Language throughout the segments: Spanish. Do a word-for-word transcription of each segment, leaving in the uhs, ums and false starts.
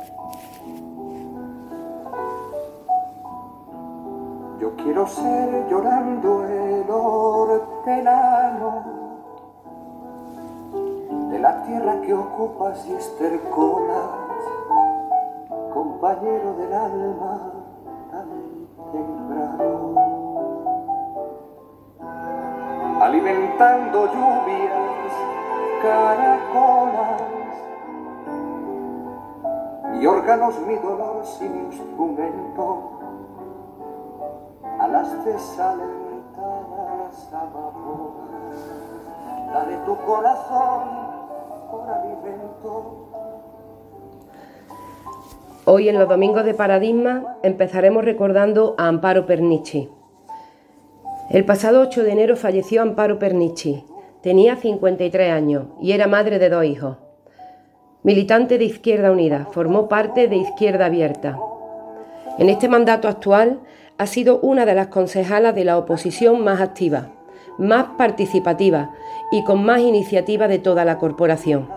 Yo quiero ser llorando el hortelano de la tierra que ocupas y estercolas, compañero del alma tan temprano, alimentando lluvias, caracolas y órganos mi dolor sin instrumento, a las desalertadas amapolas, dale tu corazón por alimento. Hoy en los Domingos de Paradigma empezaremos recordando a Amparo Pernici. El pasado ocho de enero falleció Amparo Pernici. Tenía cincuenta y tres años y era madre de dos hijos. Militante de Izquierda Unida, formó parte de Izquierda Abierta. En este mandato actual ha sido una de las concejalas de la oposición más activa, más participativa y con más iniciativa de toda la corporación.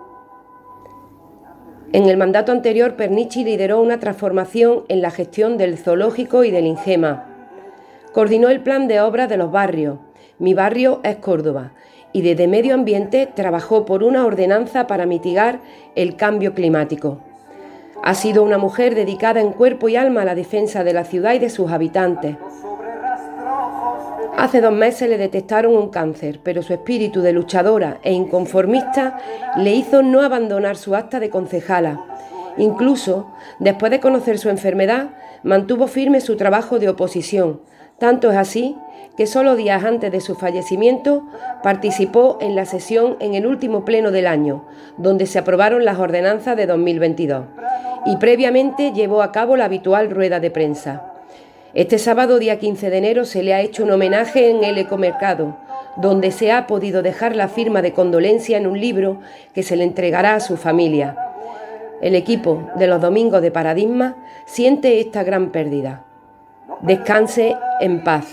En el mandato anterior, Pernici lideró una transformación en la gestión del zoológico y del INGEMA. Coordinó el plan de obras de los barrios, Mi barrio es Córdoba, y desde Medio Ambiente trabajó por una ordenanza para mitigar el cambio climático. Ha sido una mujer dedicada en cuerpo y alma a la defensa de la ciudad y de sus habitantes. Hace dos meses le detectaron un cáncer, pero su espíritu de luchadora e inconformista le hizo no abandonar su acta de concejala. Incluso, después de conocer su enfermedad, mantuvo firme su trabajo de oposición. Tanto es así que solo días antes de su fallecimiento participó en la sesión en el último pleno del año, donde se aprobaron las ordenanzas de dos mil veintidós, y previamente llevó a cabo la habitual rueda de prensa. Este sábado, día quince de enero, se le ha hecho un homenaje en el Ecomercado, donde se ha podido dejar la firma de condolencia en un libro que se le entregará a su familia. El equipo de los Domingos de Paradigma siente esta gran pérdida. Descanse en paz.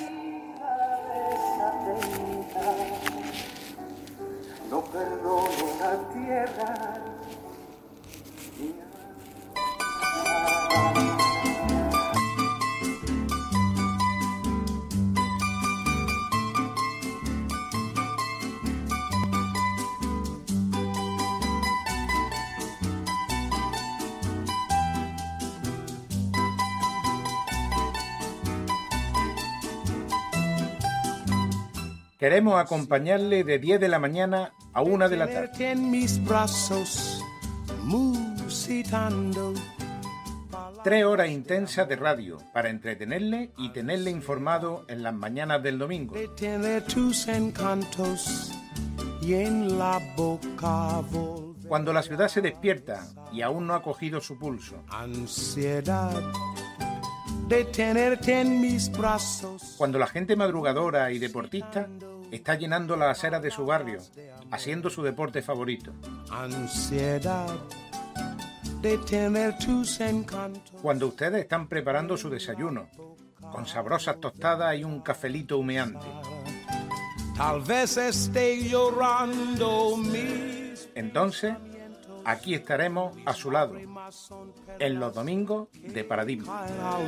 No perdono la tierra. Queremos acompañarle de diez de la mañana a una de la tarde. Tres horas intensas de radio para entretenerle y tenerle informado en las mañanas del domingo. Cuando la ciudad se despierta y aún no ha cogido su pulso. Cuando la gente madrugadora y deportista está llenando las aceras de su barrio, haciendo su deporte favorito. Cuando ustedes están preparando su desayuno, con sabrosas tostadas y un cafelito humeante. Entonces, aquí estaremos a su lado, en los Domingos de Paradigma.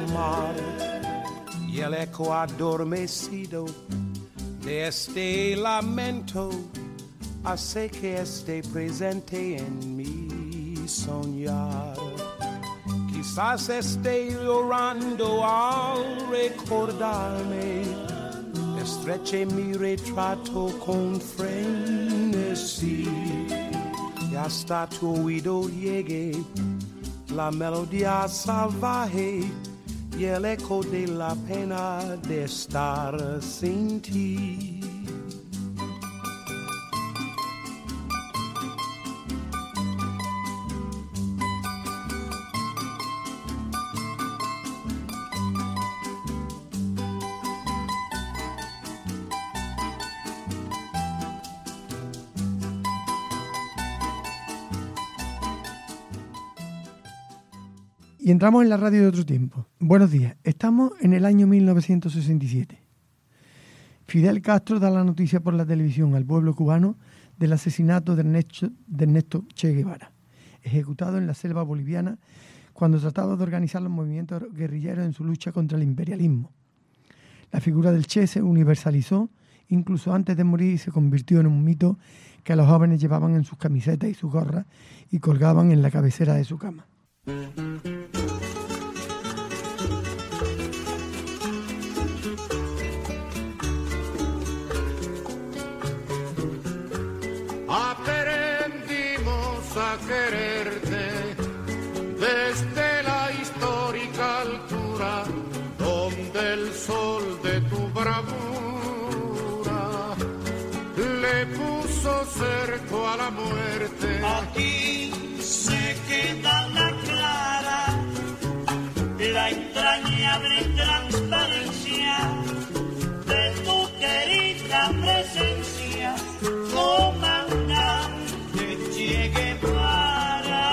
Y el eco adormecido de este lamento hace que esté presente en mi soñar. Quizás esté llorando al recordarme, estreche mi retrato con frenesí. Y hasta tu oído llegue la melodía salvaje y el eco de la pena de estar sin ti. Y entramos en la radio de otro tiempo. Buenos días. Estamos en el año mil novecientos sesenta y siete. Fidel Castro da la noticia por la televisión al pueblo cubano del asesinato de Ernesto, de Ernesto Che Guevara. ejecutado en la selva boliviana cuando trataba de organizar los movimientos guerrilleros en su lucha contra el imperialismo. La figura del Che se universalizó incluso antes de morir y se convirtió en un mito que los jóvenes llevaban en sus camisetas y sus gorras y colgaban en la cabecera de su cama. Aprendimos a quererte desde la histórica altura donde el sol de tu bravura le puso cerco a la muerte. Aquí se queda la clara, la entrañable transparencia de tu querida presencia, comandante Che Guevara.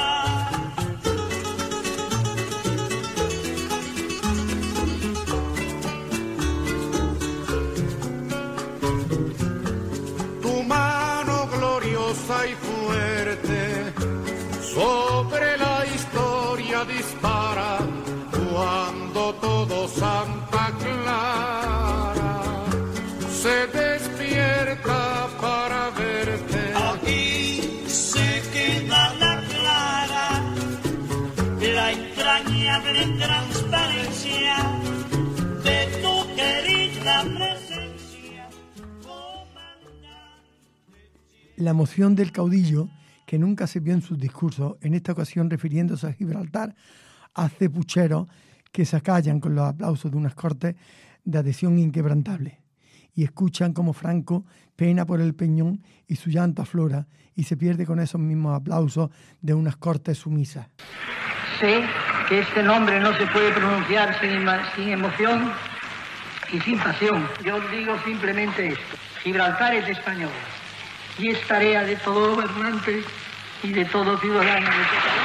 Tu mano gloriosa y fuerte sobre la historia dispara cuando todo Santa Clara se despierta para verte. Aquí se queda la clara, la entrañable transparencia de tu querida presencia, comandante. La emoción del caudillo, que nunca se vio en sus discursos, en esta ocasión refiriéndose a Gibraltar, hace pucheros que se acallan con los aplausos de unas cortes de adhesión inquebrantable y escuchan como Franco pena por el Peñón y su llanto aflora y se pierde con esos mismos aplausos de unas cortes sumisas. Sé que este nombre no se puede pronunciar sin, sin emoción y sin pasión. Yo digo simplemente esto: Gibraltar es español y es tarea de todo gobernante y de todo ciudadano de este país.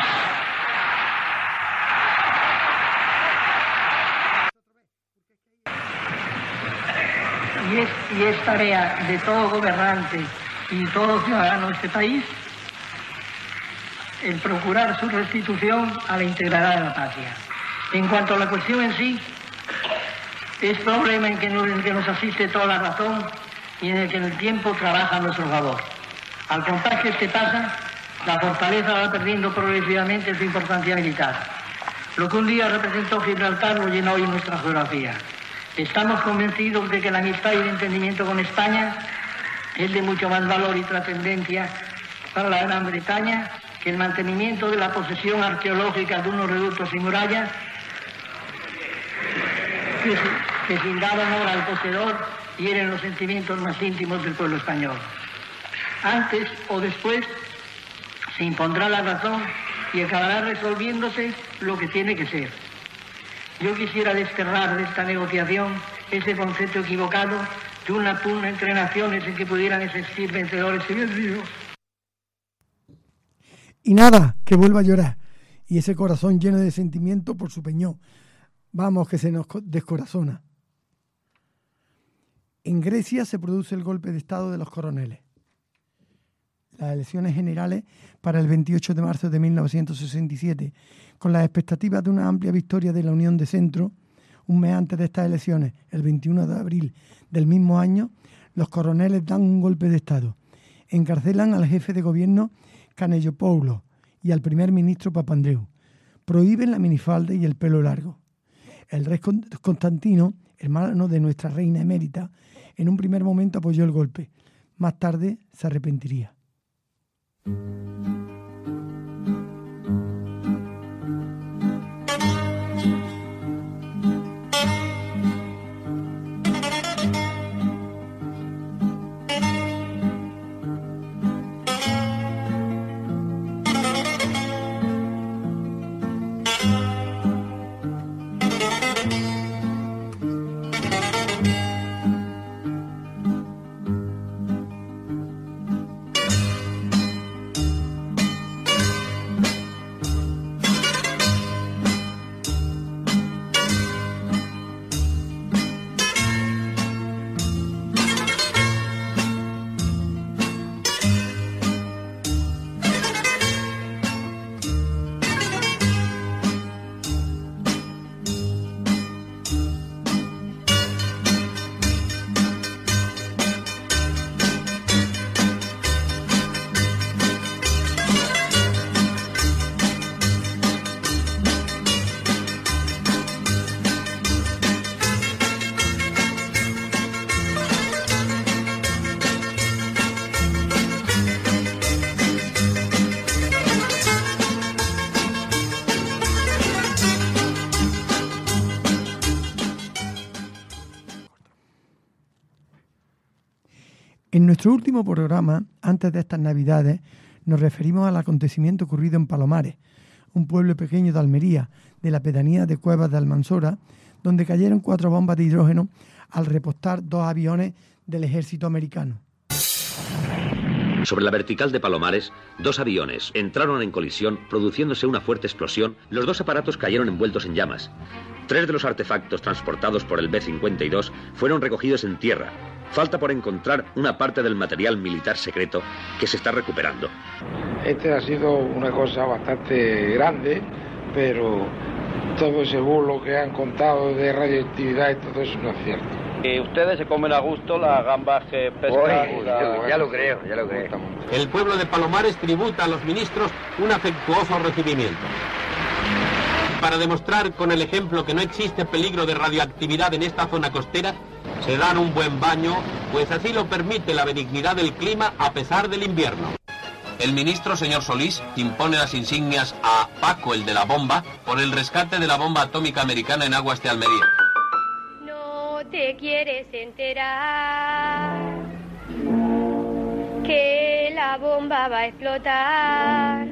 Y es, y es tarea de todo gobernante y todo ciudadano de este país el procurar su restitución a la integridad de la patria. En cuanto a la cuestión en sí, es problema en que nos, en que nos asiste toda la razón y en el que en el tiempo trabaja a nuestro favor. Al compás que este pasa, la fortaleza va perdiendo progresivamente su importancia militar. Lo que un día representó Gibraltar lo llena hoy nuestra geografía. Estamos convencidos de que la amistad y el entendimiento con España es de mucho más valor y trascendencia para la Gran Bretaña que el mantenimiento de la posesión arqueológica de unos reductos y murallas que, que sin dar honor al poseedor hieren los sentimientos más íntimos del pueblo español. Antes o después se impondrá la razón y acabará resolviéndose lo que tiene que ser. Yo quisiera desterrar de esta negociación ese concepto equivocado de una pugna entre naciones en que pudieran existir vencedores y vencidos. Y nada, que vuelva a llorar. Y ese corazón lleno de sentimiento por su Peñón. Vamos, que se nos descorazona. En Grecia se produce el golpe de estado de los coroneles. Las elecciones generales para el veintiocho de marzo de mil novecientos sesenta y siete, con las expectativas de una amplia victoria de la Unión de Centro. Un mes antes de estas elecciones, el veintiuno de abril del mismo año, los coroneles dan un golpe de estado. Encarcelan al jefe de gobierno Canellopoulos y al primer ministro Papandreou. Prohíben la minifalda y el pelo largo. El rey Constantino, hermano de nuestra reina emérita, en un primer momento apoyó el golpe. Más tarde se arrepentiría. En nuestro último programa, antes de estas Navidades, nos referimos al acontecimiento ocurrido en Palomares, un pueblo pequeño de Almería, de la pedanía de Cuevas de Almansora, donde cayeron cuatro bombas de hidrógeno al repostar dos aviones del ejército americano. Sobre la vertical de Palomares, dos aviones entraron en colisión, produciéndose una fuerte explosión. Los dos aparatos cayeron envueltos en llamas. Tres de los artefactos transportados por el B cincuenta y dos fueron recogidos en tierra. Falta por encontrar una parte del material militar secreto que se está recuperando. Este ha sido una cosa bastante grande, pero todo según lo que han contado de radioactividad y todo eso no es cierto. Y ustedes se comen a gusto las gambas que pescan. Uy, la... Ya lo creo, ya lo creo. El pueblo de Palomares tributa a los ministros un afectuoso recibimiento. Para demostrar con el ejemplo que no existe peligro de radioactividad en esta zona costera, se dan un buen baño, pues así lo permite la benignidad del clima a pesar del invierno. El ministro, señor Solís, impone las insignias a Paco, el de la bomba, por el rescate de la bomba atómica americana en aguas de Almería. No te quieres enterar que la bomba va a explotar.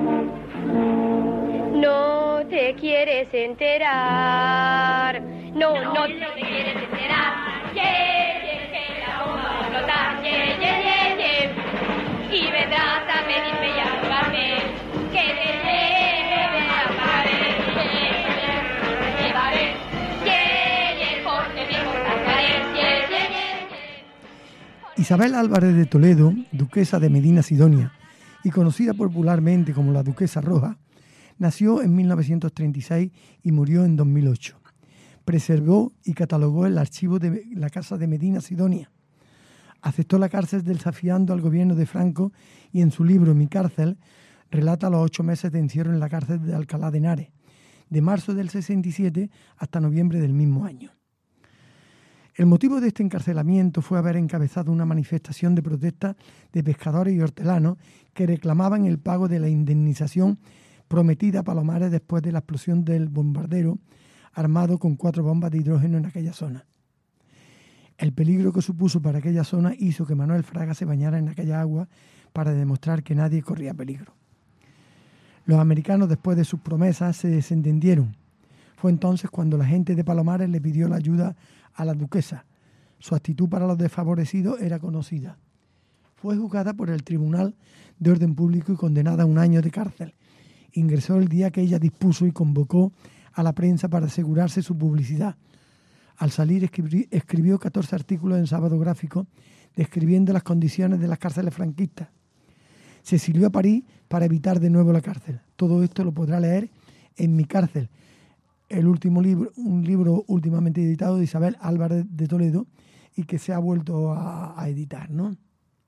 No te quieres enterar. No, no, no te quieres enterar. Yeah, yeah, que la bomba va a explotar. Yeah, yeah, yeah, yeah. Y vendrás a pedirme y a rogarme que te lleve a pagaré, te llevaré, yeah, yeah, porque me contaré, yeah, yeah, yeah. Isabel Álvarez de Toledo, duquesa de Medina Sidonia y conocida popularmente como la Duquesa Roja, nació en mil novecientos treinta y seis y murió en dos mil ocho. Preservó y catalogó el archivo de la Casa de Medina Sidonia. Aceptó la cárcel desafiando al gobierno de Franco y en su libro Mi cárcel relata los ocho meses de encierro en la cárcel de Alcalá de Henares, de marzo del sesenta y siete hasta noviembre del mismo año. El motivo de este encarcelamiento fue haber encabezado una manifestación de protesta de pescadores y hortelanos que reclamaban el pago de la indemnización prometida a Palomares después de la explosión del bombardero armado con cuatro bombas de hidrógeno en aquella zona. El peligro que supuso para aquella zona hizo que Manuel Fraga se bañara en aquella agua para demostrar que nadie corría peligro. Los americanos, después de sus promesas, se desentendieron. Fue entonces cuando la gente de Palomares le pidió la ayuda a la duquesa. Su actitud para los desfavorecidos era conocida. Fue juzgada por el Tribunal de Orden Público y condenada a un año de cárcel. Ingresó el día que ella dispuso y convocó a la prensa para asegurarse su publicidad. Al salir escribí, escribió catorce artículos en Sábado Gráfico describiendo las condiciones de las cárceles franquistas. Se exilió a París para evitar de nuevo la cárcel. Todo esto lo podrá leer en Mi cárcel, el último libro, un libro últimamente editado de Isabel Álvarez de Toledo y que se ha vuelto a, a editar, ¿no?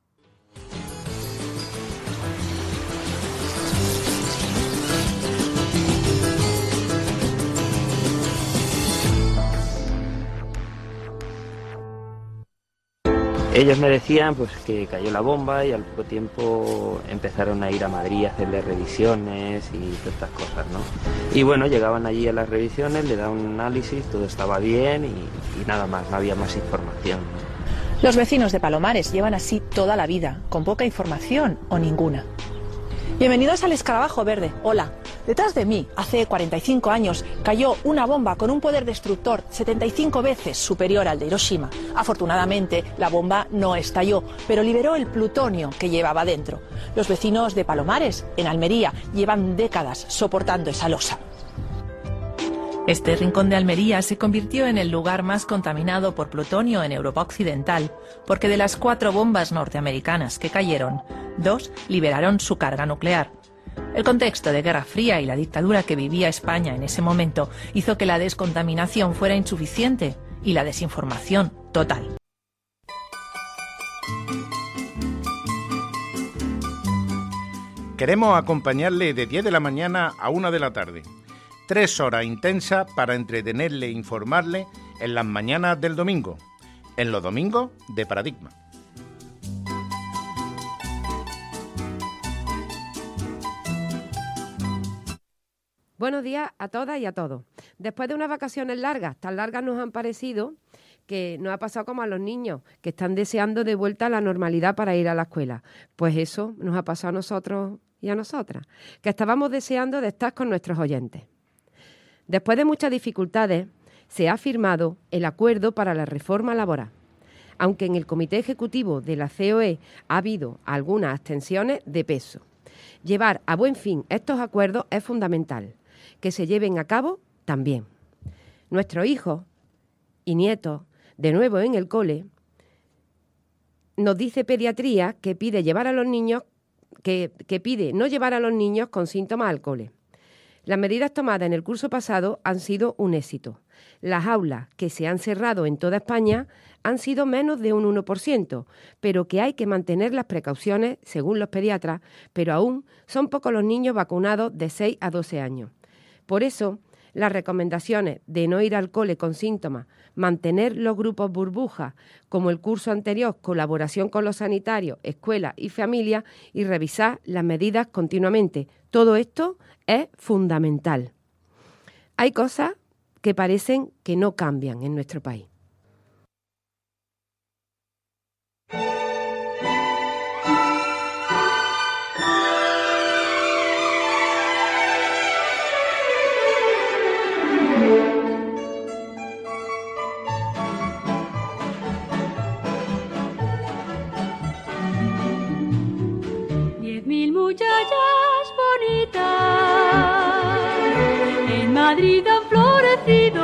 Ellos me decían pues que cayó la bomba y al poco tiempo empezaron a ir a Madrid a hacerle revisiones y todas estas cosas, ¿no? Y bueno, llegaban allí a las revisiones, le daban un análisis, todo estaba bien y, y nada más, no había más información, ¿no? Los vecinos de Palomares llevan así toda la vida, con poca información o ninguna. Bienvenidos al Escarabajo Verde. Hola. Detrás de mí, hace cuarenta y cinco años, cayó una bomba con un poder destructor setenta y cinco veces superior al de Hiroshima. Afortunadamente, la bomba no estalló, pero liberó el plutonio que llevaba dentro. Los vecinos de Palomares, en Almería, llevan décadas soportando esa losa. Este rincón de Almería se convirtió en el lugar más contaminado por plutonio en Europa Occidental, porque de las cuatro bombas norteamericanas que cayeron, dos liberaron su carga nuclear. El contexto de Guerra Fría y la dictadura que vivía España en ese momento hizo que la descontaminación fuera insuficiente y la desinformación total. Queremos acompañarle de diez de la mañana a una de la tarde. Tres horas intensas para entretenerle e informarle en las mañanas del domingo, en los domingos de Paradigma. Buenos días a todas y a todos. Después de unas vacaciones largas, tan largas nos han parecido que nos ha pasado como a los niños, que están deseando de vuelta a la normalidad para ir a la escuela. Pues eso nos ha pasado a nosotros y a nosotras, que estábamos deseando de estar con nuestros oyentes. Después de muchas dificultades, se ha firmado el acuerdo para la reforma laboral, aunque en el Comité Ejecutivo de la C O E ha habido algunas abstenciones de peso. Llevar a buen fin estos acuerdos es fundamental, que se lleven a cabo también. Nuestros hijos y nietos, de nuevo en el cole, nos dice Pediatría que pide llevar a los niños, que, que pide no llevar a los niños con síntomas al cole. Las medidas tomadas en el curso pasado han sido un éxito. Las aulas que se han cerrado en toda España han sido menos de un uno por ciento, pero que hay que mantener las precauciones, según los pediatras, pero aún son pocos los niños vacunados de seis a doce años. Por eso, las recomendaciones de no ir al cole con síntomas, mantener los grupos burbujas, como el curso anterior, colaboración con los sanitarios, escuelas y familias, y revisar las medidas continuamente. Todo esto es fundamental. Hay cosas que parecen que no cambian en nuestro país. Mil muchachas bonitas en Madrid han florecido,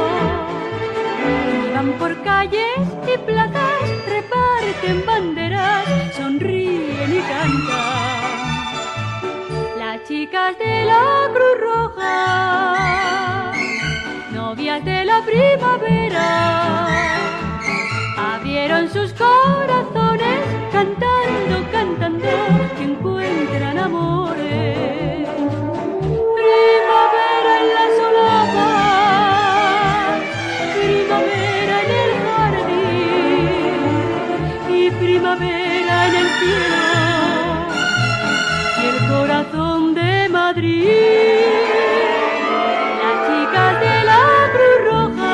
van por calles y plazas, reparten banderas, sonríen y cantan. Las chicas de la Cruz Roja, novias de la primavera, abrieron sus corazones cantando, cantando, que encuentran amores. Primavera en la solapa, primavera en el jardín y primavera en el cielo y el corazón de Madrid. Las chicas de la Cruz Roja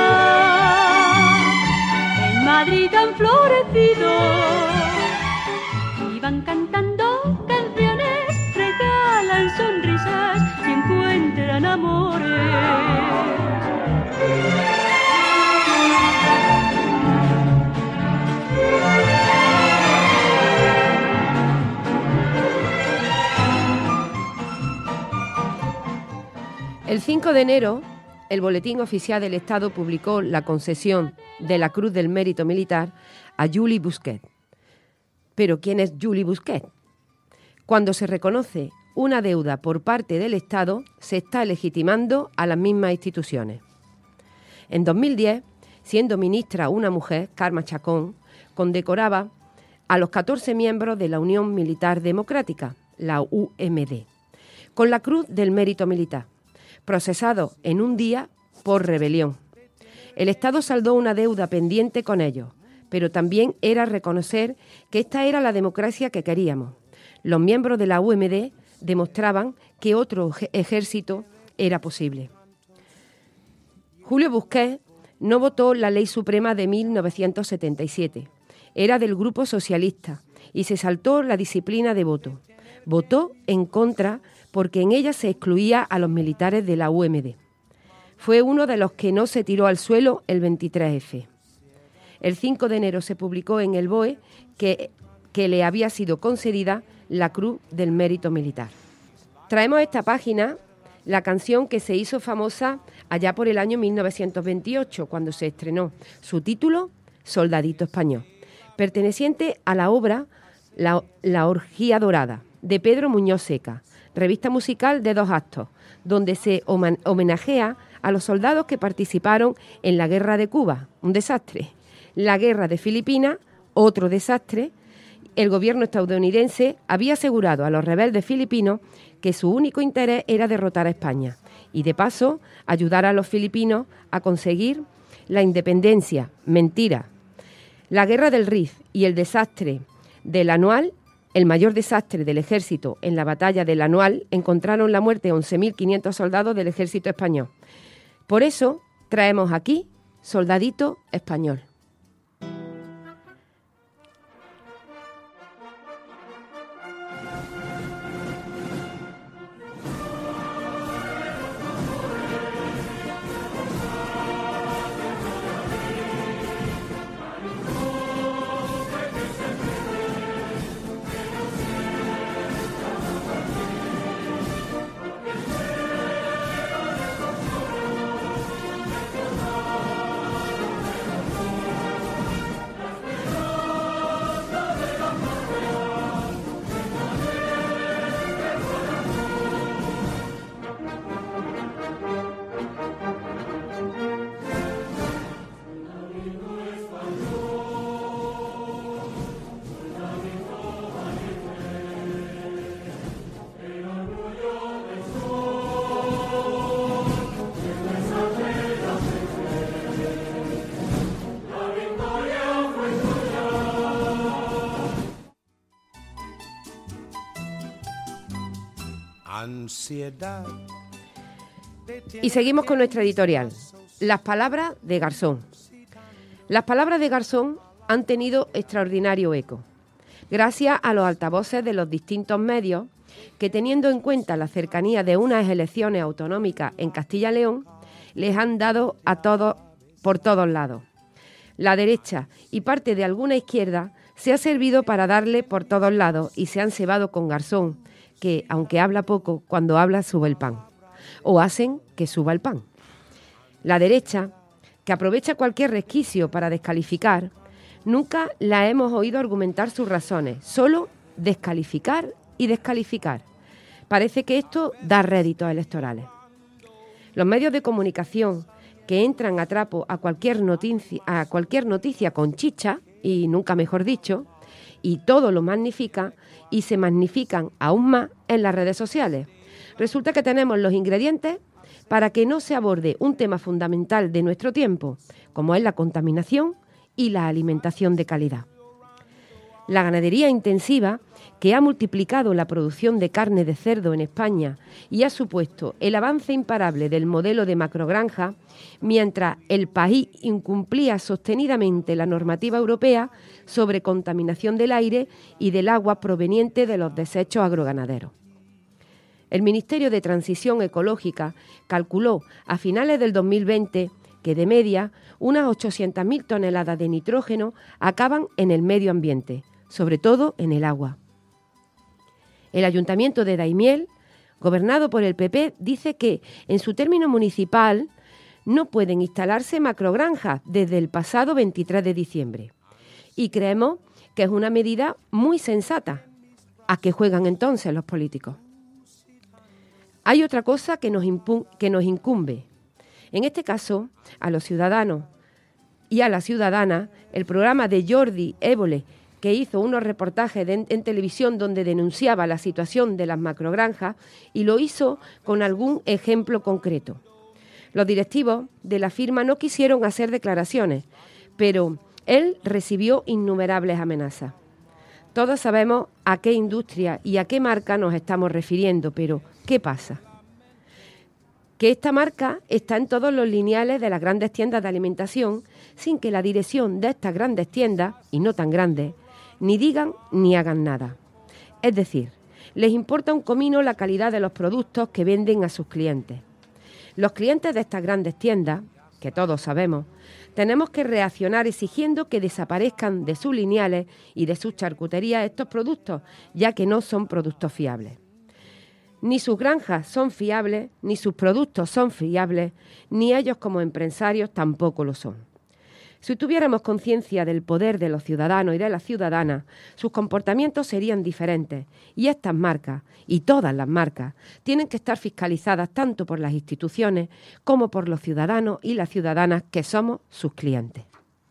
en Madrid han florecido y van cantando canciones, regalan sonrisas y encuentran amores. El cinco de enero, el Boletín Oficial del Estado publicó la concesión de la Cruz del Mérito Militar a Julie Busquet. ¿Pero quién es Julie Busquet? Cuando se reconoce una deuda por parte del Estado, se está legitimando a las mismas instituciones. En dos mil diez, siendo ministra una mujer, Carme Chacón, condecoraba a los catorce miembros de la Unión Militar Democrática, la U M D, con la Cruz del Mérito Militar, procesados en un día por rebelión. El Estado saldó una deuda pendiente con ellos, pero también era reconocer que esta era la democracia que queríamos. Los miembros de la U M D demostraban que otro ejército era posible. Julio Busquet no votó la Ley Suprema de mil novecientos setenta y siete. Era del Grupo Socialista y se saltó la disciplina de voto. Votó en contra porque en ella se excluía a los militares de la U M D. Fue uno de los que no se tiró al suelo el veintitrés efe. El cinco de enero se publicó en el B O E que, que le había sido concedida la Cruz del Mérito Militar. Traemos a esta página la canción que se hizo famosa allá por el año mil novecientos veintiocho, cuando se estrenó. Su título, Soldadito Español, perteneciente a la obra La, la Orgía Dorada, de Pedro Muñoz Seca, revista musical de dos actos, donde se homenajea a los soldados que participaron en la Guerra de Cuba, un desastre, la Guerra de Filipinas, otro desastre. El gobierno estadounidense había asegurado a los rebeldes filipinos que su único interés era derrotar a España y, de paso, ayudar a los filipinos a conseguir la independencia. Mentira. La Guerra del Rif y el desastre del Anual, el mayor desastre del ejército en la batalla del Anual, encontraron la muerte de once mil quinientos soldados del ejército español. Por eso traemos aquí Soldadito Español. Y seguimos con nuestra editorial. Las palabras de Garzón. Las palabras de Garzón han tenido extraordinario eco, gracias a los altavoces de los distintos medios que, teniendo en cuenta la cercanía de unas elecciones autonómicas en Castilla y León, les han dado a todos por todos lados. La derecha y parte de alguna izquierda se ha servido para darle por todos lados y se han cebado con Garzón, que, aunque habla poco, cuando habla sube el pan, o hacen que suba el pan. La derecha, que aprovecha cualquier resquicio para descalificar, nunca la hemos oído argumentar sus razones, solo descalificar y descalificar. Parece que esto da réditos electorales. Los medios de comunicación que entran a trapo a cualquier noticia, a cualquier noticia con chicha, y nunca mejor dicho, y todo lo magnifican y se magnifican aún más en las redes sociales. Resulta que tenemos los ingredientes para que no se aborde un tema fundamental de nuestro tiempo, como es la contaminación y la alimentación de calidad. La ganadería intensiva, que ha multiplicado la producción de carne de cerdo en España y ha supuesto el avance imparable del modelo de macrogranja, mientras el país incumplía sostenidamente la normativa europea sobre contaminación del aire y del agua proveniente de los desechos agroganaderos. El Ministerio de Transición Ecológica calculó a finales del dos mil veinte que de media unas ochocientas mil toneladas de nitrógeno acaban en el medio ambiente, sobre todo en el agua. El Ayuntamiento de Daimiel, gobernado por el P P, dice que en su término municipal no pueden instalarse macrogranjas desde el pasado veintitrés de diciembre. Y creemos que es una medida muy sensata. ¿A qué juegan entonces los políticos? Hay otra cosa que nos, impu- que nos incumbe. En este caso, a los ciudadanos y a las ciudadanas, el programa de Jordi Évole, que hizo unos reportajes de, en, en televisión donde denunciaba la situación de las macrogranjas y lo hizo con algún ejemplo concreto. Los directivos de la firma no quisieron hacer declaraciones, pero él recibió innumerables amenazas. Todos sabemos a qué industria y a qué marca nos estamos refiriendo, pero ¿qué pasa? Que esta marca está en todos los lineales de las grandes tiendas de alimentación, sin que la dirección de estas grandes tiendas, y no tan grandes, ni digan ni hagan nada. Es decir, les importa un comino la calidad de los productos que venden a sus clientes. Los clientes de estas grandes tiendas, que todos sabemos, tenemos que reaccionar exigiendo que desaparezcan de sus lineales y de sus charcuterías estos productos, ya que no son productos fiables. Ni sus granjas son fiables, ni sus productos son fiables, ni ellos como empresarios tampoco lo son. Si tuviéramos conciencia del poder de los ciudadanos y de las ciudadanas, sus comportamientos serían diferentes y estas marcas, y todas las marcas, tienen que estar fiscalizadas tanto por las instituciones como por los ciudadanos y las ciudadanas que somos sus clientes.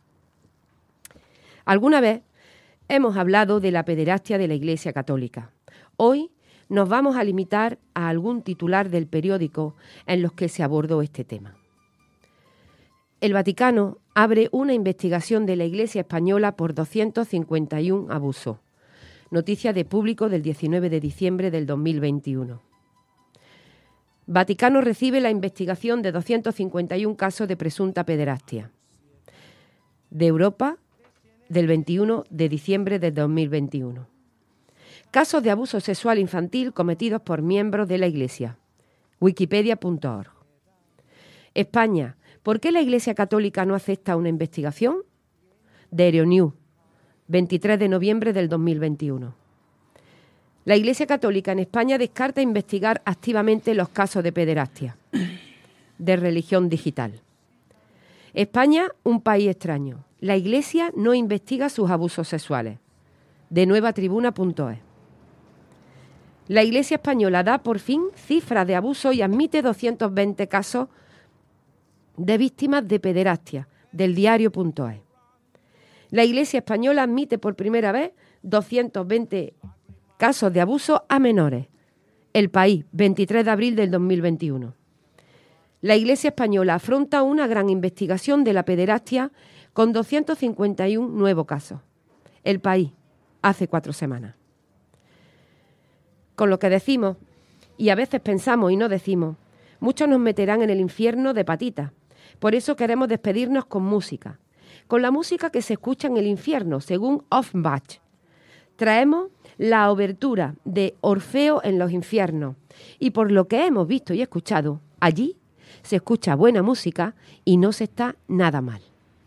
Alguna vez hemos hablado de la pederastia de la Iglesia Católica. Hoy nos vamos a limitar a algún titular del periódico en los que se abordó este tema. El Vaticano abre una investigación de la Iglesia española por doscientos cincuenta y uno abusos. Noticia de Público del diecinueve de diciembre del dos mil veintiuno. Vaticano recibe la investigación de doscientos cincuenta y uno casos de presunta pederastia. De Europa, del veintiuno de diciembre del dos mil veintiuno. Casos de abuso sexual infantil cometidos por miembros de la Iglesia. wikipedia punto org. España. ¿Por qué la Iglesia Católica no acepta una investigación? De Euronews, veintitrés de noviembre del dos mil veintiuno. La Iglesia Católica en España descarta investigar activamente los casos de pederastia. De Religión Digital. España, un país extraño. La Iglesia no investiga sus abusos sexuales. De nueva tribuna punto es. La Iglesia española da por fin cifras de abuso y admite doscientos veinte casos de víctimas de pederastia, del diario punto es. La Iglesia española admite por primera vez doscientos veinte casos de abuso a menores. El País, veintitrés de abril del dos mil veintiuno. La Iglesia española afronta una gran investigación de la pederastia con doscientos cincuenta y uno nuevos casos. El País, hace cuatro semanas. Con lo que decimos Y a veces pensamos y no decimos, muchos nos meterán en el infierno de patitas. Por eso queremos despedirnos con música, con la música que se escucha en el infierno, según Offenbach. Traemos la obertura de Orfeo en los infiernos, y por lo que hemos visto y escuchado, allí se escucha buena música y no se está nada mal.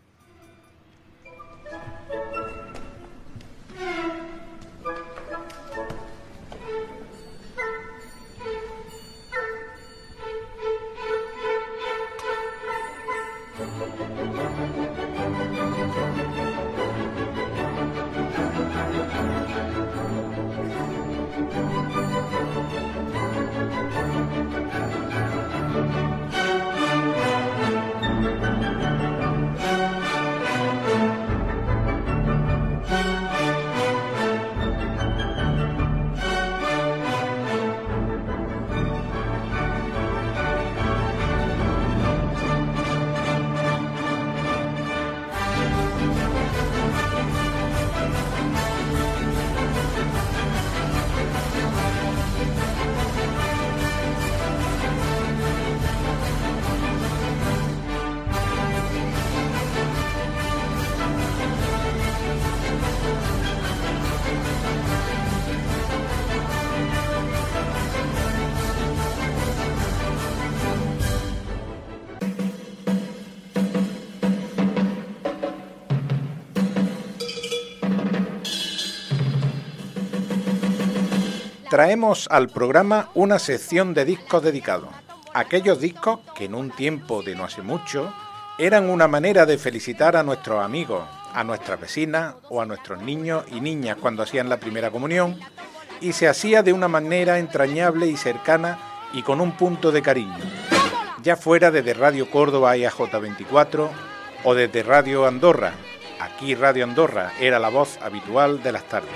Traemos al programa una sección de discos dedicados. Aquellos discos que en un tiempo de no hace mucho eran una manera de felicitar a nuestros amigos, a nuestras vecinas o a nuestros niños y niñas cuando hacían la primera comunión, y se hacía de una manera entrañable y cercana y con un punto de cariño, ya fuera desde Radio Córdoba y A J veinticuatro o desde Radio Andorra. Aquí Radio Andorra era la voz habitual de las tardes.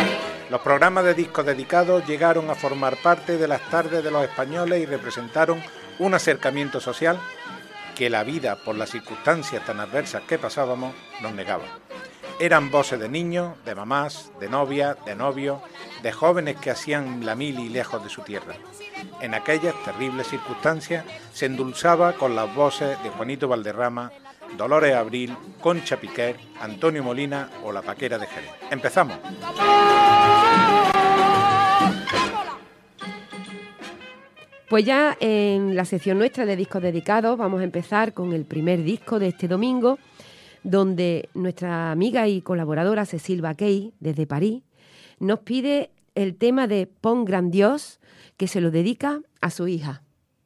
Los programas de discos dedicados llegaron a formar parte de las tardes de los españoles y representaron un acercamiento social que la vida, por las circunstancias tan adversas que pasábamos, nos negaba. Eran voces de niños, de mamás, de novias, de novios, de jóvenes que hacían la mili lejos de su tierra. En aquellas terribles circunstancias se endulzaba con las voces de Juanito Valderrama, Dolores Abril, Concha Piquer, Antonio Molina o La Paquera de Jerez. ¡Empezamos! Pues ya en la sección nuestra de discos dedicados vamos a empezar con el primer disco de este domingo, donde nuestra amiga y colaboradora Cécile Baquey, desde París, nos pide el tema de Pont Grandiose, que se lo dedica a su hija.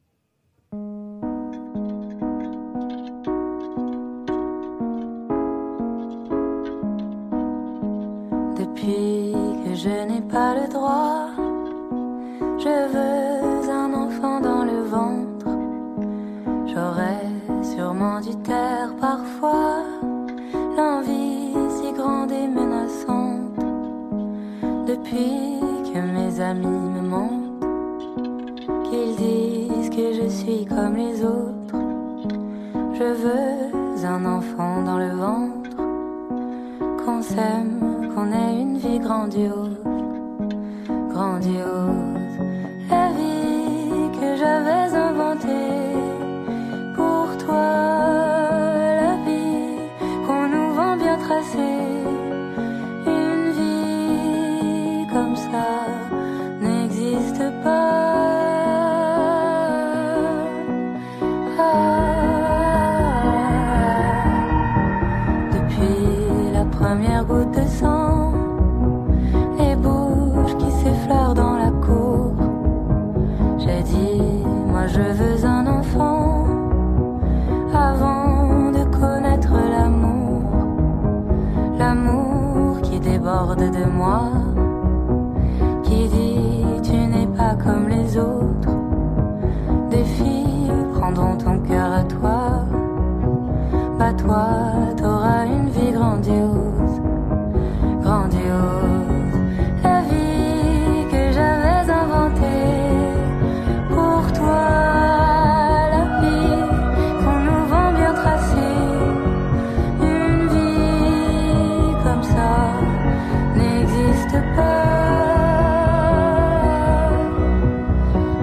Depuis que je n'ai pas le droit, je veux un enfant dans le ventre. J'aurais sûrement dû taire parfois l'envie si grande et menaçante. Depuis que mes amis me mentent, qu'ils disent que je suis comme les autres, je veux un enfant dans le ventre, qu'on s'aime, qu'on ait une vie grandiose, grandiose. La vie que j'avais inventée pour toi, la vie qu'on nous vend bien tracée, une vie comme ça n'existe pas. Première goutte de sang, les bouches qui s'effleurent dans la cour. J'ai dit, moi je veux un enfant, avant de connaître l'amour, l'amour qui déborde de moi, qui dit, tu n'es pas comme les autres. Des filles prendront ton cœur à toi, bah toi t'auras une vie grandiose, grandiose. La vie que j'avais inventée pour toi, la vie qu'on nous vend bien tracée, une vie comme ça n'existe pas.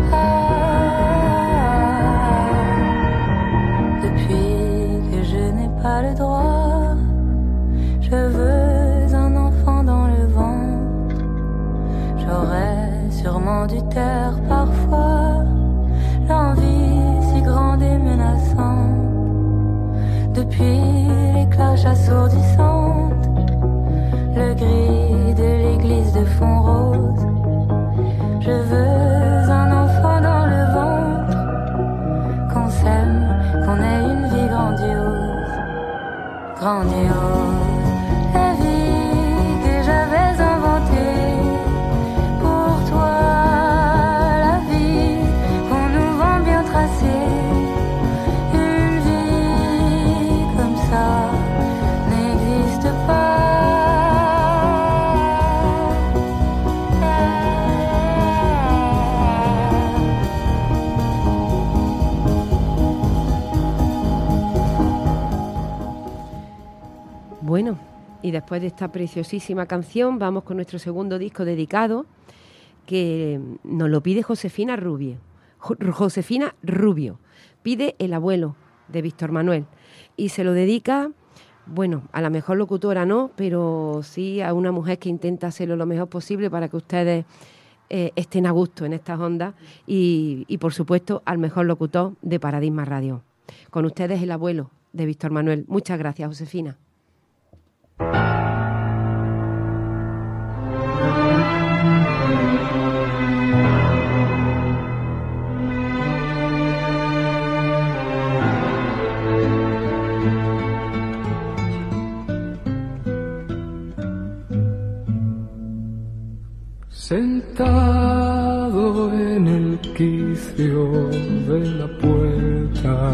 solitaire parfois, l'envie si grande et menaçante. Depuis les cloches assourdissantes, le gris de l'église de fond rose, je veux un enfant dans le ventre, qu'on s'aime, qu'on ait une vie grandiose, grandiose. La vie que j'avais inventée pour toi, la vie qu'on nous vend bien tracée, une vie comme ça n'existe pas. Bueno, y después de esta preciosísima canción vamos con nuestro segundo disco dedicado, que nos lo pide Josefina Rubio. Josefina Rubio pide El abuelo, de Víctor Manuel, y se lo dedica, bueno, a la mejor locutora no, pero sí a una mujer que intenta hacerlo lo mejor posible para que ustedes eh, estén a gusto en estas ondas, y, y por supuesto al mejor locutor de Paradigma Radio. Con ustedes El abuelo, de Víctor Manuel. Muchas gracias, Josefina. Sentado en el quicio de la puerta,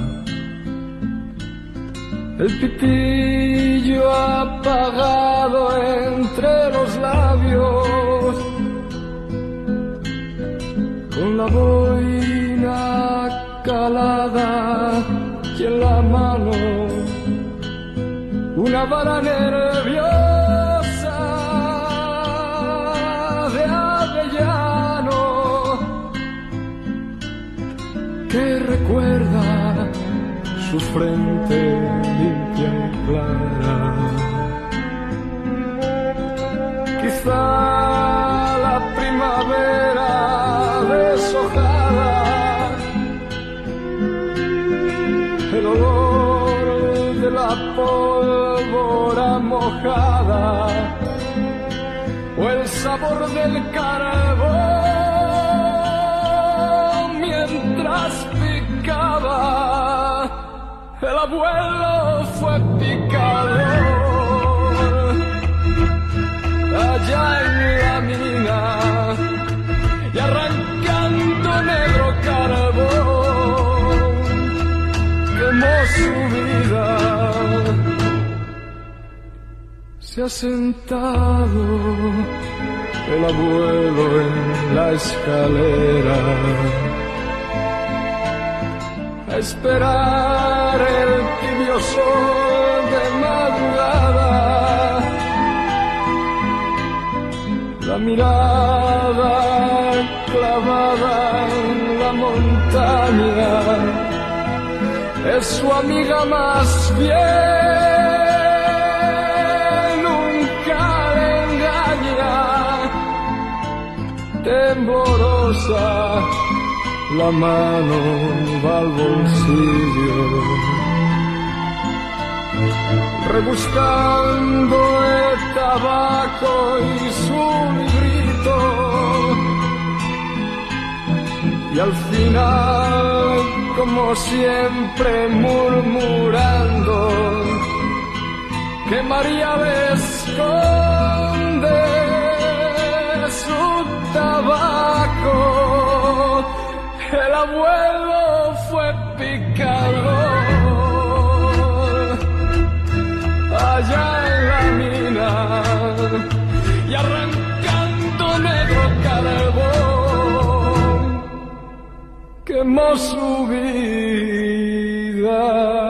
el pitillo apagado entre los labios, con la boina calada y en la mano una vara nerviosa de avellano que recuerda su frente limpia y clara. Quizá la primavera deshojada, el olor de la pólvora mojada, o el sabor del carbón mientras picaba. El abuelo fue picador allá en la mina y arrancando negro carbón quemó su vida. Se ha sentado el abuelo en la escalera a esperar el tibio sol de madrugada, la mirada clavada en la montaña es su amiga más fiel, nunca le engaña, temblorosa la mano va al bolsillo, rebuscando el tabaco y su librito, y al final, como siempre, murmurando que María le esconde su tabaco. El abuelo fue picador allá en la mina y arrancando negro carbón quemó su vida.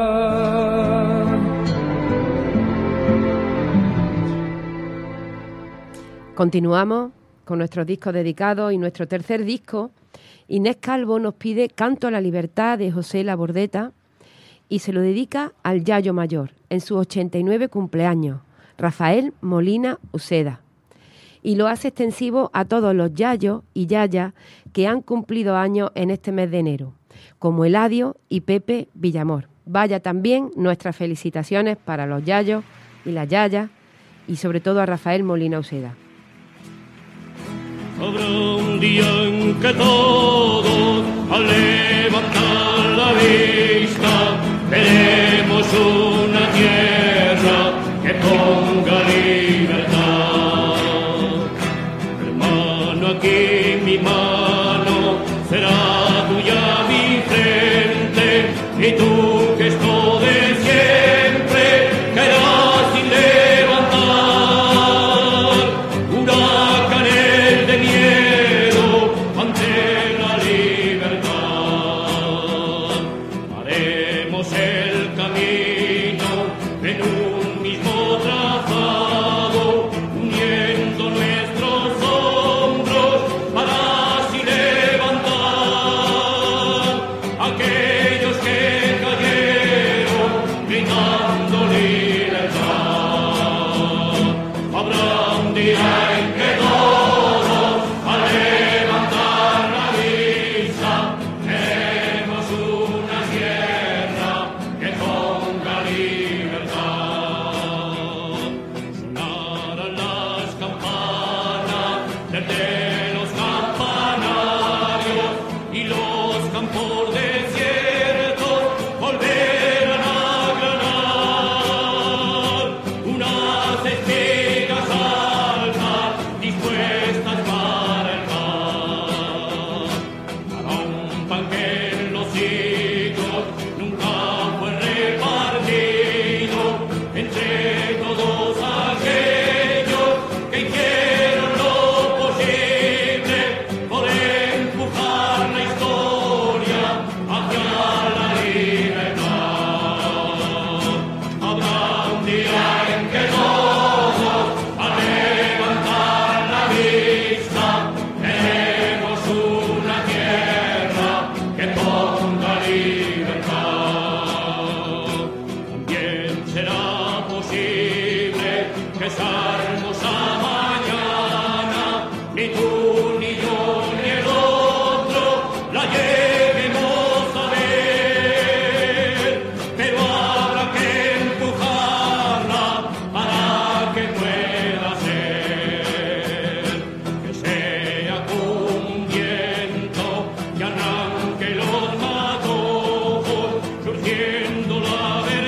Continuamos con nuestros discos dedicados y nuestro tercer disco. Inés Calvo nos pide Canto a la Libertad de José Labordeta y se lo dedica al Yayo Mayor en sus ochenta y nueve cumpleaños, Rafael Molina Uceda. y lo hace extensivo a todos los yayos y yayas que han cumplido años en este mes de enero, como Eladio y Pepe Villamor. Vaya también nuestras felicitaciones para los yayos y las yayas y sobre todo a Rafael Molina Uceda. Habrá un día en que todos, al levantar la vista, veremos una tierra que ponga libertad. Hermano, aquí mi mano será tuya mi frente, y tu gesto de siempre caerá sin levantar. Huracanes de miedo ante la libertad. Haremos el camino en un mismo trazado, uniendo nuestros hombros para así levantar aquellos que cayeron gritando libertad. Habrá un día en que todos, al levantar la vista, veremos una tierra que ponga libertad. Sonarán las campanas desde los campanarios y los campos desiertos volverán a granar. Unas espigas altas dispuestas para el pan. Para un pan que en los siglos nunca fue repartido entre todos aquellos que hicieron lo posible por empujar la historia hacia la libertad. Habrá un día en que todos, al levantar la vista, veremos una tierra que ponga libertad. También será posible que esa hermosa mañana ni tú, ni yo, ni el otro la lleguemos a ver, pero habrá que empujarla para que pueda ser, que sea como un viento que arranque los matojos, surgiendo la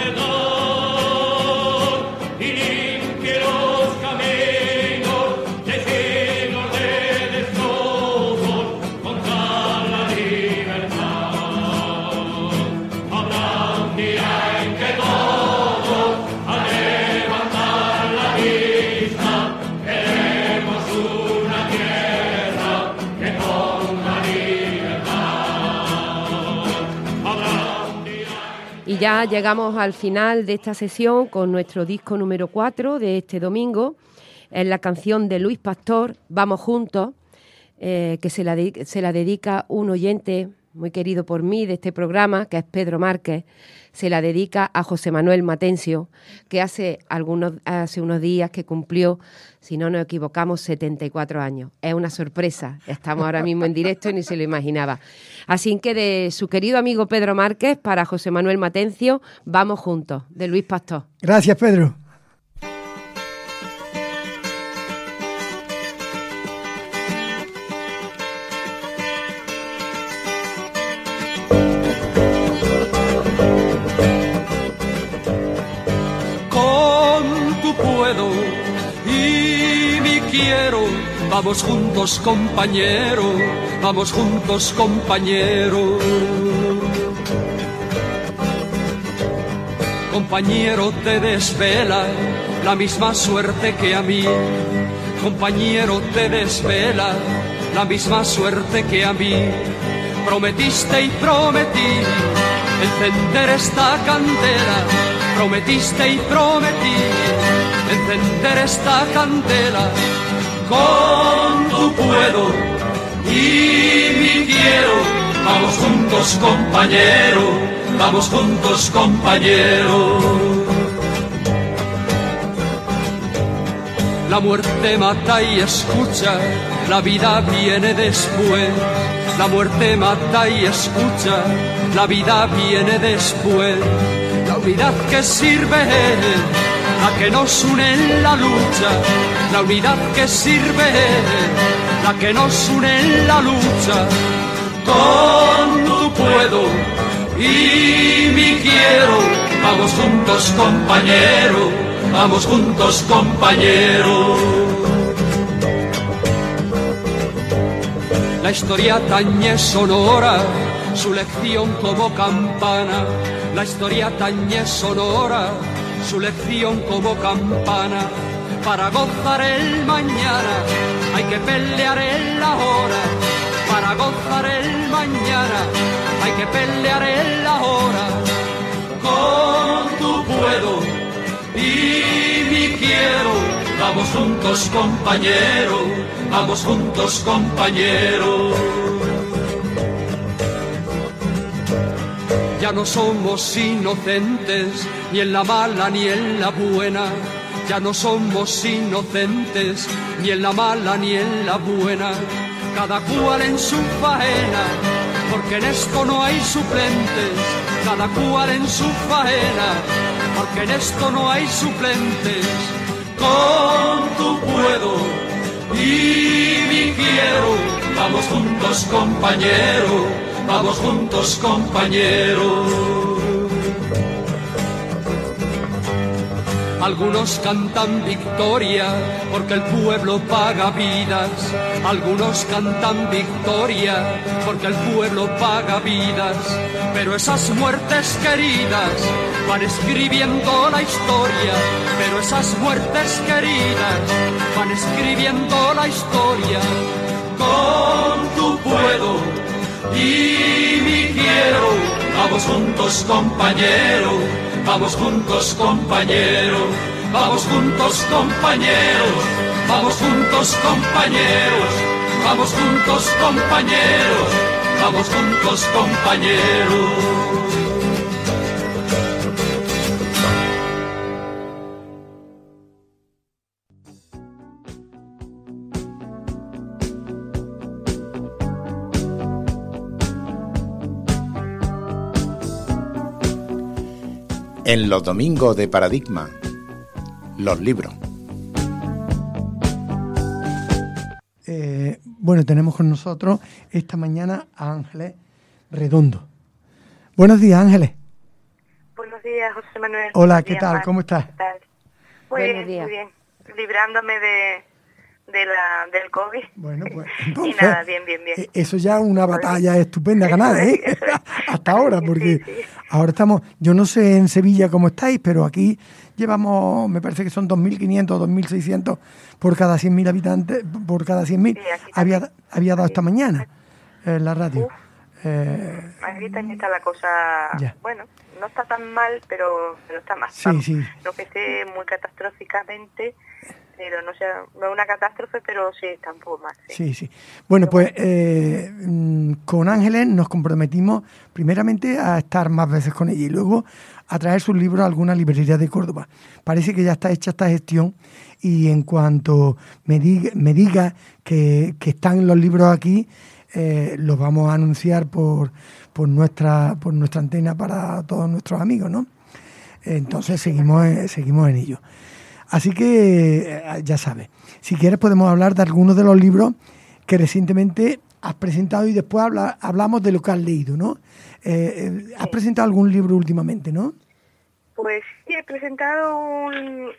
verdad y limpie los caminos de siglos de destrozos contra la libertad. Habrá un día en que todos, al levantar la vista, veremos una tierra que ponga libertad. Habrá un día. Y ya llegamos al final de esta sesión con nuestro disco número cuatro de este domingo. Es la canción de Luis Pastor, Vamos Juntos, eh, que se la, de- se la dedica un oyente muy querido por mí de este programa, que es Pedro Márquez. Se la dedica a José Manuel Matencio, que hace, algunos, hace unos días que cumplió, si no nos equivocamos, setenta y cuatro años. Es una sorpresa, estamos ahora mismo en directo y ni se lo imaginaba. Así que de su querido amigo Pedro Márquez, para José Manuel Matencio, Vamos Juntos, de Luis Pastor. Gracias, Pedro. Con tu puedo y mi quiero, vamos juntos compañero, vamos juntos compañero. Compañero, te desvela la misma suerte que a mí, compañero, te desvela la misma suerte que a mí. Prometiste y prometí encender esta candela, prometiste y prometí encender esta candela. Con tu puedo y mi quiero, vamos juntos compañero, vamos juntos compañero. La La muerte mata y escucha, la vida viene después. La muerte mata y escucha, la vida viene después. La unidad que sirve es la que nos une en la lucha. La unidad que sirve es la que nos une en la lucha. Con tu puedo y mi quiero, vamos juntos compañero, vamos juntos compañero. La historia tañe sonora, su lección como campana. La historia tañe sonora, su lección como campana. Para gozar el mañana hay que pelear el ahora. Para gozar el mañana hay que pelear el ahora. Con tu puedo y mi quiero, vamos juntos compañero, vamos juntos compañero. Ya no somos inocentes, ni en la mala ni en la buena. Ya no somos inocentes, ni en la mala ni en la buena. Cada cual en su faena, porque en esto no hay suplentes. Cada cual en su faena, porque en esto no hay suplentes. Con tu puedo y mi quiero, vamos juntos compañero, vamos juntos compañero. Algunos cantan victoria porque el pueblo paga vidas. Algunos cantan victoria porque el pueblo paga vidas. Pero esas muertes queridas van escribiendo la historia. Pero esas muertes queridas van escribiendo la historia. Con tu puedo y mi quiero, vamos juntos compañero, vamos juntos compañeros, vamos juntos compañeros, vamos juntos compañeros, vamos juntos compañeros, vamos juntos compañeros. En los domingos de Paradigma, los libros. Eh, bueno, tenemos con nosotros esta mañana a Ángeles Redondo. Buenos días, Ángeles. Buenos días, José Manuel. Hola, ¿qué días, tal? Mar. ¿Cómo estás? ¿Qué tal? Muy Buenos bien, días. muy bien. Librándome de, de la, del COVID. Bueno, pues Y entonces, nada, bien, bien, bien. eh, eso ya es una batalla estupenda ganada, ¿eh? Hasta ahora, porque Sí, sí. ahora estamos, yo no sé en Sevilla cómo estáis, pero aquí llevamos, me parece que son dos mil quinientos, dos mil seiscientos por cada cien mil habitantes, por cada cien mil. Sí, aquí había, había dado esta mañana en la radio. Eh, Aquí también está la cosa, Ya. bueno, no está tan mal, pero, pero está más. Sí, sí. No que esté muy catastróficamente, pero no sea, no es una catástrofe, pero sí está un poco más. Sí. Sí, sí. Bueno, pues eh, mm, con Ángeles nos comprometimos primeramente a estar más veces con ella y luego a traer sus libros a alguna librería de Córdoba. Parece que ya está hecha esta gestión y en cuanto me diga, me diga que, que están los libros aquí, eh, los vamos a anunciar por, por, nuestra, por nuestra antena para todos nuestros amigos, ¿no? Entonces seguimos, eh, seguimos en ello. Así que, eh, ya sabes, si quieres podemos hablar de algunos de los libros que recientemente has presentado y después habla, hablamos de lo que has leído, ¿no? Eh, eh, has presentado algún libro últimamente, ¿no? Pues sí, he presentado un,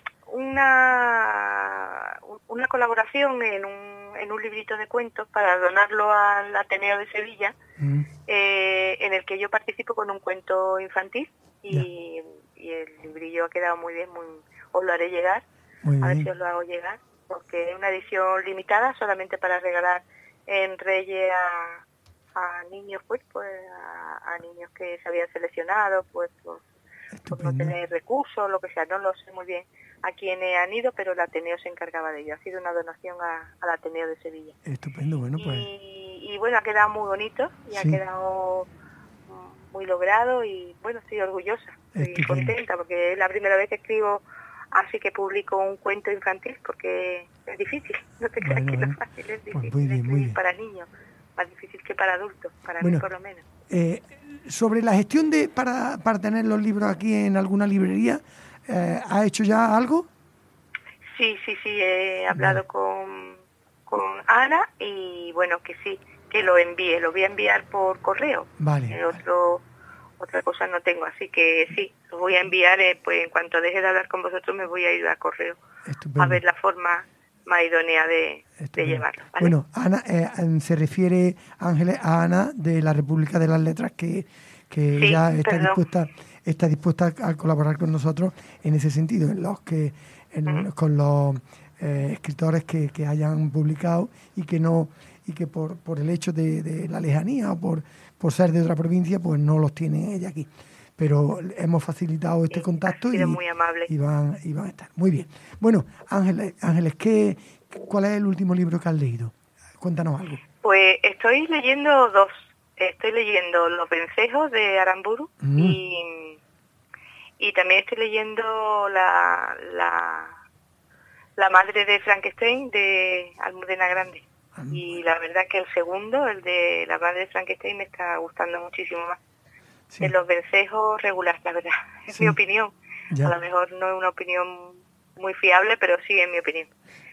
una, una colaboración en un, en un librito de cuentos para donarlo al Ateneo de Sevilla, Mm. eh, en el que yo participo con un cuento infantil y, y el librillo ha quedado muy bien, muy, os lo haré llegar, Muy a ver bien. si os lo hago llegar, porque es una edición limitada solamente para regalar en Reyes a, a niños, pues, pues a, a niños que se habían seleccionado, pues, por, por no tener recursos, lo que sea, no lo sé muy bien a quiénes han ido, pero el Ateneo se encargaba de ello, ha sido una donación a, al Ateneo de Sevilla. Estupendo, bueno, pues. Y, y bueno, ha quedado muy bonito y ha Sí. quedado mm, muy logrado y bueno, estoy orgullosa, estoy Estupendo. contenta porque es la primera vez que escribo así que publico un cuento infantil porque es difícil, no te creas Bueno, que no bueno. es fácil, es Pues difícil muy bien, muy escribir bien. para niños, más difícil que para adultos, para Bueno, mí por lo menos. Eh, sobre la gestión de para, para tener los libros aquí en alguna librería, eh, ¿ha hecho ya algo? Sí, sí, sí, he hablado con, con Ana y bueno, que sí, que lo envíe, lo voy a enviar por correo. Vale. Eh, otro, otra cosa no tengo, así que sí, lo voy a enviar, eh, pues en cuanto deje de hablar con vosotros me voy a ir a correo Estupendo. a ver la forma más idónea de, de llevarlo. ¿vale? Bueno, Ana, eh, se refiere Ángeles a Ana de la República de las Letras, que, que Sí, ya está perdón. dispuesta está dispuesta a colaborar con nosotros en ese sentido, en los que en- con los eh, escritores que, que hayan publicado y que no y que por, por el hecho de, de la lejanía o por, por ser de otra provincia, pues no los tiene ella aquí. Pero hemos facilitado este contacto y, sido muy amable. y van y van a estar. Muy bien. Bueno, Ángeles, Ángeles, ¿qué, ¿cuál es el último libro que has leído? Cuéntanos algo. Pues estoy leyendo dos. Estoy leyendo Los vencejos de Aramburu Mm. y, y también estoy leyendo la, la, la madre de Frankenstein de Almudena Grande. Y la verdad que el segundo, el de la madre de Frankenstein, me está gustando muchísimo más. Sí. En Los vencejos regular, la verdad. Es Sí. mi opinión. Ya. A lo mejor no es una opinión muy fiable, pero sí es mi opinión.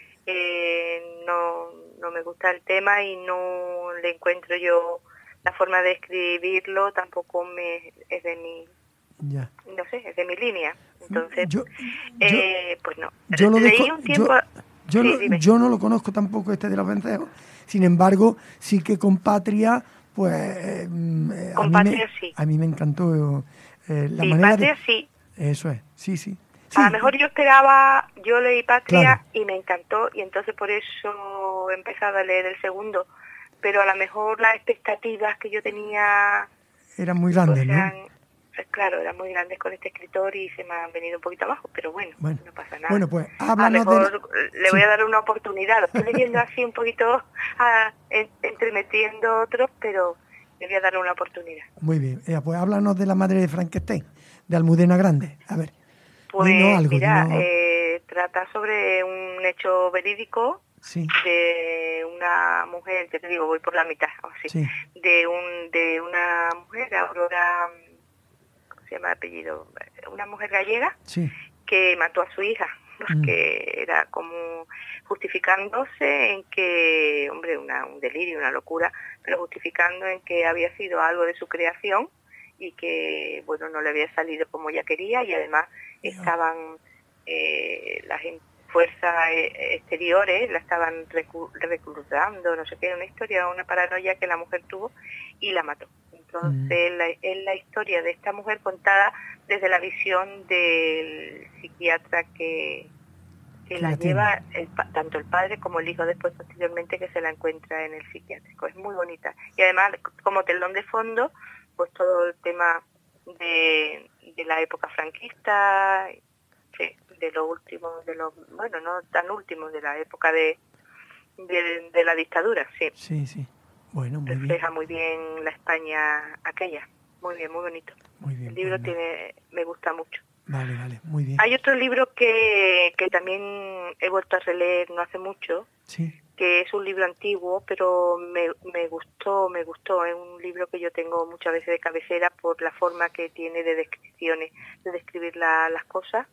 Eh, no, no me gusta el tema y no le encuentro yo la forma de escribirlo, tampoco me es de mi, Ya. no sé, es de mi línea. Entonces, Yo, eh, pues no. yo lo Leí dejo- un tiempo... Yo, Sí, no, dime. yo no lo conozco tampoco este de Los vencejos. Sin embargo, sí que con Patria, pues eh, mm, eh, Con a, mí Patria, me, sí. a mí me encantó eh, la Sí, manera Patria, de... sí. Eso es, sí, sí. A lo mejor yo esperaba, yo leí Patria Claro. y me encantó y entonces por eso he empezado a leer el segundo. Pero a lo mejor las expectativas que yo tenía, Eran muy grandes, pues ¿no? eran, pues claro, eran muy grandes con este escritor y se me han venido un poquito abajo, pero bueno, Bueno, no pasa nada. bueno, pues a lo háblanos de... mejor la- le voy sí. a dar una oportunidad. Lo estoy leyendo así un poquito ah, en- entremetiendo otros, pero le voy a dar una oportunidad. Muy bien. Eh, pues háblanos de la madre de Frankenstein, de Almudena Grande. A ver, Pues dinos algo. mira, dinos- eh, trata sobre un hecho verídico Sí, de una mujer, ya te digo, voy por la mitad, o sí, sí. de un de una mujer, Aurora, ¿cómo se llama el apellido? Una mujer gallega Sí. que mató a su hija, porque era como justificándose en que, hombre, una, un delirio, una locura, pero justificando en que había sido algo de su creación y que, bueno, no le había salido como ella quería y además estaban eh, las in- fuerzas eh, exteriores, la estaban recu- reclutando, no sé qué, una historia, una paranoia que la mujer tuvo y la mató. Entonces la, es la historia de esta mujer contada desde la visión del psiquiatra que, que Que la la tiene. lleva, el pa- tanto el padre como el hijo después posteriormente que se la encuentra en el psiquiátrico. Es muy bonita. Y además, como telón de fondo, pues todo el tema de, de la época franquista, sí, de lo último, de lo, bueno, no tan último, de la época de, de, de la dictadura, sí. Sí, sí. Bueno, muy bien. Refleja muy bien la España aquella. Muy bien, muy bonito. Muy bien. El libro pues nada. tiene, me gusta mucho. Vale, vale. Muy bien. Hay otro libro que, que también he vuelto a releer no hace mucho, Sí. que es un libro antiguo, pero me, me gustó, me gustó. Es un libro que yo tengo muchas veces de cabecera por la forma que tiene de descripciones, de describir la- las cosas.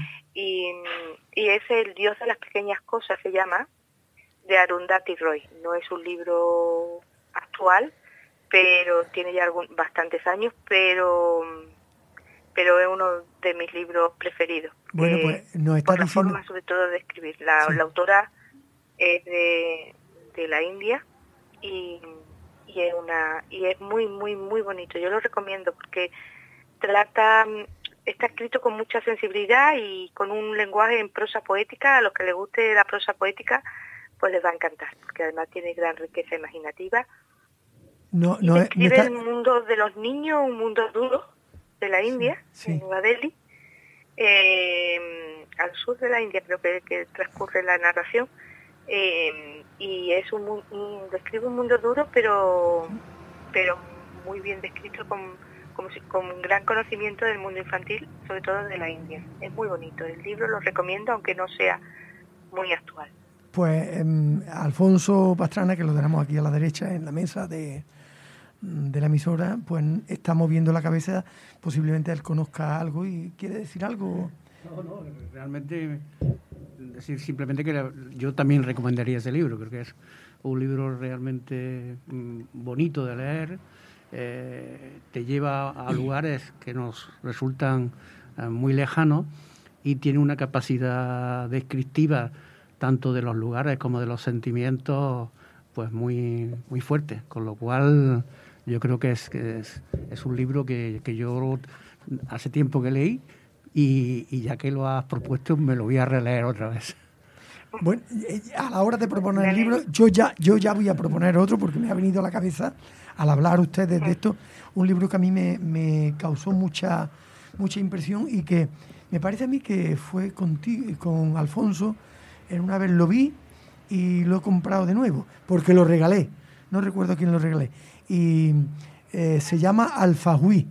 Y, y es El Dios de las pequeñas cosas, se llama, de Arundhati Roy. No es un libro actual, pero tiene ya algún, bastantes años, pero pero es uno de mis libros preferidos. Bueno, Eh, pues nos está por la diciendo... forma sobre todo de escribir. La, Sí. la autora es de, de la India y, y es una y es muy muy muy bonito. Yo lo recomiendo porque trata está escrito con mucha sensibilidad y con un lenguaje en prosa poética. A los que les guste la prosa poética pues les va a encantar, porque además tiene gran riqueza imaginativa. No, Y no, es- me describe está- el mundo de los niños, un mundo duro de la India, sí. en Nueva Delhi, eh, al sur de la India creo que, que transcurre la narración, eh, y es un, mu- un- describe un mundo duro, pero pero muy bien descrito con, como si, con un gran conocimiento del mundo infantil, sobre todo de la India. Es muy bonito. El libro lo recomiendo, aunque no sea muy actual. Pues eh, Alfonso Pastrana, que lo tenemos aquí a la derecha en la mesa de, de la emisora, pues está moviendo la cabeza. Posiblemente él conozca algo y quiere decir algo. No, no, realmente decir simplemente que yo también recomendaría ese libro. Creo que es un libro realmente mm, bonito de leer. Eh, te lleva a lugares que nos resultan eh, muy lejanos y tiene una capacidad descriptiva tanto de los lugares como de los sentimientos pues muy muy fuerte, con lo cual yo creo que es que es, es un libro que, que yo hace tiempo que leí y, y ya que lo has propuesto me lo voy a releer otra vez. Bueno, a la hora de proponer el libro, yo ya yo ya voy a proponer otro porque me ha venido a la cabeza al hablar ustedes de esto, un libro que a mí me, me causó mucha mucha impresión y que me parece a mí que fue contigo, con Alfonso, en una vez lo vi y lo he comprado de nuevo, porque lo regalé, no recuerdo a quién lo regalé, y eh, se llama Alfagüí,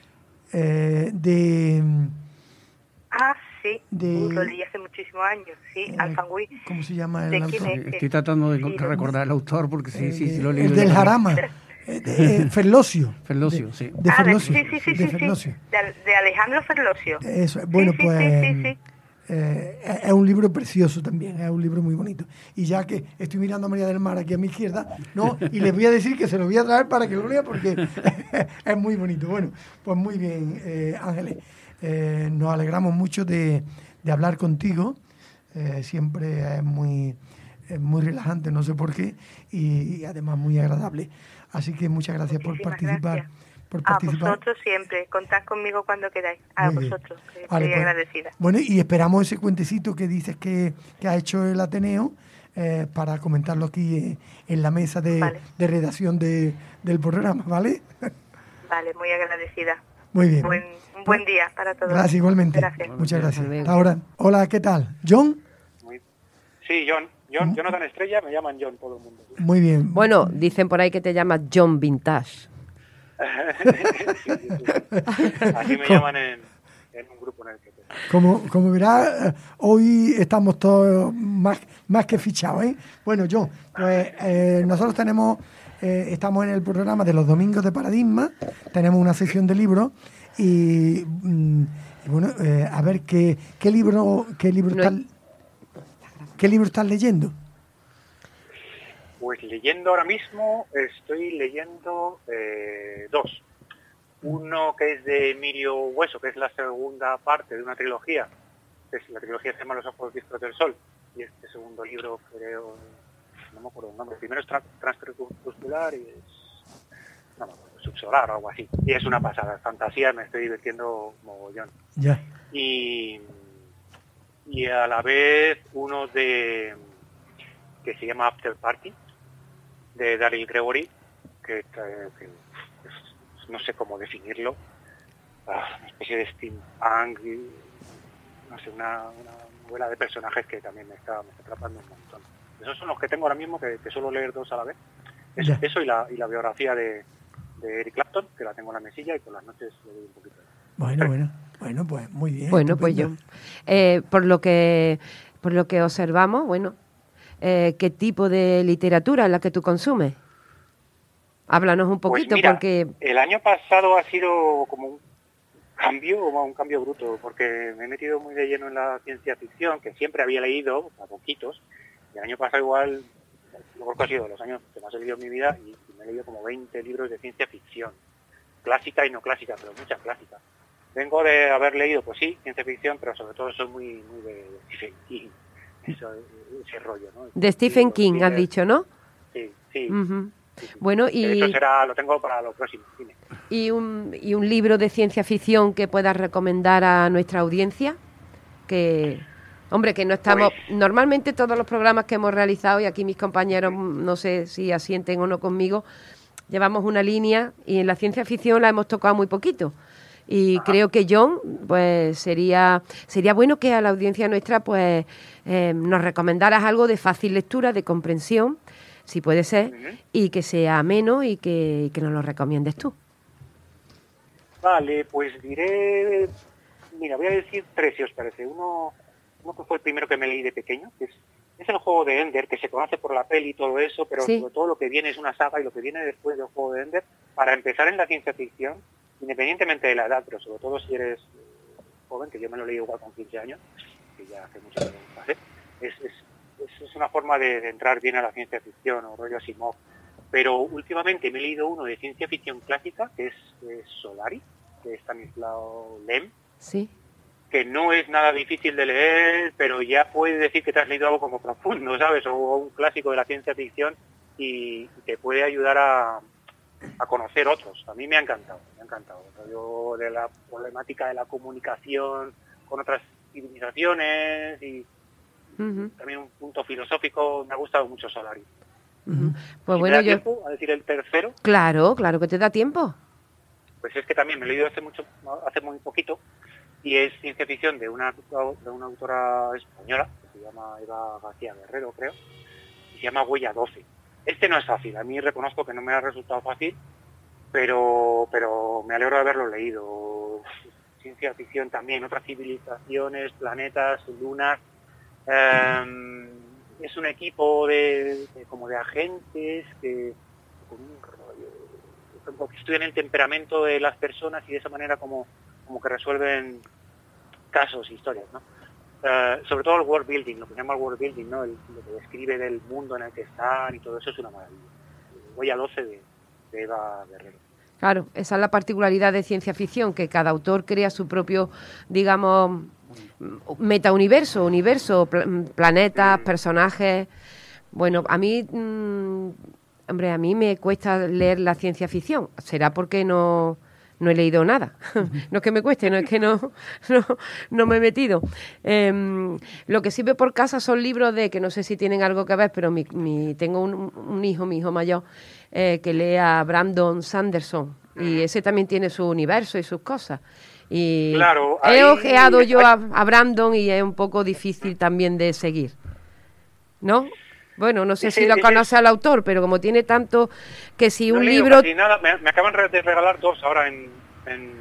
eh, de... Ah, sí, de, lo leí hace muchísimos años, sí, eh, Alfagüí. ¿Cómo se llama el ¿De autor? quién es? Estoy tratando de sí, recordar el autor, porque sí, eh, sí, sí lo he leído. El del Jarama. De Ferlosio. Ferlosio, de, sí. De Ferlosio. Ah, sí, sí, sí, de, sí, Ferlosio. Sí. De, de Alejandro Ferlosio. Eso, bueno, sí, sí, pues sí, sí, sí. Eh, es un libro precioso también, es un libro muy bonito. Y ya que estoy mirando a María del Mar aquí a mi izquierda, no, y les voy a decir que se lo voy a traer para que lo lea porque es muy bonito. Bueno, pues muy bien, eh, Ángeles. Eh, nos alegramos mucho de, de hablar contigo. Eh, siempre es muy, es muy relajante, no sé por qué, y, y además muy agradable. Así que muchas gracias por participar, gracias. por participar. A vosotros siempre, contad conmigo cuando queráis. A muy vosotros, que vale, estoy pues, agradecida. Bueno, y esperamos ese cuentecito que dices que, que ha hecho el Ateneo eh, para comentarlo aquí eh, en la mesa de, vale. de redacción de, del programa, ¿vale? Vale, muy agradecida. Muy bien. Buen, un buen día para todos. Gracias, igualmente. Gracias. Muchas gracias. Hasta ahora. Hola, ¿qué tal? ¿John? Muy... Sí, John. John, Jonathan Estrella, me llaman John todo el mundo. Muy bien. Bueno, dicen por ahí que te llamas John Vintage. sí, sí, sí. Así me llaman en, en un grupo en el que... Como, como verás, hoy estamos todos más, más que fichados, ¿eh? Bueno, John, pues eh, nosotros tenemos, eh, estamos en el programa de los domingos de Paradigma, tenemos una sección de libros y, mm, y bueno, eh, a ver qué, qué libro, qué libro no estás... ¿Qué libro estás leyendo? Pues leyendo ahora mismo, estoy leyendo eh, dos. Uno que es de Emilio Hueso, que es la segunda parte de una trilogía. Es, la trilogía se llama Los ojos vistos del sol. Y este segundo libro, creo, no me acuerdo el nombre. El primero es tra Transcrepuscular y es, no me acuerdo, Subsolar o algo así. Y es una pasada, es fantasía, me estoy divirtiendo mogollón. Ya. Y... y a la vez uno de que se llama After Party de Daryl Gregory que, que, que no sé cómo definirlo, una especie de steampunk, no sé, una, una novela de personajes que también me está, me está atrapando un montón. Esos son los que tengo ahora mismo, que, que suelo leer dos a la vez. Eso, eso y, la, y la biografía de, de Eric Clapton, que la tengo en la mesilla y por las noches le doy un poquito. Bueno, bueno. Bueno, pues muy bien. Bueno, pues yo, eh, por lo que por lo que observamos, bueno, eh, ¿qué tipo de literatura es la que tú consumes? Háblanos un poquito, pues mira, porque el año pasado ha sido como un cambio, como un cambio bruto, porque me he metido muy de lleno en la ciencia ficción, que siempre había leído, a poquitos, y el año pasado igual, yo creo que ha sido de los años que más he leído en mi vida, y, y me he leído como veinte libros de ciencia ficción, clásica y no clásica, pero mucha clásica. Vengo de haber leído, pues sí, ciencia ficción, pero sobre todo soy muy, muy de Stephen King, eso, ese rollo, ¿no? De Stephen King, King has dicho, ¿no? Sí, sí. Uh-huh. sí, sí. Bueno, y... Eso será, lo tengo para lo próximo, dime. ¿Y un, ¿Y un libro de ciencia ficción que puedas recomendar a nuestra audiencia? Que, hombre, que no estamos... Pues... Normalmente todos los programas que hemos realizado, y aquí mis compañeros, no sé si asienten o no conmigo, llevamos una línea y en la ciencia ficción la hemos tocado muy poquito. Y Ajá. creo que, John, pues sería sería bueno que a la audiencia nuestra pues eh, nos recomendaras algo de fácil lectura, de comprensión, si puede ser, uh-huh. y que sea ameno y que, y que nos lo recomiendes tú. Vale, pues diré... Mira, voy a decir tres, si os parece. Uno, uno que fue el primero que me leí de pequeño, que es, es el juego de Ender, que se conoce por la peli y todo eso, pero Sí. sobre todo lo que viene es una saga y lo que viene después del juego de Ender, para empezar en la ciencia ficción, independientemente de la edad, pero sobre todo si eres joven, que yo me lo leí igual con quince años, que ya hace mucho que no lo pasé, es, es, es, es una forma de, de entrar bien a la ciencia ficción, o rollo Asimov. Pero últimamente me he leído uno de ciencia ficción clásica, que es, es Solaris, de Stanislaw Lem, Sí. que no es nada difícil de leer, pero ya puedes decir que te has leído algo como profundo, ¿sabes? O un clásico de la ciencia ficción y te puede ayudar a, a conocer otros. A mí me ha encantado, me ha encantado. Yo de la problemática de la comunicación con otras civilizaciones y Ujú. también un punto filosófico, me ha gustado mucho Solaris. Ujú. Pues Si bueno, te da yo... tiempo a decir el tercero, Claro, claro que te da tiempo. pues es que también me lo he leído hace mucho, hace muy poquito, y es ciencia ficción de una, de una autora española, que se llama Eva García Guerrero, creo, y se llama Huella doce. Este no es fácil, a mí reconozco que no me ha resultado fácil, pero, pero me alegro de haberlo leído. Ciencia ficción también, otras civilizaciones, planetas, lunas. Eh, es un equipo de, de como de agentes que, con un rollo, que estudian el temperamento de las personas y de esa manera como, como que resuelven casos, historias, ¿no? Uh, sobre todo el world building, lo que se llama el world building, ¿no? El, lo que describe del mundo en el que están y todo eso es una maravilla. Voy a doce de, de Eva Guerrero. Claro, esa es la particularidad de ciencia ficción, que cada autor crea su propio, digamos, metauniverso, universo, pl- planetas, personajes. Bueno, a mí, mmm, hombre, a mí me cuesta leer la ciencia ficción. Será porque no, no he leído nada. No es que me cueste, no es que no, no, no me he metido. Eh, lo que sí veo por casa son libros de, que no sé si tienen algo que ver, pero mi, mi, tengo un, un hijo, mi hijo mayor, eh, que lee a Brandon Sanderson. Y ese también tiene su universo y sus cosas. Y claro, he ahí, ojeado yo hay... a, a Brandon y es un poco difícil también de seguir, ¿no? Bueno, no sé Ese, si lo ese... conoce al autor, pero como tiene tanto que si no un he leído libro... casi nada, me, me acaban de regalar dos ahora en, en,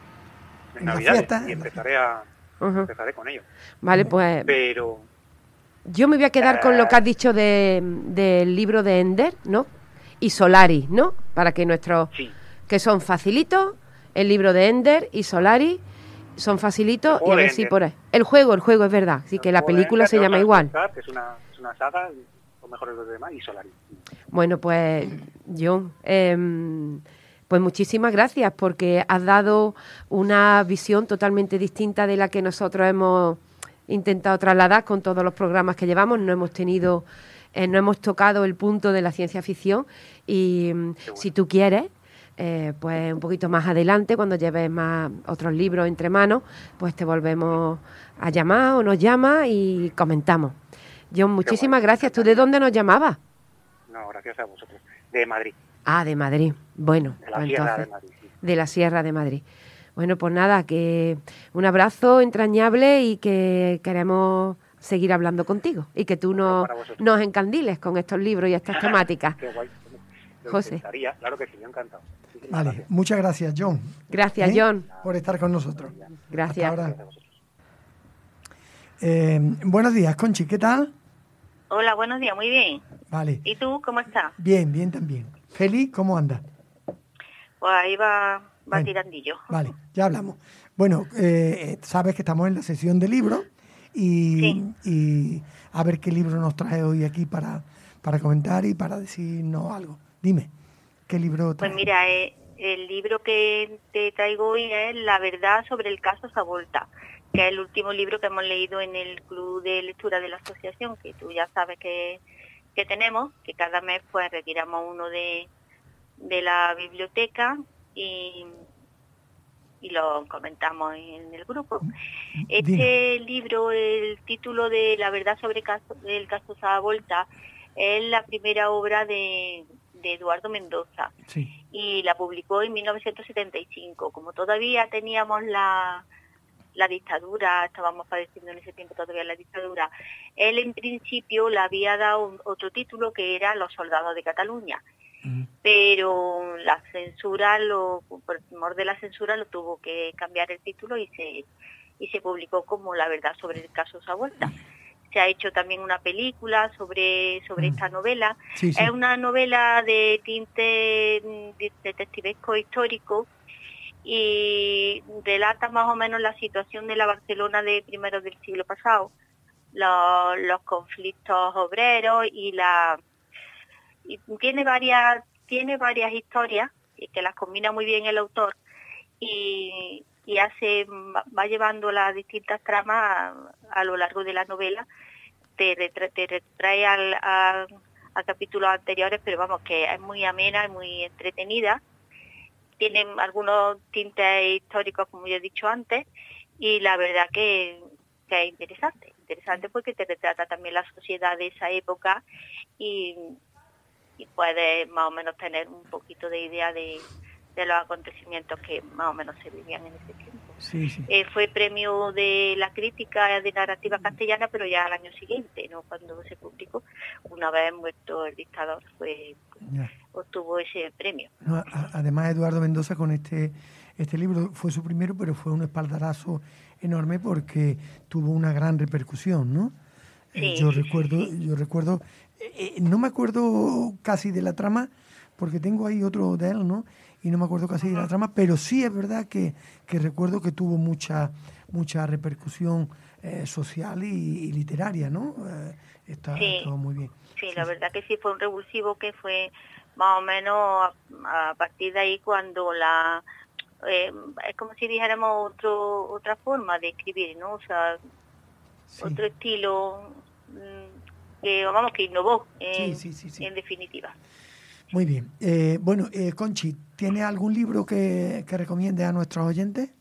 en Navidades y empezaré, a, uh-huh. empezaré con ellos. Vale, pues... Pero... Yo me voy a quedar uh... con lo que has dicho de, del libro de Ender, ¿no? Y Solaris, ¿no? Para que nuestros... Sí. Que son facilitos, el libro de Ender y Solaris son facilitos y a ver si por ahí. El juego, el juego es verdad, así el que la película Ender, se llama igual. Que es una, es una saga, son mejores los demás, y Solaris. Bueno, pues John, eh, pues muchísimas gracias porque has dado una visión totalmente distinta de la que nosotros hemos intentado trasladar con todos los programas que llevamos. No hemos tenido, eh, no hemos tocado el punto de la ciencia ficción y bueno. Si tú quieres... Eh, pues un poquito más adelante, cuando lleves más otros libros entre manos, pues te volvemos a llamar o nos llamas y comentamos. John, muchísimas gracias. ¿Tú de dónde nos llamabas? No, gracias a vosotros. De Madrid. Ah, de Madrid. Bueno, de la pues Sierra entonces, de Madrid, sí. De la Sierra de Madrid. Bueno, pues nada, que un abrazo entrañable y que queremos seguir hablando contigo y que tú nos, nos encandiles con estos libros y estas temáticas. Qué guay. José. Claro que sí, yo encantado. Vale, gracias. Muchas gracias, John. Gracias, ¿Eh? John. Por estar con nosotros. Gracias. Hasta ahora. Eh, buenos días, Conchi, ¿qué tal? Hola, buenos días, muy bien. Vale. ¿Y tú, cómo estás? Bien, bien también. Feli, ¿cómo andas? Pues ahí va, va bueno, tirandillo. Vale, ya hablamos. Bueno, eh, sabes que estamos en la sesión de libros y, sí. y a ver qué libro nos trae hoy aquí para, para comentar y para decirnos algo. Dime. ¿Qué libro traes? Pues mira, eh, el libro que te traigo hoy es La verdad sobre el caso Savolta, que es el último libro que hemos leído en el club de lectura de la asociación, que tú ya sabes que, que tenemos, que cada mes pues retiramos uno de, de la biblioteca y, y lo comentamos en el grupo. Este Dime. libro, el título de La verdad sobre el caso, el caso Savolta, es la primera obra de... de Eduardo Mendoza, sí. Y la publicó en mil novecientos setenta y cinco. Como todavía teníamos la, la dictadura, estábamos padeciendo en ese tiempo todavía la dictadura, él en principio le había dado un, otro título que era Los soldados de Cataluña, uh-huh. pero la censura, lo, por temor de la censura, lo tuvo que cambiar el título y se y se publicó como La verdad sobre el caso Savolta. Se ha hecho también una película sobre sobre uh-huh. esta novela. Sí, sí. Es una novela de tinte de detectivesco histórico y relata más o menos la situación de la Barcelona de primeros del siglo pasado, los, los conflictos obreros y la y tiene varias tiene varias historias que las combina muy bien el autor y, y hace va llevando las distintas tramas a, a lo largo de la novela, te, retra, te retrae al, a, a capítulos anteriores, pero vamos, que es muy amena y muy entretenida. Tienen algunos tintes históricos, como yo he dicho antes, y la verdad que, que es interesante, interesante porque te retrata también la sociedad de esa época y, y puedes más o menos tener un poquito de idea de, de los acontecimientos que más o menos se vivían en ese tiempo. Sí, sí. Eh, fue premio de la crítica de narrativa castellana, pero ya al año siguiente, no cuando se publicó, una vez muerto el dictador, fue ya. obtuvo ese premio. No, a, además, Eduardo Mendoza con este este libro fue su primero, pero fue un espaldarazo enorme porque tuvo una gran repercusión, ¿no? Sí, eh, yo sí, recuerdo, sí. yo recuerdo, eh, no me acuerdo casi de la trama, porque tengo ahí otro de él, ¿no? Y no me acuerdo casi uh-huh. de la trama, pero sí es verdad que, que recuerdo que tuvo mucha mucha repercusión eh, social y, y literaria, ¿no? Eh, está sí. todo muy bien. Sí, sí, la verdad que sí fue un revulsivo que fue más o menos a, a partir de ahí cuando la... Eh, es como si dijéramos otro otra forma de escribir, ¿no? O sea, sí. otro estilo que, vamos, que innovó en, sí, sí, sí, sí. en definitiva. Muy bien. Eh, bueno, eh, Conchi, ¿tiene algún libro que, que recomiende a nuestros oyentes?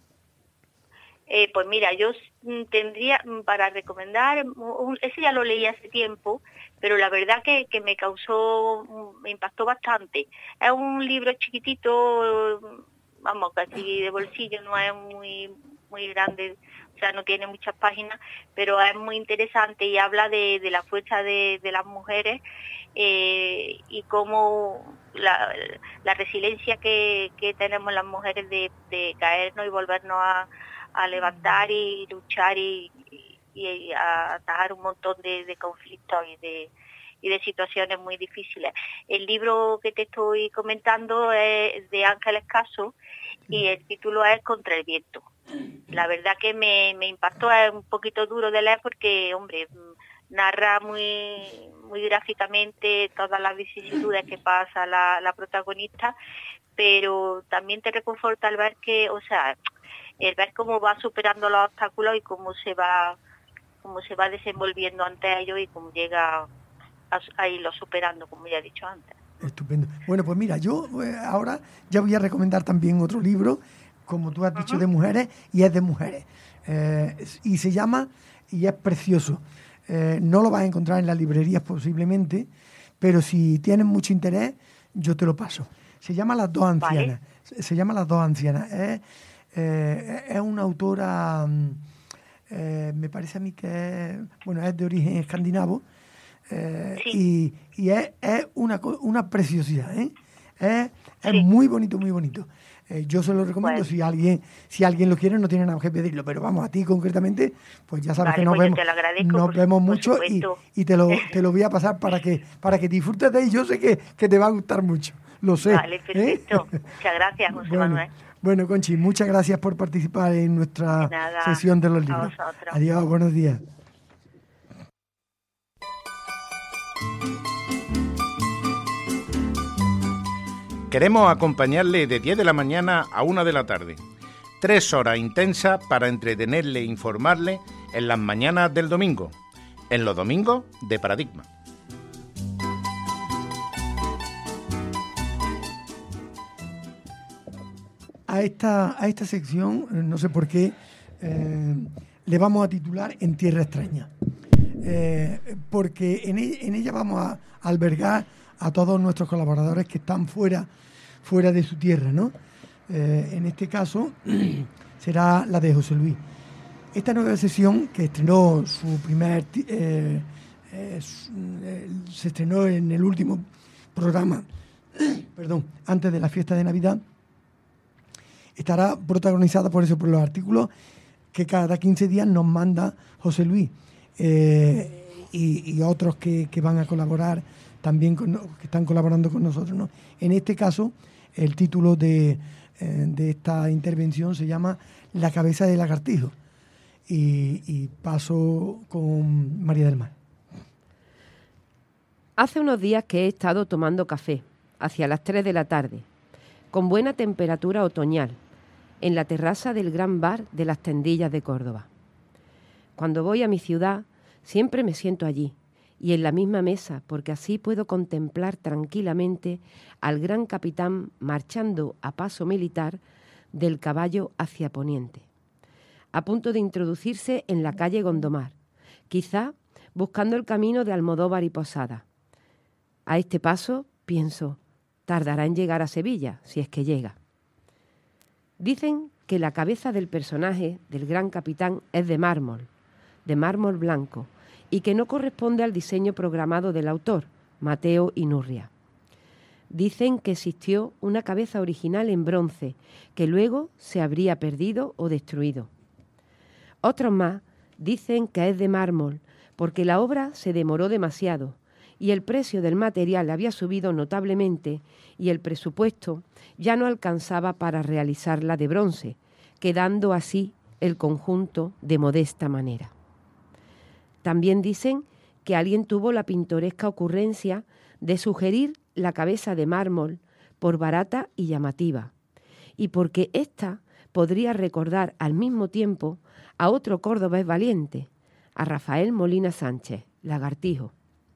Eh, pues mira, yo tendría para recomendar, un, ese ya lo leí hace tiempo, pero la verdad que, que me causó, me impactó bastante. Es un libro chiquitito, vamos, casi de bolsillo, no es muy muy grande, o sea, no tiene muchas páginas, pero es muy interesante y habla de, de la fuerza de, de las mujeres eh, y cómo la, la resiliencia que, que tenemos las mujeres de, de caernos y volvernos a, a levantar y luchar y, y, y a atajar un montón de, de conflictos y de y de situaciones muy difíciles. El libro que te estoy comentando es de Ángeles Caso y el título es Contra el viento. La verdad que me, me impactó, es un poquito duro de leer porque, hombre, narra muy muy gráficamente todas las vicisitudes que pasa la, la protagonista, pero también te reconforta al ver que, o sea, el ver cómo va superando los obstáculos y cómo se va cómo se va desenvolviendo ante ellos y cómo llega a irlo superando, como ya he dicho antes. Estupendo. Bueno, pues mira, yo eh, ahora ya voy a recomendar también otro libro, como tú has dicho, uh-huh. de mujeres, y es de mujeres. Eh, y se llama, y es precioso, eh, no lo vas a encontrar en las librerías posiblemente, pero si tienes mucho interés, yo te lo paso. Se llama Las dos ancianas. Vale. Se llama Las dos ancianas. Es, eh, es una autora, eh, me parece a mí que es, bueno, es de origen escandinavo, Eh, sí. y, y es, es una, una preciosidad, ¿eh? es, es sí. muy bonito, muy bonito. Eh, yo se lo recomiendo, pues, si alguien si alguien lo quiere, no tiene nada que pedirlo, pero vamos, a ti concretamente, pues ya sabes vale, que nos pues vemos, nos por, vemos por mucho y, y te lo te lo voy a pasar para que para que disfrutes de él. Yo sé que, que te va a gustar mucho, lo sé. Vale, perfecto. ¿eh? Muchas gracias, José bueno, Manuel. Bueno, Conchi, muchas gracias por participar en nuestra Nada, sesión de los libros. Adiós, buenos días. Queremos acompañarle de diez de la mañana a una de la tarde. Tres horas intensas para entretenerle e informarle en las mañanas del domingo. En los domingos de Paradigma. A esta, a esta sección, no sé por qué, eh, le vamos a titular En tierra extraña. Eh, porque en, e- en ella vamos a albergar a todos nuestros colaboradores que están fuera, fuera de su tierra, ¿no? Eh, en este caso será la de José Luis. Esta nueva sesión que estrenó su primer... Eh, eh, su, eh, se estrenó en el último programa perdón, antes de la fiesta de Navidad. Estará protagonizada por eso, por los artículos que cada quince días nos manda José Luis eh, y, y otros que, que van a colaborar también, con, que están colaborando con nosotros, ¿no? En este caso, el título de, eh, de esta intervención se llama La cabeza de lagartijo. Y, y paso con María del Mar. Hace unos días que he estado tomando café, hacia las tres de la tarde, con buena temperatura otoñal, en la terraza del gran bar de las Tendillas de Córdoba. Cuando voy a mi ciudad, siempre me siento allí, y en la misma mesa, porque así puedo contemplar tranquilamente al gran capitán marchando a paso militar del Caballo hacia Poniente, a punto de introducirse en la calle Gondomar, quizá buscando el camino de Almodóvar y Posada. A este paso, pienso, tardará en llegar a Sevilla, si es que llega. Dicen que la cabeza del personaje del gran capitán es de mármol, de mármol blanco, y que no corresponde al diseño programado del autor, Mateo Inurria. Dicen que existió una cabeza original en bronce, que luego se habría perdido o destruido. Otros más dicen que es de mármol, porque la obra se demoró demasiado, y el precio del material había subido notablemente y el presupuesto ya no alcanzaba para realizarla de bronce, quedando así el conjunto de modesta manera. También dicen que alguien tuvo la pintoresca ocurrencia de sugerir la cabeza de mármol por barata y llamativa, y porque ésta podría recordar al mismo tiempo a otro cordobés valiente, a Rafael Molina Sánchez, Lagartijo.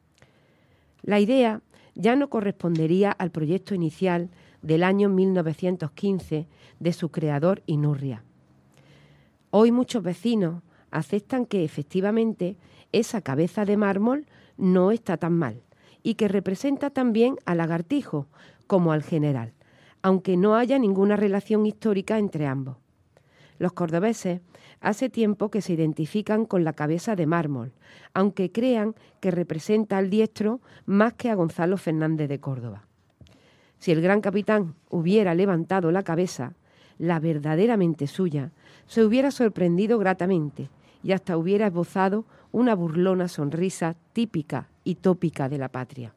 La idea ya no correspondería al proyecto inicial del año mil novecientos quince de su creador Inurria. Hoy muchos vecinos aceptan que efectivamente esa cabeza de mármol no está tan mal y que representa también al Lagartijo como al general, aunque no haya ninguna relación histórica entre ambos. Los cordobeses hace tiempo que se identifican con la cabeza de mármol, aunque crean que representa al diestro más que a Gonzalo Fernández de Córdoba. Si el gran capitán hubiera levantado la cabeza, la verdaderamente suya, se hubiera sorprendido gratamente y hasta hubiera esbozado una burlona sonrisa típica y tópica de la patria.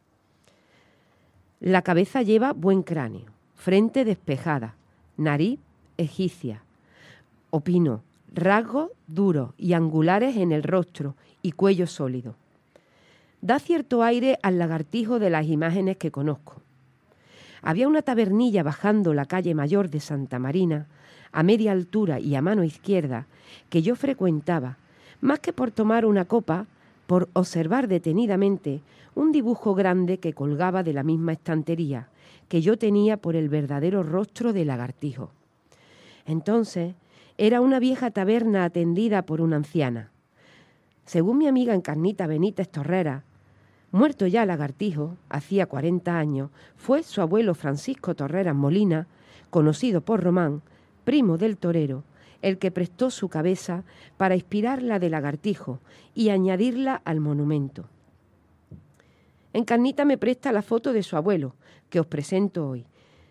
La cabeza lleva buen cráneo, frente despejada, nariz egipcia, opino, rasgos duros y angulares en el rostro y cuello sólido. Da cierto aire al Lagartijo de las imágenes que conozco. Había una tabernilla bajando la calle Mayor de Santa Marina, a media altura y a mano izquierda, que yo frecuentaba, más que por tomar una copa, por observar detenidamente un dibujo grande que colgaba de la misma estantería, que yo tenía por el verdadero rostro de Lagartijo. Entonces, era una vieja taberna atendida por una anciana. Según mi amiga Encarnita Benítez Torrera, muerto ya Lagartijo, hacía cuarenta años, fue su abuelo Francisco Torreras Molina, conocido por Román, primo del torero, el que prestó su cabeza para inspirar la de Lagartijo y añadirla al monumento. Encarnita me presta la foto de su abuelo, que os presento hoy,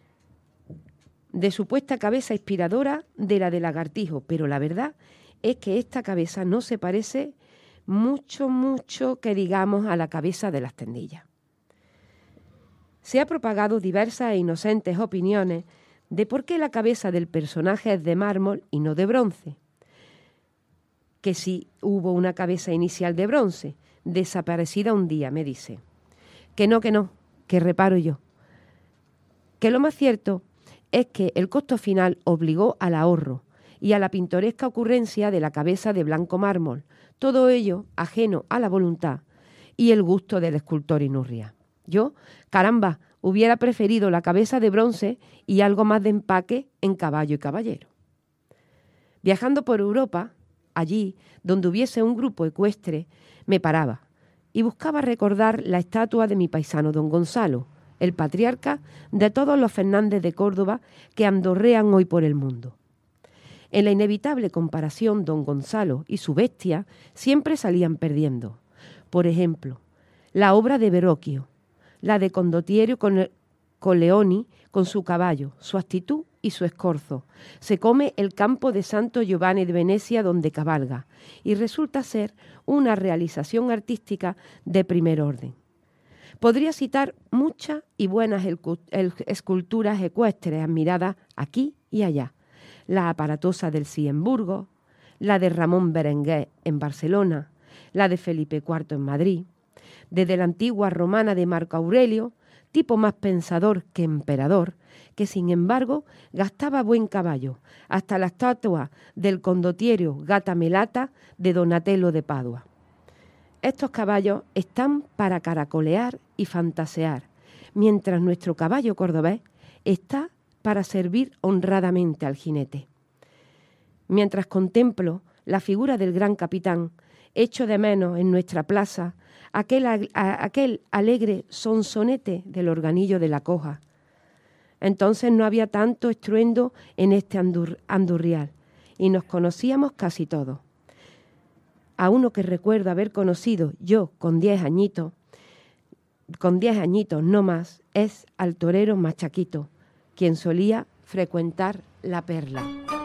de supuesta cabeza inspiradora de la de Lagartijo, pero la verdad es que esta cabeza no se parece mucho, mucho que digamos a la cabeza de las Tendillas. Se ha propagado diversas e inocentes opiniones de por qué la cabeza del personaje es de mármol y no de bronce. Que si hubo una cabeza inicial de bronce, desaparecida un día, me dice. Que no, que no, que reparo yo. Que lo más cierto es que el costo final obligó al ahorro y a la pintoresca ocurrencia de la cabeza de blanco mármol, todo ello ajeno a la voluntad y el gusto del escultor Inurria. Yo, caramba, hubiera preferido la cabeza de bronce y algo más de empaque en caballo y caballero. Viajando por Europa, allí donde hubiese un grupo ecuestre, me paraba y buscaba recordar la estatua de mi paisano don Gonzalo, el patriarca de todos los Fernández de Córdoba que andorrean hoy por el mundo. En la inevitable comparación, don Gonzalo y su bestia siempre salían perdiendo. Por ejemplo, la obra de Verrocchio, la de Condottiero con el, Colleoni con su caballo, su actitud y su escorzo. Se come el campo de Santo Giovanni de Venecia donde cabalga y resulta ser una realización artística de primer orden. Podría citar muchas y buenas esculturas ecuestres admiradas aquí y allá. La aparatosa del Cid en Burgos, la de Ramón Berenguer en Barcelona, la de Felipe cuarto en Madrid, desde la antigua romana de Marco Aurelio, tipo más pensador que emperador, que sin embargo gastaba buen caballo, hasta la estatua del condottiero Gata Melata de Donatello de Padua. Estos caballos están para caracolear y fantasear, mientras nuestro caballo cordobés está para servir honradamente al jinete. Mientras contemplo la figura del gran capitán, echo de menos en nuestra plaza aquel, a, aquel alegre sonsonete del organillo de la coja. Entonces no había tanto estruendo en este andur, andurrial y nos conocíamos casi todos. A uno que recuerdo haber conocido yo con diez añitos, con diez añitos no más, es al torero Machaquito, quien solía frecuentar la Perla.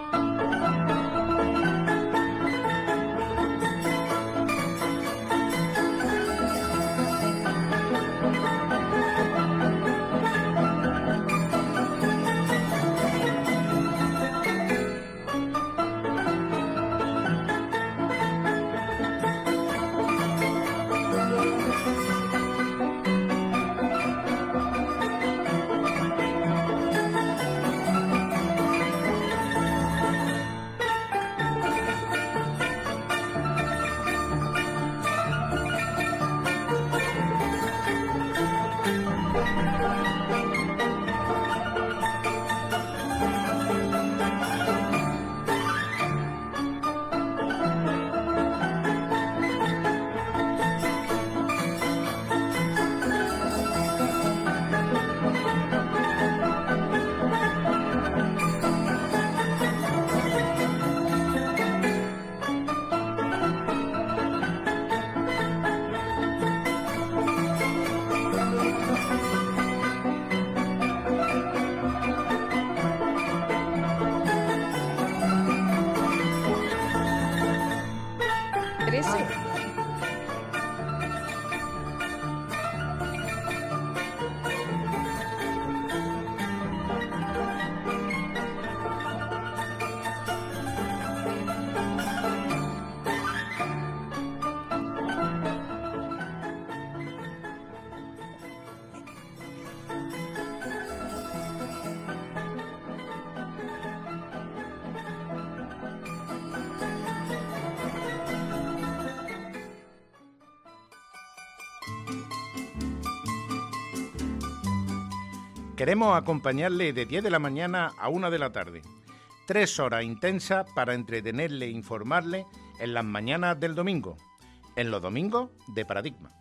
Queremos acompañarle de diez de la mañana a una de la tarde. Tres horas intensas para entretenerle e informarle en las mañanas del domingo, en los domingos de Paradigma.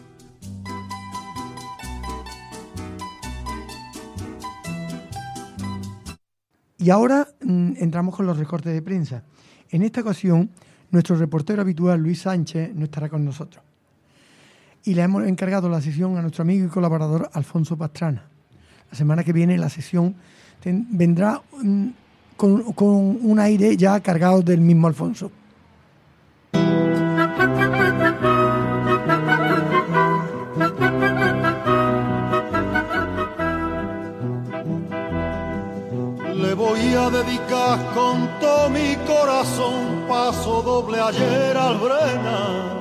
Y ahora mmm, entramos con los recortes de prensa. En esta ocasión, nuestro reportero habitual, Luis Sánchez, no estará con nosotros. Y le hemos encargado la sesión a nuestro amigo y colaborador Alfonso Pastrana. La semana que viene la sesión ten, vendrá um, con, con un aire ya cargado del mismo Alfonso. Le voy a dedicar con todo mi corazón paso doble ayer al Brena.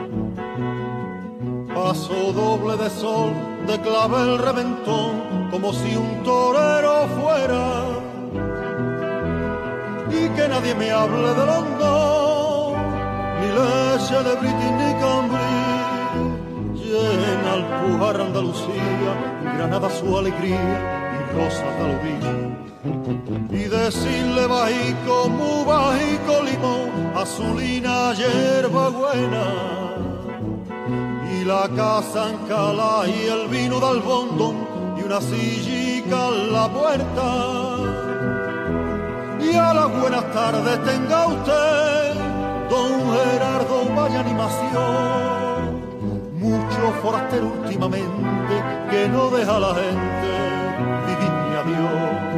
Paso doble de sol, de clavel reventón, como si un torero fuera. Y que nadie me hable de Londón, ni leche de British ni Cambridge. Llena el pujar Andalucía, Granada su alegría y Rosa Talubí. Y decirle bajico, muy bajico limón, azulina hierba buena. Y la casa en cala y el vino del bondón y una sillica en la puerta. Y a las buenas tardes tenga usted, don Gerardo, vaya animación. Mucho forastero últimamente que no deja a la gente río.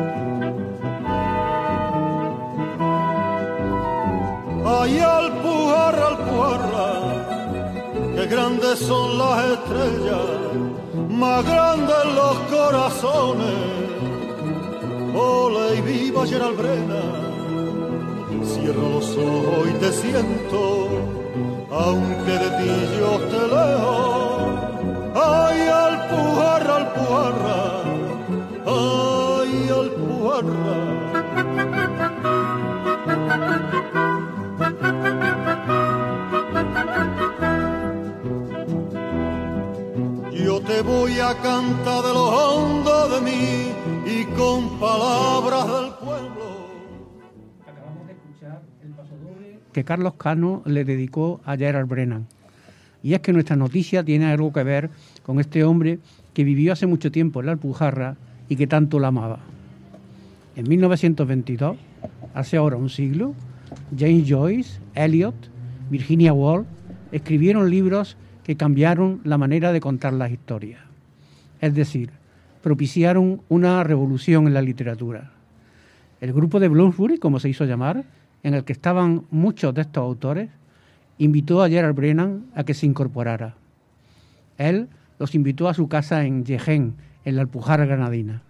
Ay, Alpujarra, Alpujarra, qué grandes son las estrellas, más grandes los corazones. Ole y viva Geralbrena, cierro los ojos y te siento, aunque de ti yo esté lejos. Ay, Alpujarra, Alpujarra, ay, Alpujarra. Yo te voy a cantar de lo hondo de mí y con palabras del pueblo. Acabamos de escuchar el pasodoble que Carlos Cano le dedicó a Gerald Brennan. Y es que nuestra noticia tiene algo que ver con este hombre que vivió hace mucho tiempo en la Alpujarra y que tanto la amaba. En mil novecientos veintidós, hace ahora un siglo, James Joyce, Eliot, Virginia Woolf escribieron libros que cambiaron la manera de contar las historias. Es decir, propiciaron una revolución en la literatura. El grupo de Bloomsbury, como se hizo llamar, en el que estaban muchos de estos autores, invitó a Gerald Brennan a que se incorporara. Él los invitó a su casa en Yején, en la Alpujarra granadina.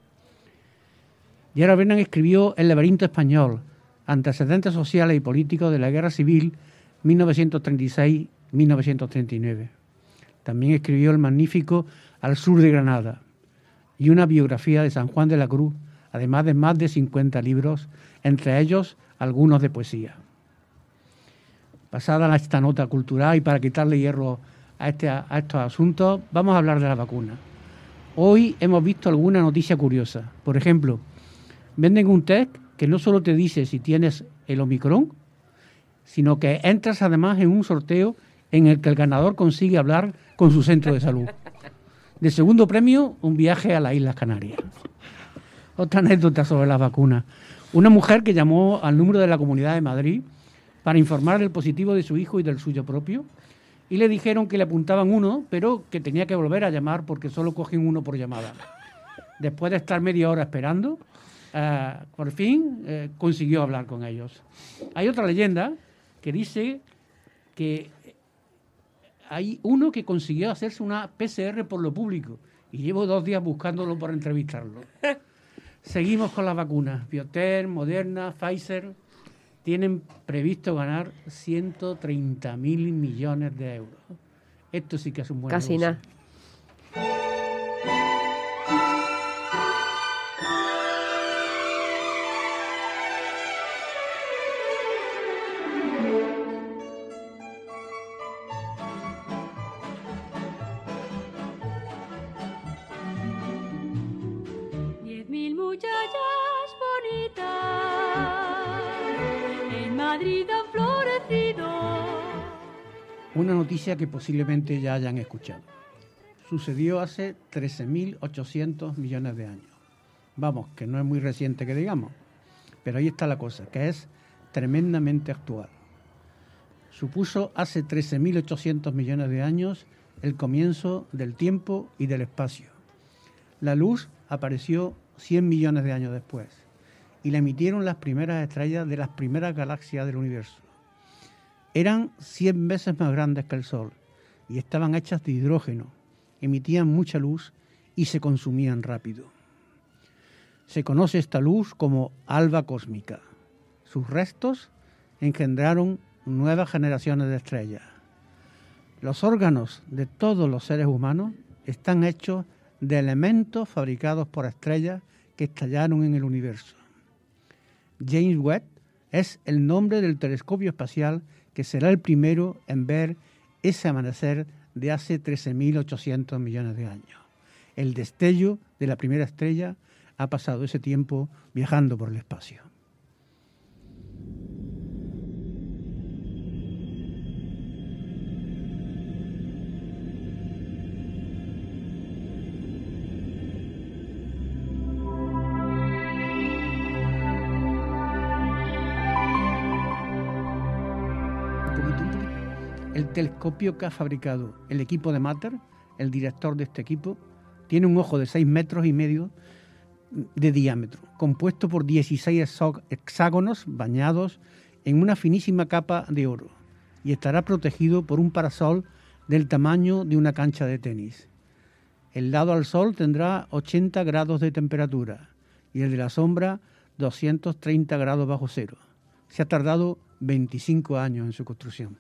Gerald Brennan escribió El laberinto español, antecedentes sociales y políticos de la Guerra Civil mil novecientos treinta y seis a mil novecientos treinta y nueve. También escribió el magnífico Al sur de Granada y una biografía de San Juan de la Cruz, además de más de cincuenta libros, entre ellos algunos de poesía. Pasada esta nota cultural y para quitarle hierro a, este, a estos asuntos, vamos a hablar de la vacuna. Hoy hemos visto alguna noticia curiosa. Por ejemplo, venden un test que no solo te dice si tienes el Omicron, sino que entras además en un sorteo en el que el ganador consigue hablar con su centro de salud. De segundo premio, un viaje a las Islas Canarias. Otra anécdota sobre las vacunas. Una mujer que llamó al número de la Comunidad de Madrid para informar del positivo de su hijo y del suyo propio, y le dijeron que le apuntaban uno, pero que tenía que volver a llamar porque solo cogen uno por llamada. Después de estar media hora esperando, eh, por fin eh, consiguió hablar con ellos. Hay otra leyenda que dice que hay uno que consiguió hacerse una P C R por lo público y llevo dos días buscándolo para entrevistarlo. Seguimos con las vacunas. BioNTech, Moderna, Pfizer tienen previsto ganar ciento treinta mil millones de euros. Esto sí que es un buen Casi negocio. nada. Diez mil muchachas bonitas en Madrid han florecido. Una noticia que posiblemente ya hayan escuchado. Sucedió hace trece mil ochocientos millones de años. Vamos, que no es muy reciente que digamos, pero ahí está la cosa, que es tremendamente actual. Supuso hace trece mil ochocientos millones de años el comienzo del tiempo y del espacio. La luz apareció cien millones de años después y la emitieron las primeras estrellas de las primeras galaxias del universo. Eran cien veces más grandes que el Sol y estaban hechas de hidrógeno, emitían mucha luz y se consumían rápido. Se conoce esta luz como alba cósmica. Sus restos engendraron nuevas generaciones de estrellas. Los órganos de todos los seres humanos están hechos de elementos fabricados por estrellas que estallaron en el universo. James Webb es el nombre del telescopio espacial que será el primero en ver ese amanecer de hace trece mil ochocientos millones de años. El destello de la primera estrella ha pasado ese tiempo viajando por el espacio. El telescopio que ha fabricado el equipo de Matter, el director de este equipo, tiene un ojo de seis metros y medio de diámetro, compuesto por dieciséis hexágonos bañados en una finísima capa de oro, y estará protegido por un parasol del tamaño de una cancha de tenis. El lado al sol tendrá ochenta grados de temperatura y el de la sombra doscientos treinta grados bajo cero. Se ha tardado veinticinco años en su construcción.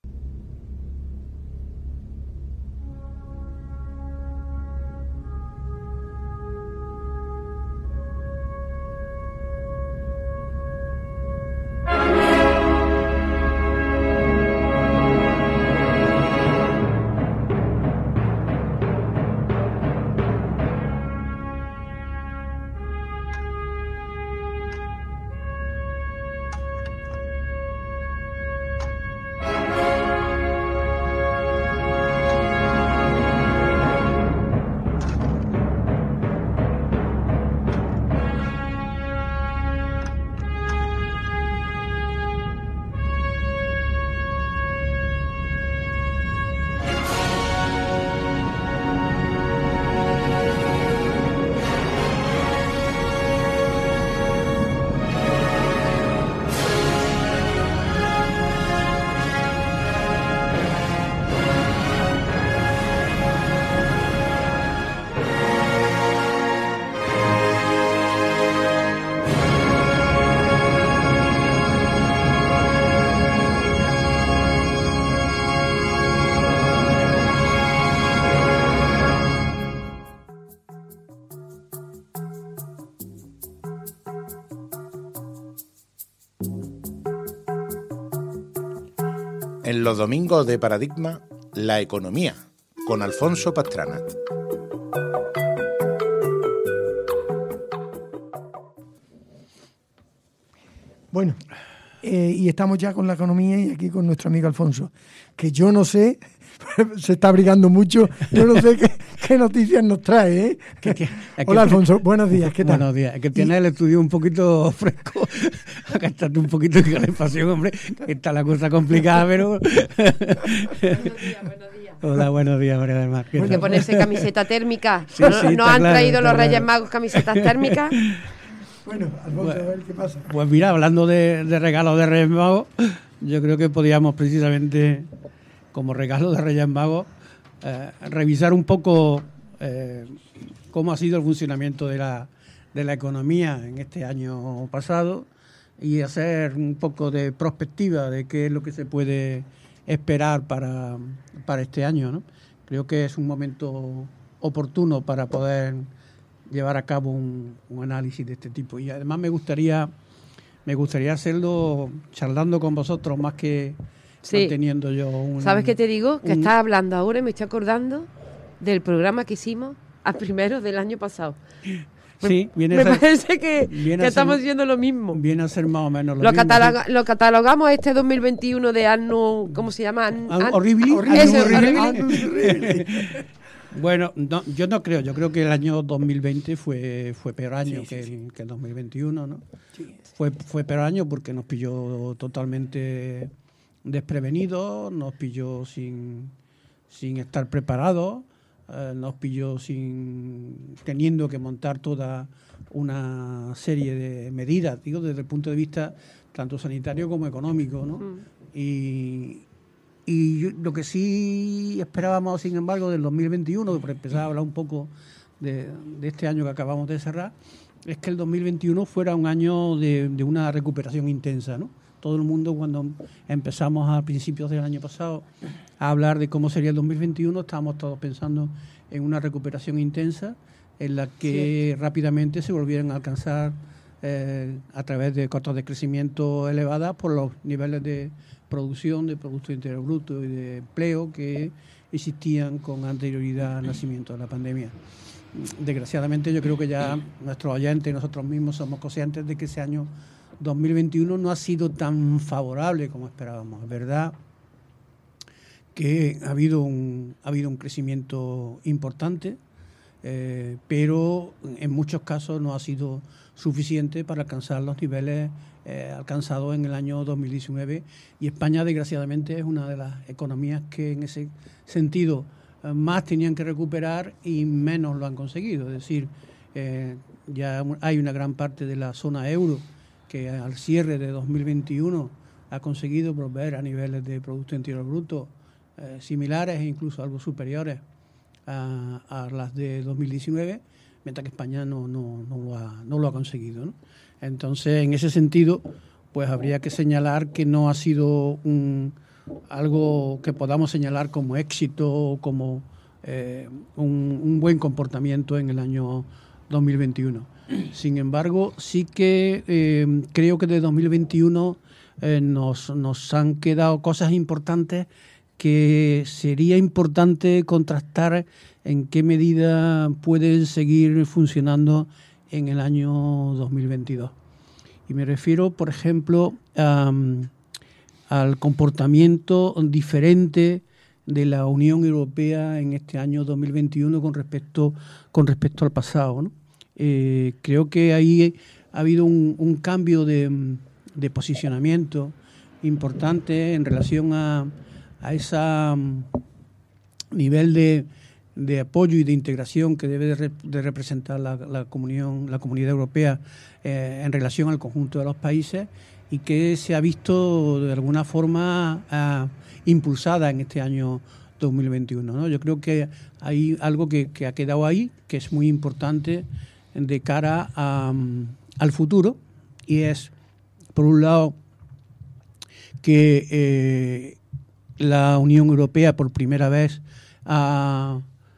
En los domingos de Paradigma, la economía, con Alfonso Pastrana. Bueno, eh, y estamos ya con la economía y aquí con nuestro amigo Alfonso, que yo no sé, se está abrigando mucho, yo no sé qué, qué noticias nos trae, ¿eh? Que, que, Hola Alfonso, buenos días, ¿qué tal? Buenos días, es que tienes el estudio un poquito fresco, acá está un poquito de calefacción, hombre, está la cosa complicada, pero... Buenos días, buenos días. Hola, buenos días, María del Mar. Hay que ponerse camiseta térmica, Sí, ¿no, sí, ¿no está han claro, traído está los Reyes claro. Magos camisetas térmicas? Bueno, Alfonso, a ver qué pasa. Pues mira, hablando de, de regalos de Reyes Magos, yo creo que podíamos precisamente, como regalo de Reyes Magos, eh, revisar un poco eh, cómo ha sido el funcionamiento de la, de la economía en este año pasado y hacer un poco de prospectiva de qué es lo que se puede esperar para, para este año, ¿no? Creo que es un momento oportuno para poder llevar a cabo un, un análisis de este tipo. Y además me gustaría me gustaría hacerlo charlando con vosotros más que Sí. teniendo yo un... ¿Sabes qué te digo? Que un- estás hablando ahora y me estoy acordando del programa que hicimos a primeros del año pasado. Sí, viene Me a ser- parece que, viene que a ser- estamos haciendo lo mismo. Viene a ser más o menos lo, Lo, mismo. cataloga- lo catalogamos este dos mil veintiuno de año, ¿cómo se llama? An- Ah, an- horrible, Ese, año horrible. horrible. Bueno, no, yo no creo, yo creo que el año dos mil veinte fue fue peor año Sí, que, sí, el, que el dos mil veintiuno, ¿no? Sí. Fue fue peor año porque nos pilló totalmente desprevenidos, nos pilló sin sin estar preparados, eh, nos pilló sin teniendo que montar toda una serie de medidas, digo, desde el punto de vista tanto sanitario como económico, ¿no? Mm. Y, y yo- lo que sí esperábamos, sin embargo, del dos mil veintiuno, por empezar a hablar un poco de, de este año que acabamos de cerrar, es que el dos mil veintiuno fuera un año de, de una recuperación intensa, ¿no? Todo el mundo, cuando empezamos a principios del año pasado a hablar de cómo sería el dos mil veintiuno, estábamos todos pensando en una recuperación intensa en la que rápidamente se volvieran a alcanzar eh, a través de cotas de crecimiento elevadas por los niveles de producción, de Producto Interior Bruto y de empleo que existían con anterioridad al nacimiento de la pandemia. Desgraciadamente yo creo que ya nuestros oyentes y nosotros mismos somos conscientes de que ese año dos mil veintiuno no ha sido tan favorable como esperábamos. Es verdad que ha habido un, ha habido un crecimiento importante, eh, pero en muchos casos no ha sido suficiente para alcanzar los niveles eh, alcanzados en el año dos mil diecinueve, y España desgraciadamente es una de las economías que en ese sentido eh, más tenían que recuperar y menos lo han conseguido. Es decir, eh, ya hay una gran parte de la zona euro que al cierre de dos mil veintiuno ha conseguido volver a niveles de Producto Interior Bruto eh, similares e incluso algo superiores a, a las de dos mil diecinueve, mientras que España no, no, no, lo, ha, no lo ha conseguido, ¿no? Entonces, en ese sentido, pues habría que señalar que no ha sido un, algo que podamos señalar como éxito o como eh, un, un buen comportamiento en el año dos mil veintiuno. Sin embargo, sí que eh, creo que de dos mil veintiuno eh, nos, nos han quedado cosas importantes que sería importante contrastar en qué medida pueden seguir funcionando en el año dos mil veintidós. Y me refiero, por ejemplo, um, al comportamiento diferente de la Unión Europea en este año dos mil veintiuno con respecto, con respecto al pasado, ¿no? Eh, creo que ahí ha habido un, un cambio de, de posicionamiento importante en relación a, a ese um, nivel de, de apoyo y de integración que debe de, re, de representar la, la, comunión, la Comunidad Europea eh, en relación al conjunto de los países, y que se ha visto de alguna forma uh, impulsada en este año dos mil veintiuno, ¿no? Yo creo que hay algo que, que ha quedado ahí, que es muy importante de cara a, um, al futuro, y es, por un lado, que eh, la Unión Europea por primera vez ha,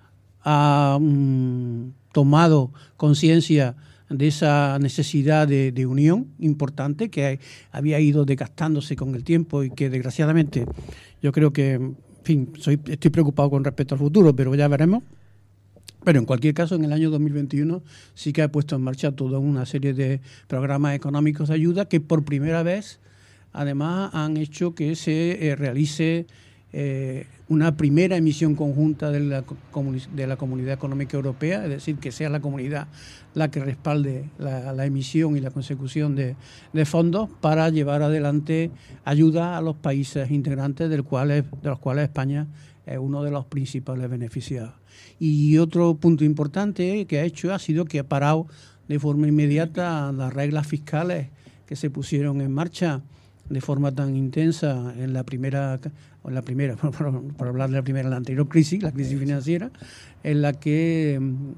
ha um, tomado conciencia de esa necesidad de, de unión importante que había ido desgastándose con el tiempo y que desgraciadamente yo creo que, en fin, soy, estoy preocupado con respecto al futuro, pero ya veremos. Pero en cualquier caso, en el año dos mil veintiuno sí que ha puesto en marcha toda una serie de programas económicos de ayuda que por primera vez además han hecho que se eh, realice eh, una primera emisión conjunta de la, de la Comunidad Económica Europea, es decir, que sea la comunidad la que respalde la, la emisión y la consecución de, de fondos para llevar adelante ayuda a los países integrantes del cual es, de los cuales España es uno de los principales beneficiados. Y otro punto importante que ha hecho ha sido que ha parado de forma inmediata las reglas fiscales que se pusieron en marcha de forma tan intensa en la primera, en la primera, por hablar de la primera, la anterior crisis, la crisis financiera, en la que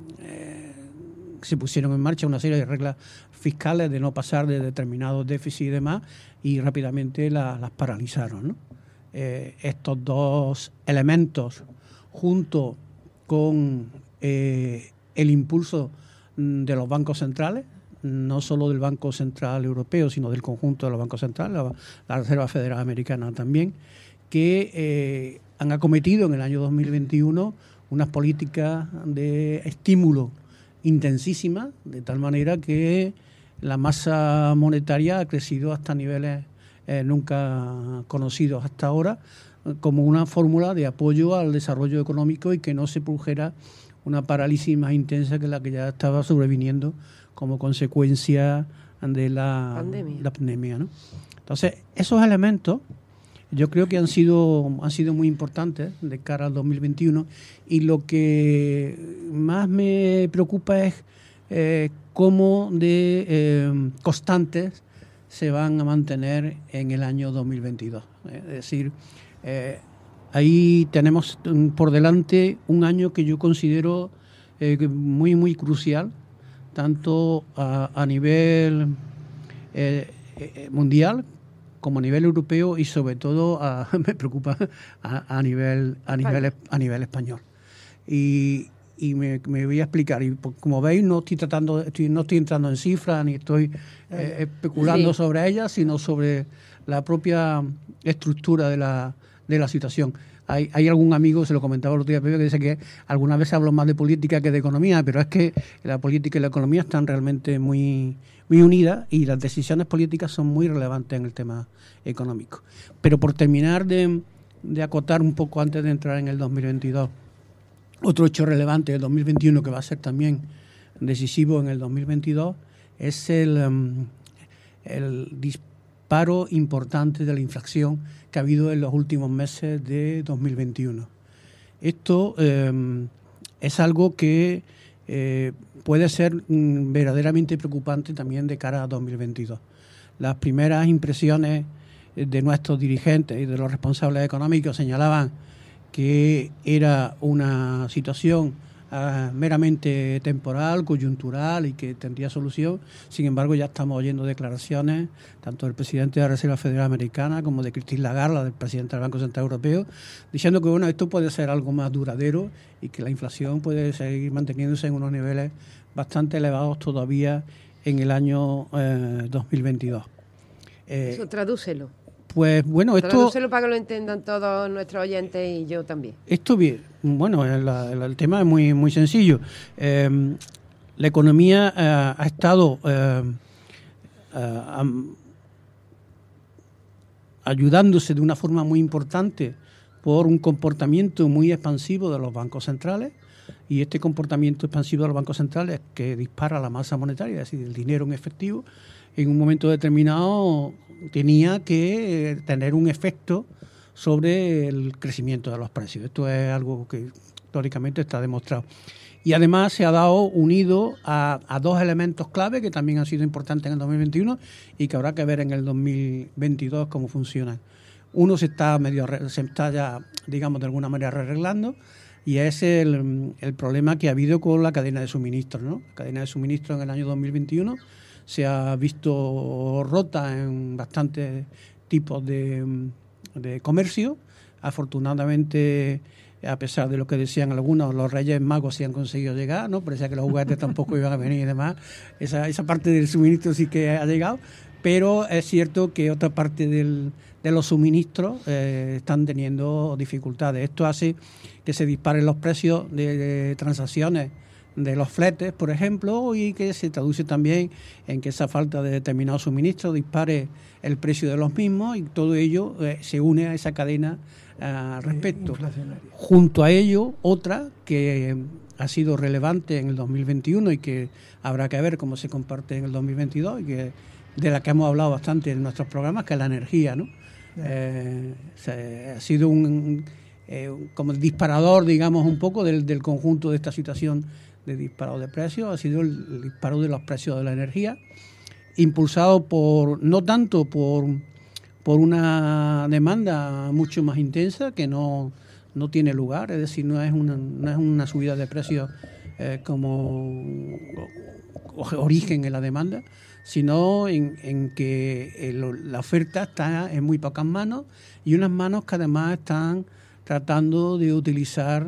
eh, se pusieron en marcha una serie de reglas fiscales de no pasar de determinados déficits y demás, y rápidamente la, las paralizaron, ¿no? Eh, estos dos elementos, junto con eh, el impulso de los bancos centrales, no solo del Banco Central Europeo, sino del conjunto de los bancos centrales, la, la Reserva Federal Americana también, que eh, han acometido en el año dos mil veintiuno unas políticas de estímulo intensísimas, de tal manera que la masa monetaria ha crecido hasta niveles eh, nunca conocidos hasta ahora, como una fórmula de apoyo al desarrollo económico y que no se produjera una parálisis más intensa que la que ya estaba sobreviniendo como consecuencia de la pandemia, la pandemia, ¿no? Entonces, esos elementos yo creo que han sido, han sido muy importantes de cara al dos mil veintiuno, y lo que más me preocupa es eh, cómo de eh, constantes se van a mantener en el año dos mil veintidós. Es decir, eh, ahí tenemos por delante un año que yo considero eh, muy, muy crucial, tanto a, a nivel eh, eh, mundial como a nivel europeo, y sobre todo a, me preocupa a, a nivel a nivel a nivel español. Y, y me, me voy a explicar. Y como veis, no estoy tratando, estoy, no estoy entrando en cifras ni estoy eh, especulando sí. sobre ellas, sino sobre la propia estructura de la de la situación. Hay, hay algún amigo, se lo comentaba el otro día, Pepe, que dice que algunas veces hablo más de política que de economía, pero es que la política y la economía están realmente muy, muy unidas, y las decisiones políticas son muy relevantes en el tema económico. Pero por terminar de, de acotar un poco antes de entrar en el dos mil veintidós, otro hecho relevante del dos mil veintiuno que va a ser también decisivo en el dos mil veintidós es el, um, el disparo importante de la inflación que ha habido en los últimos meses de dos mil veintiuno. Esto eh, es algo que eh, puede ser mm, verdaderamente preocupante también de cara a dos mil veintidós. Las primeras impresiones de nuestros dirigentes y de los responsables económicos señalaban que era una situación uh, meramente temporal, coyuntural y que tendría solución. Sin embargo, ya estamos oyendo declaraciones tanto del presidente de la Reserva Federal Americana como de Christine Lagarde, del presidente del Banco Central Europeo, diciendo que bueno, esto puede ser algo más duradero y que la inflación puede seguir manteniéndose en unos niveles bastante elevados todavía en el año eh, dos mil veintidós. Eh, Eso tradúcelo. Pues bueno, esto... Tradúcelo para que lo entiendan todos nuestros oyentes y yo también. Esto bien, bueno, el, el, el tema es muy muy sencillo. Eh, la economía eh, ha estado eh, eh, um, ayudándose de una forma muy importante por un comportamiento muy expansivo de los bancos centrales, y este comportamiento expansivo de los bancos centrales que dispara la masa monetaria, es decir, el dinero en efectivo, en un momento determinado tenía que tener un efecto sobre el crecimiento de los precios. Esto es algo que históricamente está demostrado. Y además se ha dado unido a, a dos elementos clave que también han sido importantes en el dos mil veintiuno y que habrá que ver en el dos mil veintidós cómo funcionan. Uno se está medio se está ya, digamos, de alguna manera arreglando, y es el, el problema que ha habido con la cadena de suministro, ¿no? La cadena de suministro en el año dos mil veintiuno se ha visto rota en bastantes tipos de, de comercio. Afortunadamente, a pesar de lo que decían algunos, los Reyes Magos sí han conseguido llegar, ¿no? Parecía que los juguetes tampoco iban a venir y demás. Esa, esa parte del suministro sí que ha llegado, pero es cierto que otra parte del, de los suministros eh, están teniendo dificultades. Esto hace que se disparen los precios de, de transacciones de los fletes, por ejemplo, y que se traduce también en que esa falta de determinados suministros dispare el precio de los mismos, y todo ello eh, se une a esa cadena al uh, respecto. Junto a ello, otra que ha sido relevante en el dos mil veintiuno y que habrá que ver cómo se comparte en el dos mil veintidós, y que de la que hemos hablado bastante en nuestros programas, que es la energía, ¿no? Eh, se, ha sido un, eh, como el disparador, digamos, un poco del, del conjunto de esta situación de disparo de precios, ha sido el, el disparo de los precios de la energía, impulsado por no tanto por, por una demanda mucho más intensa que no, no tiene lugar, es decir, no es una, no es una subida de precios eh, como origen en la demanda, sino en, en que el, la oferta está en muy pocas manos, y unas manos que además están tratando de utilizar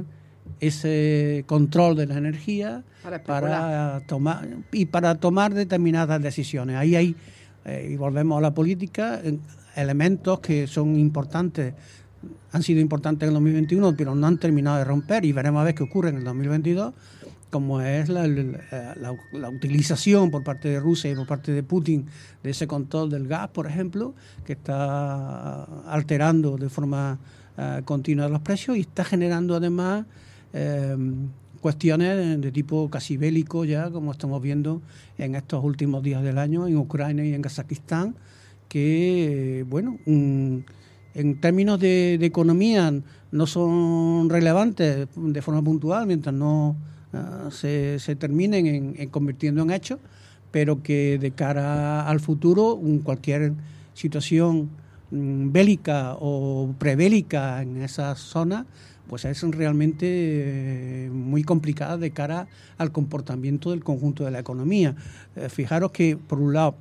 ese control de la energía para, para tomar y para tomar determinadas decisiones. Ahí hay, eh, y volvemos a la política, elementos que son importantes, han sido importantes en el dos mil veintiuno, pero no han terminado de romper, y veremos a ver qué ocurre en el dos mil veintidós, como es la, la, la, la utilización por parte de Rusia y por parte de Putin de ese control del gas, por ejemplo, que está alterando de forma uh, continua los precios, y está generando además Eh, cuestiones de, de tipo casi bélico, ya como estamos viendo en estos últimos días del año en Ucrania y en Kazajistán, que, eh, bueno, mm, en términos de, de economía no son relevantes de forma puntual mientras no uh, se, se terminen en, en convirtiendo en hechos, pero que de cara al futuro, un, cualquier situación mm, bélica o prebélica en esas zonas, pues es realmente eh, muy complicada de cara al comportamiento del conjunto de la economía. Eh, fijaros que, por un lado,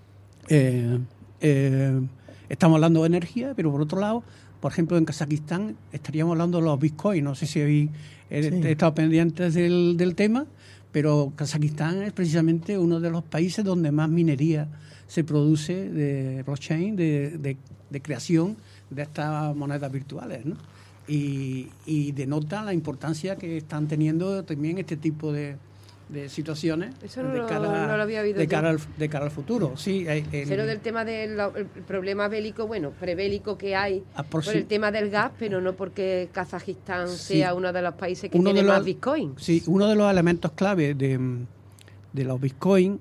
eh, eh, estamos hablando de energía, pero por otro lado, por ejemplo, en Kazajistán estaríamos hablando de los bitcoins. No sé si habéis eh, sí. estado pendientes del, del tema, pero Kazajistán es precisamente uno de los países donde más minería se produce de blockchain, de, de, de creación de estas monedas virtuales, ¿no? Y, y denota la importancia que están teniendo también este tipo de, de situaciones. Eso no, de lo, cara, no lo había oído de yo. cara al, de cara al futuro. Sí, el, Pero del tema del el problema bélico, bueno, prebélico que hay por el tema del gas, pero no porque Kazajistán sí. sea uno de los países que uno tiene los, más bitcoin. Sí, uno de los elementos clave de, de los bitcoin,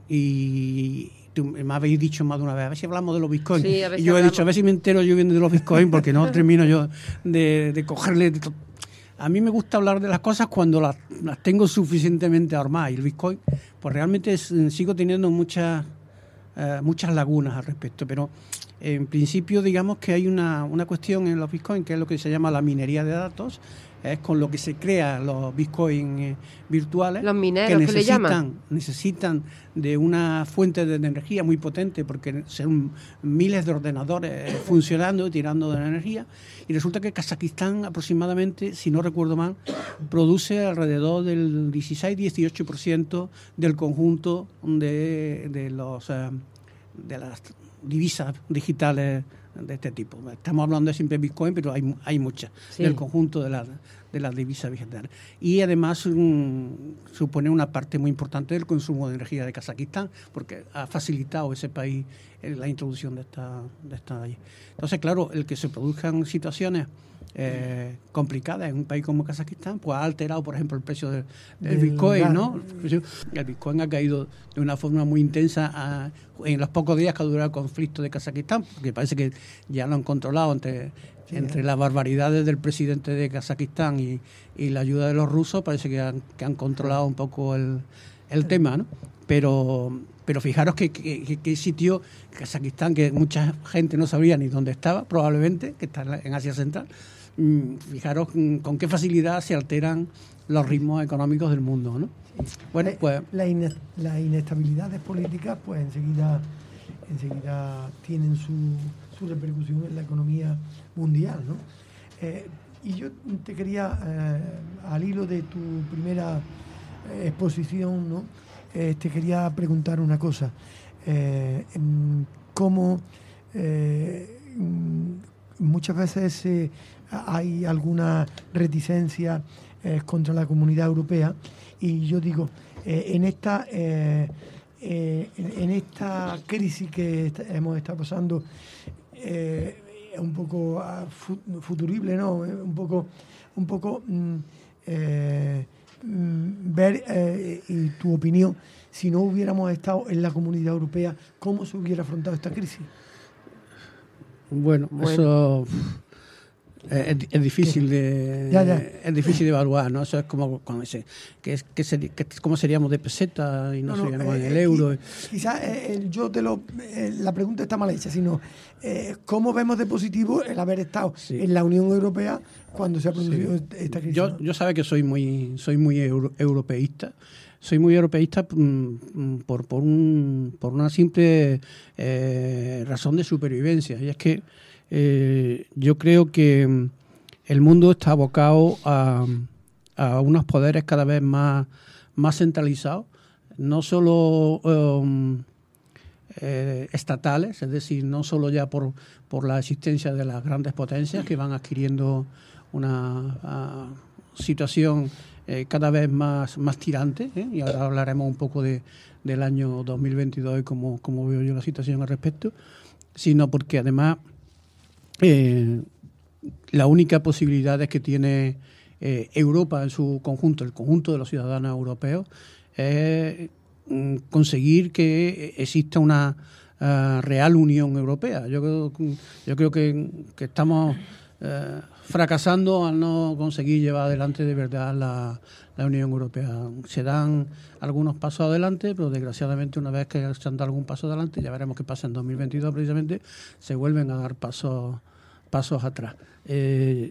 y tú me habéis dicho más de una vez, a ver si hablamos de los bitcoins. Sí, y yo he dicho, a ver si me entero yo bien de los bitcoins, porque no termino yo de, de cogerle... De a mí me gusta hablar de las cosas cuando las, las tengo suficientemente armadas. Y el Bitcoin, pues realmente es, sigo teniendo muchas, eh, muchas lagunas al respecto, pero en principio digamos que hay una, una cuestión en los Bitcoin que es lo que se llama la minería de datos, es con lo que se crean los Bitcoin eh, virtuales. Los mineros, que necesitan, ¿qué le llaman? necesitan de una fuente de energía muy potente porque son miles de ordenadores funcionando y tirando de la energía. Y resulta que Kazajistán aproximadamente, si no recuerdo mal, produce alrededor del dieciséis a dieciocho por ciento del conjunto de, de, los, eh, de las divisas digitales de este tipo. Estamos hablando de siempre Bitcoin, pero hay, hay muchas sí. del conjunto de, la, de las divisas digitales. Y además um, supone una parte muy importante del consumo de energía de Kazajistán, porque ha facilitado ese país eh, la introducción de esta, de esta ley. Entonces, claro, el que se produzcan situaciones eh, complicadas en un país como Kazajistán, pues ha alterado, por ejemplo, el precio del, del Bitcoin, ¿no? El Bitcoin ha caído de una forma muy intensa a, en los pocos días que ha durado el conflicto de Kazajistán, porque parece que ya lo han controlado entre, sí, entre eh. las barbaridades del presidente de Kazajistán y, y la ayuda de los rusos, parece que han, que han controlado un poco el, el tema, ¿no? Pero, pero fijaros que, que, que, que sitio, Kazajistán, que mucha gente no sabía ni dónde estaba, probablemente, que está en Asia Central, fijaros con qué facilidad se alteran los ritmos económicos del mundo, ¿no? Bueno, pues la, ine- las inestabilidades políticas, pues enseguida, enseguida tienen su, su repercusión en la economía mundial, ¿no? Eh, y yo te quería, eh, al hilo de tu primera eh, exposición, ¿no? Eh, te quería preguntar una cosa. Eh, ¿Cómo eh, muchas veces eh, hay alguna reticencia eh, contra la Comunidad Europea? Y yo digo, eh, en esta eh, eh, en, en esta crisis que est- hemos estado pasando, eh, un poco uh, futurible, ¿no? Un poco, un poco mm, eh, mm, ver eh, y tu opinión, si no hubiéramos estado en la Comunidad Europea, ¿cómo se hubiera afrontado esta crisis? Bueno, bueno. eso es, es difícil de ya, ya. es difícil de evaluar, ¿no? Eso es como cuando dice que es que, ser, que cómo seríamos de peseta y no, no seríamos no, eh, en el euro. Quizás eh, yo te lo eh, la pregunta está mal hecha, sino eh, cómo vemos de positivo el haber estado sí. en la Unión Europea cuando se ha producido sí. esta crisis. Yo, ¿no? yo sabe que soy muy soy muy euro, europeísta. Soy muy europeísta por, por, un, por una simple eh, razón de supervivencia. Y es que eh, yo creo que el mundo está abocado a, a unos poderes cada vez más, más centralizados, no solo um, eh, estatales, es decir, no solo ya por, por la existencia de las grandes potencias que van adquiriendo una uh, situación Eh, cada vez más, más tirante, ¿eh? Y ahora hablaremos un poco de, del año dos mil veintidós y cómo, cómo veo yo la situación al respecto, sino porque además eh, la única posibilidad es que tiene eh, Europa en su conjunto, el conjunto de los ciudadanos europeos, es mm, conseguir que exista una uh, real Unión Europea. Yo creo, yo creo que, que estamos Eh, fracasando al no conseguir llevar adelante de verdad la, la Unión Europea. Se dan algunos pasos adelante, pero desgraciadamente una vez que se han dado algún paso adelante, ya veremos qué pasa en dos mil veintidós precisamente, se vuelven a dar pasos, pasos atrás. Eh,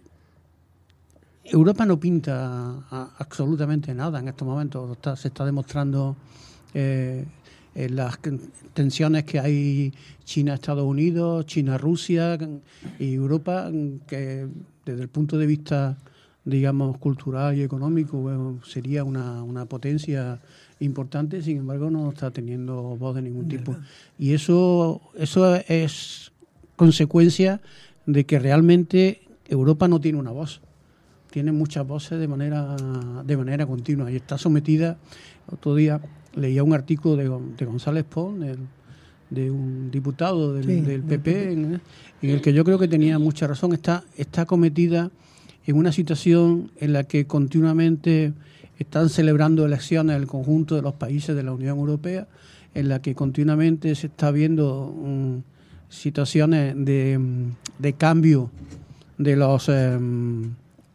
Europa no pinta a, absolutamente nada en estos momentos. Está, se está demostrando eh, en las tensiones que hay China-Estados Unidos, China-Rusia y Europa, que desde el punto de vista, digamos, cultural y económico, bueno, sería una, una potencia importante, sin embargo no está teniendo voz de ningún tipo. Y eso, eso es consecuencia de que realmente Europa no tiene una voz. Tiene muchas voces de manera, de manera continua y está sometida. Otro día leía un artículo de, de González Pons, de, de un diputado del, sí, del P P, en, en el que yo creo que tenía mucha razón. Está, está cometida en una situación en la que continuamente están celebrando elecciones el conjunto de los países de la Unión Europea, en la que continuamente se está viendo um, situaciones de, de cambio de los... Um,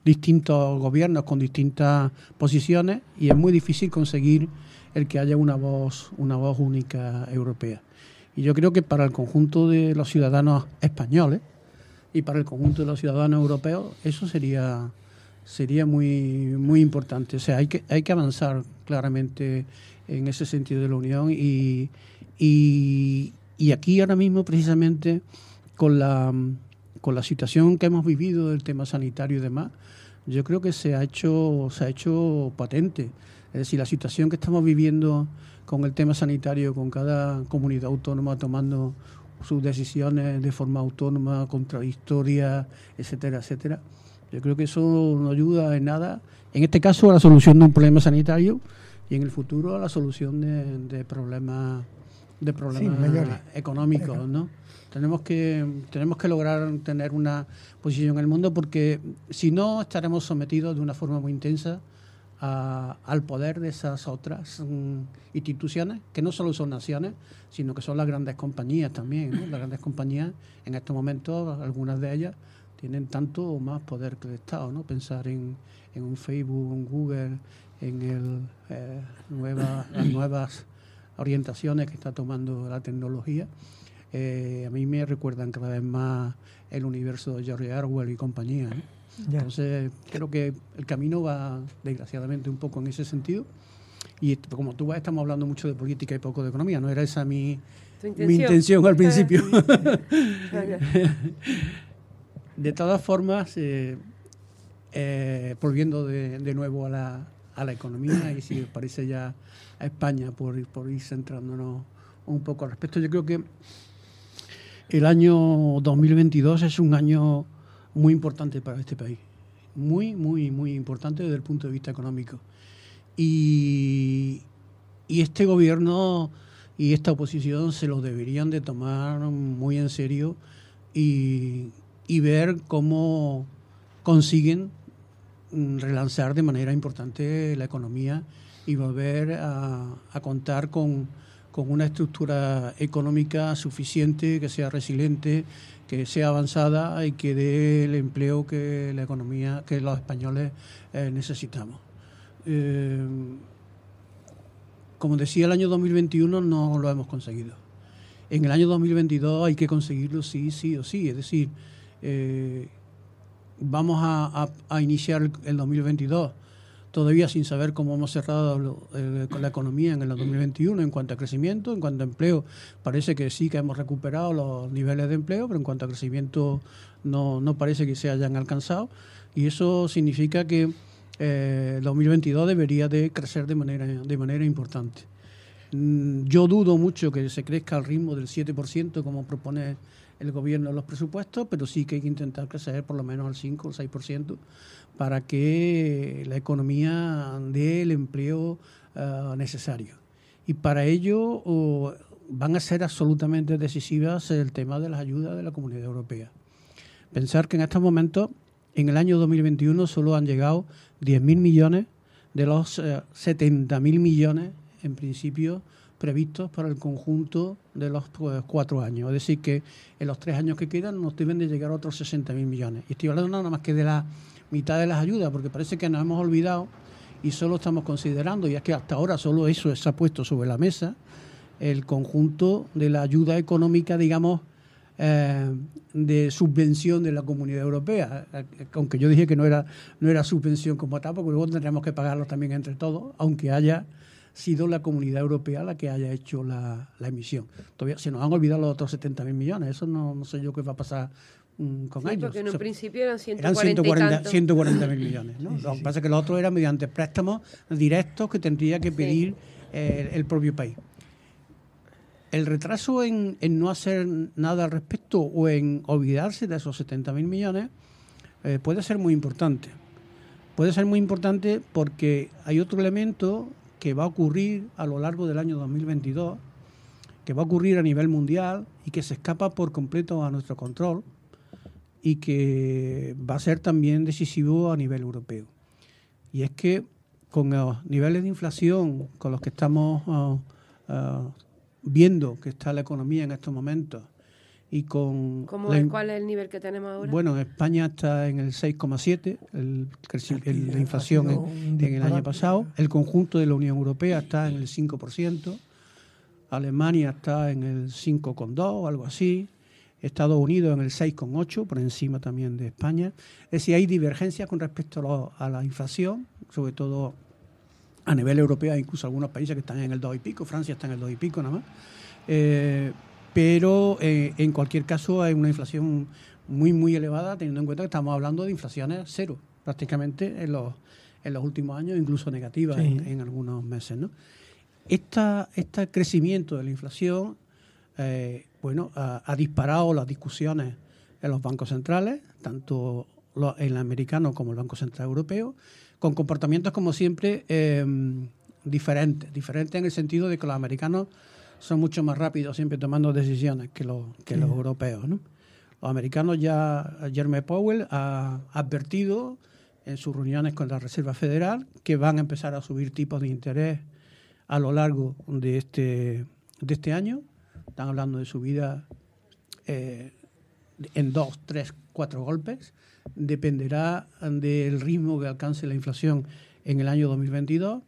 distintos gobiernos con distintas posiciones y es muy difícil conseguir el que haya una voz, una voz única europea. Y yo creo que para el conjunto de los ciudadanos españoles y para el conjunto de los ciudadanos europeos eso sería sería muy muy importante. O sea, hay que hay que avanzar claramente en ese sentido de la unión y y, y aquí ahora mismo precisamente con la con la situación que hemos vivido del tema sanitario y demás, yo creo que se ha hecho se ha hecho patente. Es decir, la situación que estamos viviendo con el tema sanitario, con cada comunidad autónoma tomando sus decisiones de forma autónoma, contradictoria, etcétera, etcétera. Yo creo que eso no ayuda en nada, en este caso a la solución de un problema sanitario y en el futuro a la solución de, de problemas de problemas sí, económicos, ¿no? Tenemos que tenemos que lograr tener una posición en el mundo porque si no estaremos sometidos de una forma muy intensa A, al poder de esas otras um, instituciones, que no solo son naciones, sino que son las grandes compañías también, ¿no? Las grandes compañías, en estos momentos, algunas de ellas tienen tanto o más poder que el Estado, ¿no? Pensar en, en un Facebook, un Google, en el, eh, nueva, las nuevas orientaciones que está tomando la tecnología. Eh, a mí me recuerdan cada vez más el universo de George Orwell y compañía, ¿no? Ya. Entonces creo que el camino va desgraciadamente un poco en ese sentido y como tú ves estamos hablando mucho de política y poco de economía, no era esa mi, intención? mi intención al principio. De todas formas, eh, eh, volviendo de, de nuevo a la, a la economía y si parece ya a España por, por ir centrándonos un poco al respecto, yo creo que el año dos mil veintidós es un año muy importante para este país, muy, muy, muy importante desde el punto de vista económico. Y, y este gobierno y esta oposición se lo deberían de tomar muy en serio y, y ver cómo consiguen relanzar de manera importante la economía y volver a, a contar con, con una estructura económica suficiente, que sea resiliente, que sea avanzada y que dé el empleo que la economía, que los españoles eh, necesitamos. Eh, como decía, el año dos mil veintiuno no lo hemos conseguido. En el año dos mil veintidós hay que conseguirlo sí, sí o sí. Es decir, eh, vamos a, a, a iniciar el, el dos mil veintidós todavía sin saber cómo hemos cerrado lo, eh, con la economía en el dos mil veintiuno en cuanto a crecimiento, en cuanto a empleo. Parece que sí que hemos recuperado los niveles de empleo, pero en cuanto a crecimiento no, no parece que se hayan alcanzado. Y eso significa que eh, el dos mil veintidós debería de crecer de manera, de manera importante. Mm, yo dudo mucho que se crezca al ritmo del siete por ciento como propone el gobierno en los presupuestos, pero sí que hay que intentar crecer por lo menos al cinco o seis por ciento para que la economía dé el empleo uh, necesario. Y para ello uh, van a ser absolutamente decisivas el tema de las ayudas de la Comunidad Europea. Pensar que en estos momentos, en el año dos mil veintiuno, solo han llegado diez mil millones de los uh, setenta mil millones, en principio, previstos para el conjunto de los pues, cuatro años. Es decir, que en los tres años que quedan nos deben de llegar otros sesenta mil millones. Y estoy hablando nada más que de la mitad de las ayudas, porque parece que nos hemos olvidado y solo estamos considerando, y es que hasta ahora solo eso se ha puesto sobre la mesa, el conjunto de la ayuda económica, digamos, eh, de subvención de la Comunidad Europea, aunque yo dije que no era, no era subvención como tal, porque luego tendremos que pagarlo también entre todos, aunque haya sido la Comunidad Europea la que haya hecho la, la emisión. Todavía se nos han olvidado los otros setenta mil millones, eso no, no sé yo qué va a pasar mm, con sí, ellos. Porque en un Eso, principio eran ciento ciento cuarenta mil millones, ¿no? Sí, sí, Lo que pasa es que los otros eran mediante préstamos directos que tendría que pedir sí. eh, el propio país. El retraso en, en no hacer nada al respecto o en olvidarse de esos setenta mil millones eh, puede ser muy importante. Puede ser muy importante porque hay otro elemento que va a ocurrir a lo largo del año dos mil veintidós, que va a ocurrir a nivel mundial y que se escapa por completo a nuestro control y que va a ser también decisivo a nivel europeo. Y es que con los niveles de inflación con los que estamos uh, uh, viendo que está la economía en estos momentos y con... ¿Cómo la, es, ¿Cuál es el nivel que tenemos ahora? Bueno, España está en el seis coma siete, el, el, la inflación en, en el año pasado. El conjunto de la Unión Europea está en el cinco por ciento. Alemania está en el cinco coma dos o algo así. Estados Unidos en el seis coma ocho, por encima también de España. Es decir, hay divergencias con respecto a, lo, a la inflación, sobre todo a nivel europeo. Hay incluso algunos países que están en el dos y pico. Francia está en el dos y pico nada más. Eh, pero eh, en cualquier caso hay una inflación muy, muy elevada, teniendo en cuenta que estamos hablando de inflaciones cero, prácticamente en los, en los últimos años, incluso negativas sí. en, en algunos meses, ¿no? Esta, este crecimiento de la inflación eh, bueno, ha, ha disparado las discusiones en los bancos centrales, tanto los, el americano como el Banco Central Europeo, con comportamientos, como siempre, eh, diferentes. Diferentes en el sentido de que los americanos son mucho más rápidos siempre tomando decisiones que los, que sí. los europeos, ¿no? Los americanos ya, Jerome Powell ha advertido en sus reuniones con la Reserva Federal que van a empezar a subir tipos de interés a lo largo de este, de este año. Están hablando de subida eh, en dos, tres, cuatro golpes. Dependerá del ritmo que alcance la inflación en el año dos mil veintidós.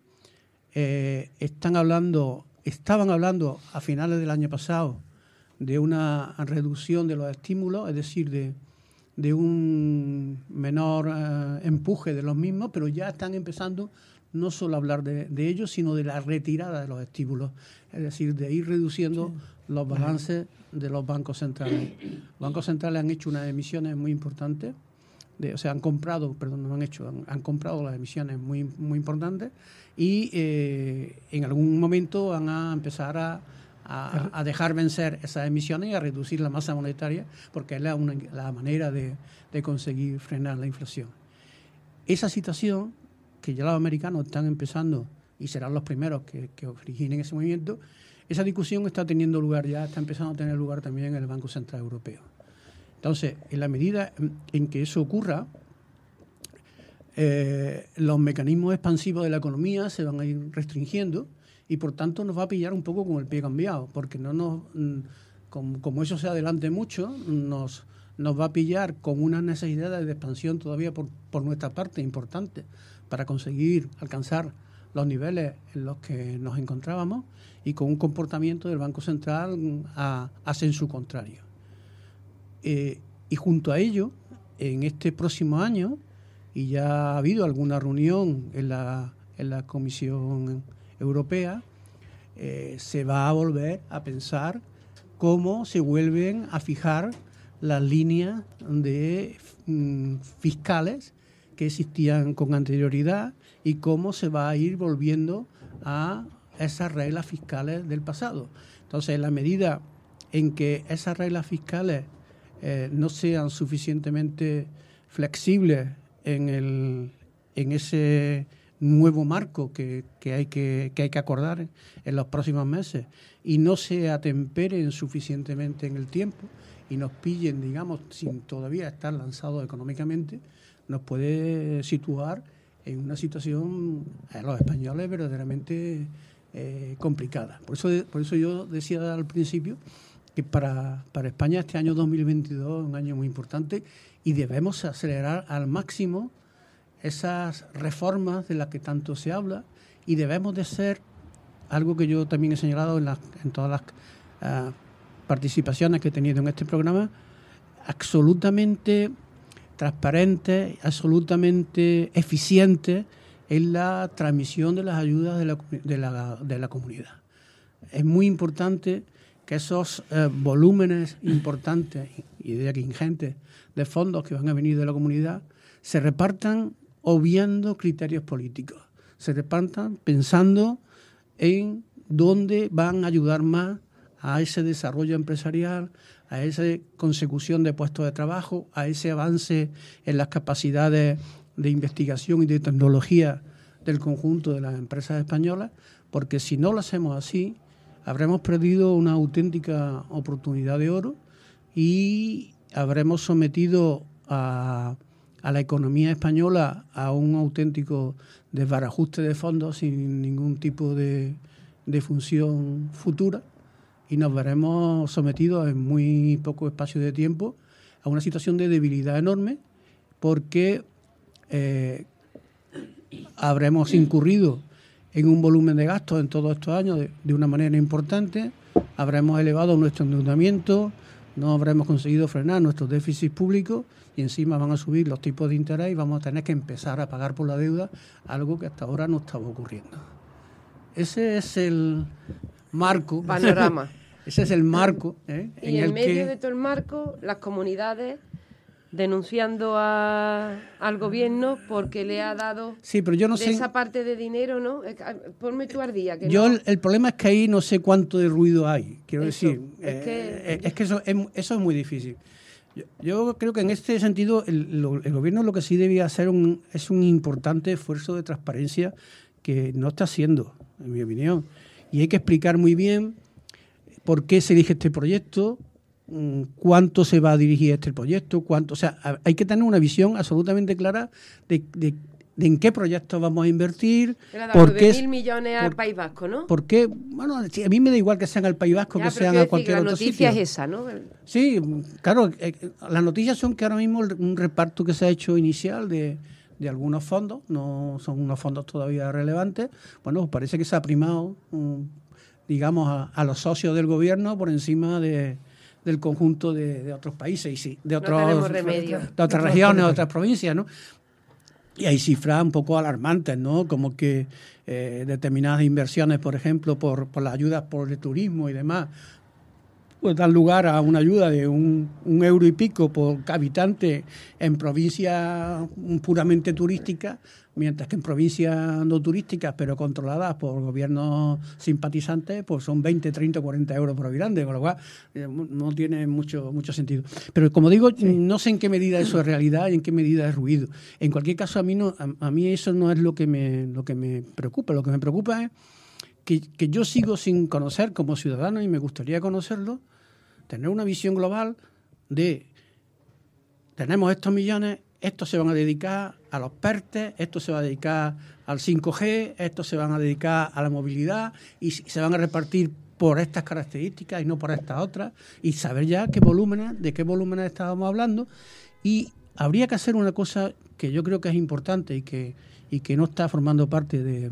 Eh, están hablando, estaban hablando a finales del año pasado de una reducción de los estímulos, es decir, de, de un menor eh, empuje de los mismos, pero ya están empezando no solo a hablar de, de ellos, sino de la retirada de los estímulos, es decir, de ir reduciendo sí. los balances de los bancos centrales. Los bancos centrales han hecho unas emisiones muy importantes, de, o sea, han comprado, perdón, no han hecho, han, han comprado las emisiones muy, muy importantes y eh, en algún momento van a empezar a, a, a dejar vencer esas emisiones y a reducir la masa monetaria, porque es la, una, la manera de, de conseguir frenar la inflación. Esa situación, que ya los americanos están empezando y serán los primeros que, que originen ese movimiento, esa discusión está teniendo lugar ya, está empezando a tener lugar también en el Banco Central Europeo. Entonces, en la medida en que eso ocurra, eh, los mecanismos expansivos de la economía se van a ir restringiendo y, por tanto, nos va a pillar un poco con el pie cambiado, porque no nos, como, como eso se adelante mucho, nos, nos va a pillar con unas necesidades de expansión todavía por, por nuestra parte importantes para conseguir alcanzar los niveles en los que nos encontrábamos y con un comportamiento del Banco Central a, a sensu contrario. Eh, y junto a ello, en este próximo año, y ya ha habido alguna reunión en la, en la Comisión Europea, eh, se va a volver a pensar cómo se vuelven a fijar las líneas de mm, fiscales que existían con anterioridad y cómo se va a ir volviendo a esas reglas fiscales del pasado. Entonces, en la medida en que esas reglas fiscales eh, no sean suficientemente flexibles en, el, en ese nuevo marco que, que, hay que, que hay que acordar en, en los próximos meses y no se atemperen suficientemente en el tiempo y nos pillen, digamos, sin todavía estar lanzados económicamente, nos puede situar en una situación a los españoles verdaderamente eh, complicada. Por eso, por eso yo decía al principio que para, para España este año dos mil veintidós es un año muy importante y debemos acelerar al máximo esas reformas de las que tanto se habla y debemos de ser, algo que yo también he señalado en, las, en todas las uh, participaciones que he tenido en este programa, absolutamente transparente, absolutamente eficiente en la transmisión de las ayudas de la, de la, de la comunidad. Es muy importante que esos eh, volúmenes importantes y de aquí ingentes de fondos que van a venir de la comunidad se repartan obviando criterios políticos, se repartan pensando en dónde van a ayudar más a ese desarrollo empresarial, a esa consecución de puestos de trabajo, a ese avance en las capacidades de investigación y de tecnología del conjunto de las empresas españolas, porque si no lo hacemos así, habremos perdido una auténtica oportunidad de oro y habremos sometido a, a la economía española a un auténtico desbarajuste de fondos sin ningún tipo de, de función futura y nos veremos sometidos en muy poco espacio de tiempo a una situación de debilidad enorme, porque eh, habremos incurrido en un volumen de gastos en todos estos años de, de una manera importante, habremos elevado nuestro endeudamiento, no habremos conseguido frenar nuestros déficits públicos y encima van a subir los tipos de interés y vamos a tener que empezar a pagar por la deuda, algo que hasta ahora no estaba ocurriendo. Ese es el marco. Panorama. Ese es el marco. ¿eh? Y en, en el medio que... de todo el marco, las comunidades denunciando a, al gobierno porque le ha dado sí, pero yo no de sé... esa parte de dinero, ¿no? Ponme tú al día. Que yo no... el, el problema es que ahí no sé cuánto de ruido hay, quiero eso, decir. Es eh, que, es que eso, es, eso es muy difícil. Yo, yo creo que en este sentido el, lo, el gobierno lo que sí debía hacer un, es un importante esfuerzo de transparencia que no está haciendo, en mi opinión. Y hay que explicar muy bien por qué se elige este proyecto, cuánto se va a dirigir este proyecto, cuánto, o sea, hay que tener una visión absolutamente clara de, de, de en qué proyectos vamos a invertir. Por qué mil millones al País Vasco, ¿no? Porque, bueno, a mí me da igual que sean al País Vasco, ya, que sean a cualquier decir, otro sitio. La noticia es esa, ¿no? Sí, claro, eh, las noticias son que ahora mismo un reparto que se ha hecho inicial de, de algunos fondos, no son unos fondos todavía relevantes, bueno, parece que se ha primado, um, digamos, a, a los socios del gobierno por encima de del conjunto de, de otros países y sí, de, otros, no remedio. de otras regiones, de otras provincias, ¿no? Y hay cifras un poco alarmantes, ¿no? Como que eh, determinadas inversiones, por ejemplo, por, por las ayudas por el turismo y demás, pues dan lugar a una ayuda de un, un euro y pico por habitante en provincias puramente turísticas, mientras que en provincias no turísticas, pero controladas por gobiernos simpatizantes, pues son veinte, treinta, cuarenta euros por habitante, con lo cual eh, no tiene mucho mucho sentido. Pero como digo, sí, no sé en qué medida eso es realidad y en qué medida es ruido. En cualquier caso, a mí no, a, a mí eso no es lo que me lo que me preocupa. Lo que me preocupa es que, que yo sigo sin conocer como ciudadano, y me gustaría conocerlo, tener una visión global de tenemos estos millones, estos se van a dedicar a los PERTE, estos se va a dedicar al cinco G, estos se van a dedicar a la movilidad y se van a repartir por estas características y no por estas otras, y saber ya qué volúmenes, de qué volúmenes estábamos hablando. Y habría que hacer una cosa que yo creo que es importante y que, y que no está formando parte de,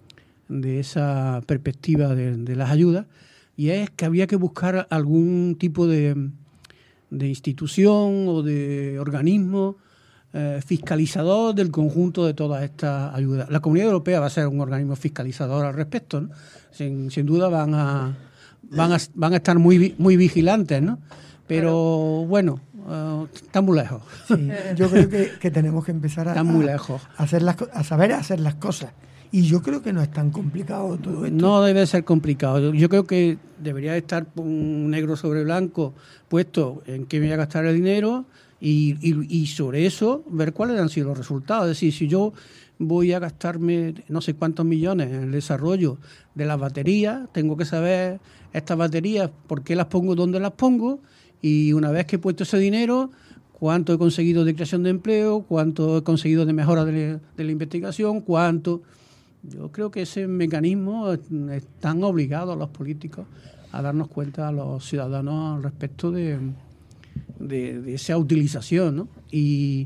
de esa perspectiva de, de las ayudas, y es que había que buscar algún tipo de, de institución o de organismo eh, fiscalizador del conjunto de todas estas ayudas. La Comunidad Europea va a ser un organismo fiscalizador al respecto, ¿no? Sin, sin duda van a, van a van a estar muy muy vigilantes, ¿no? Pero bueno, uh, están muy lejos. Sí, yo creo que, que tenemos que empezar a, están muy lejos. A, hacer las, a saber hacer las cosas. Y yo creo que no es tan complicado todo esto. No debe ser complicado. Yo creo que debería estar un negro sobre blanco puesto en qué me voy a gastar el dinero y, y, y sobre eso ver cuáles han sido los resultados. Es decir, si yo voy a gastarme no sé cuántos millones en el desarrollo de las baterías, tengo que saber estas baterías, por qué las pongo, dónde las pongo, y una vez que he puesto ese dinero, cuánto he conseguido de creación de empleo, cuánto he conseguido de mejora de, de la investigación, cuánto... Yo creo que ese mecanismo están obligados los políticos a darnos cuenta a los ciudadanos al respecto de, de, de esa utilización, ¿no? Y,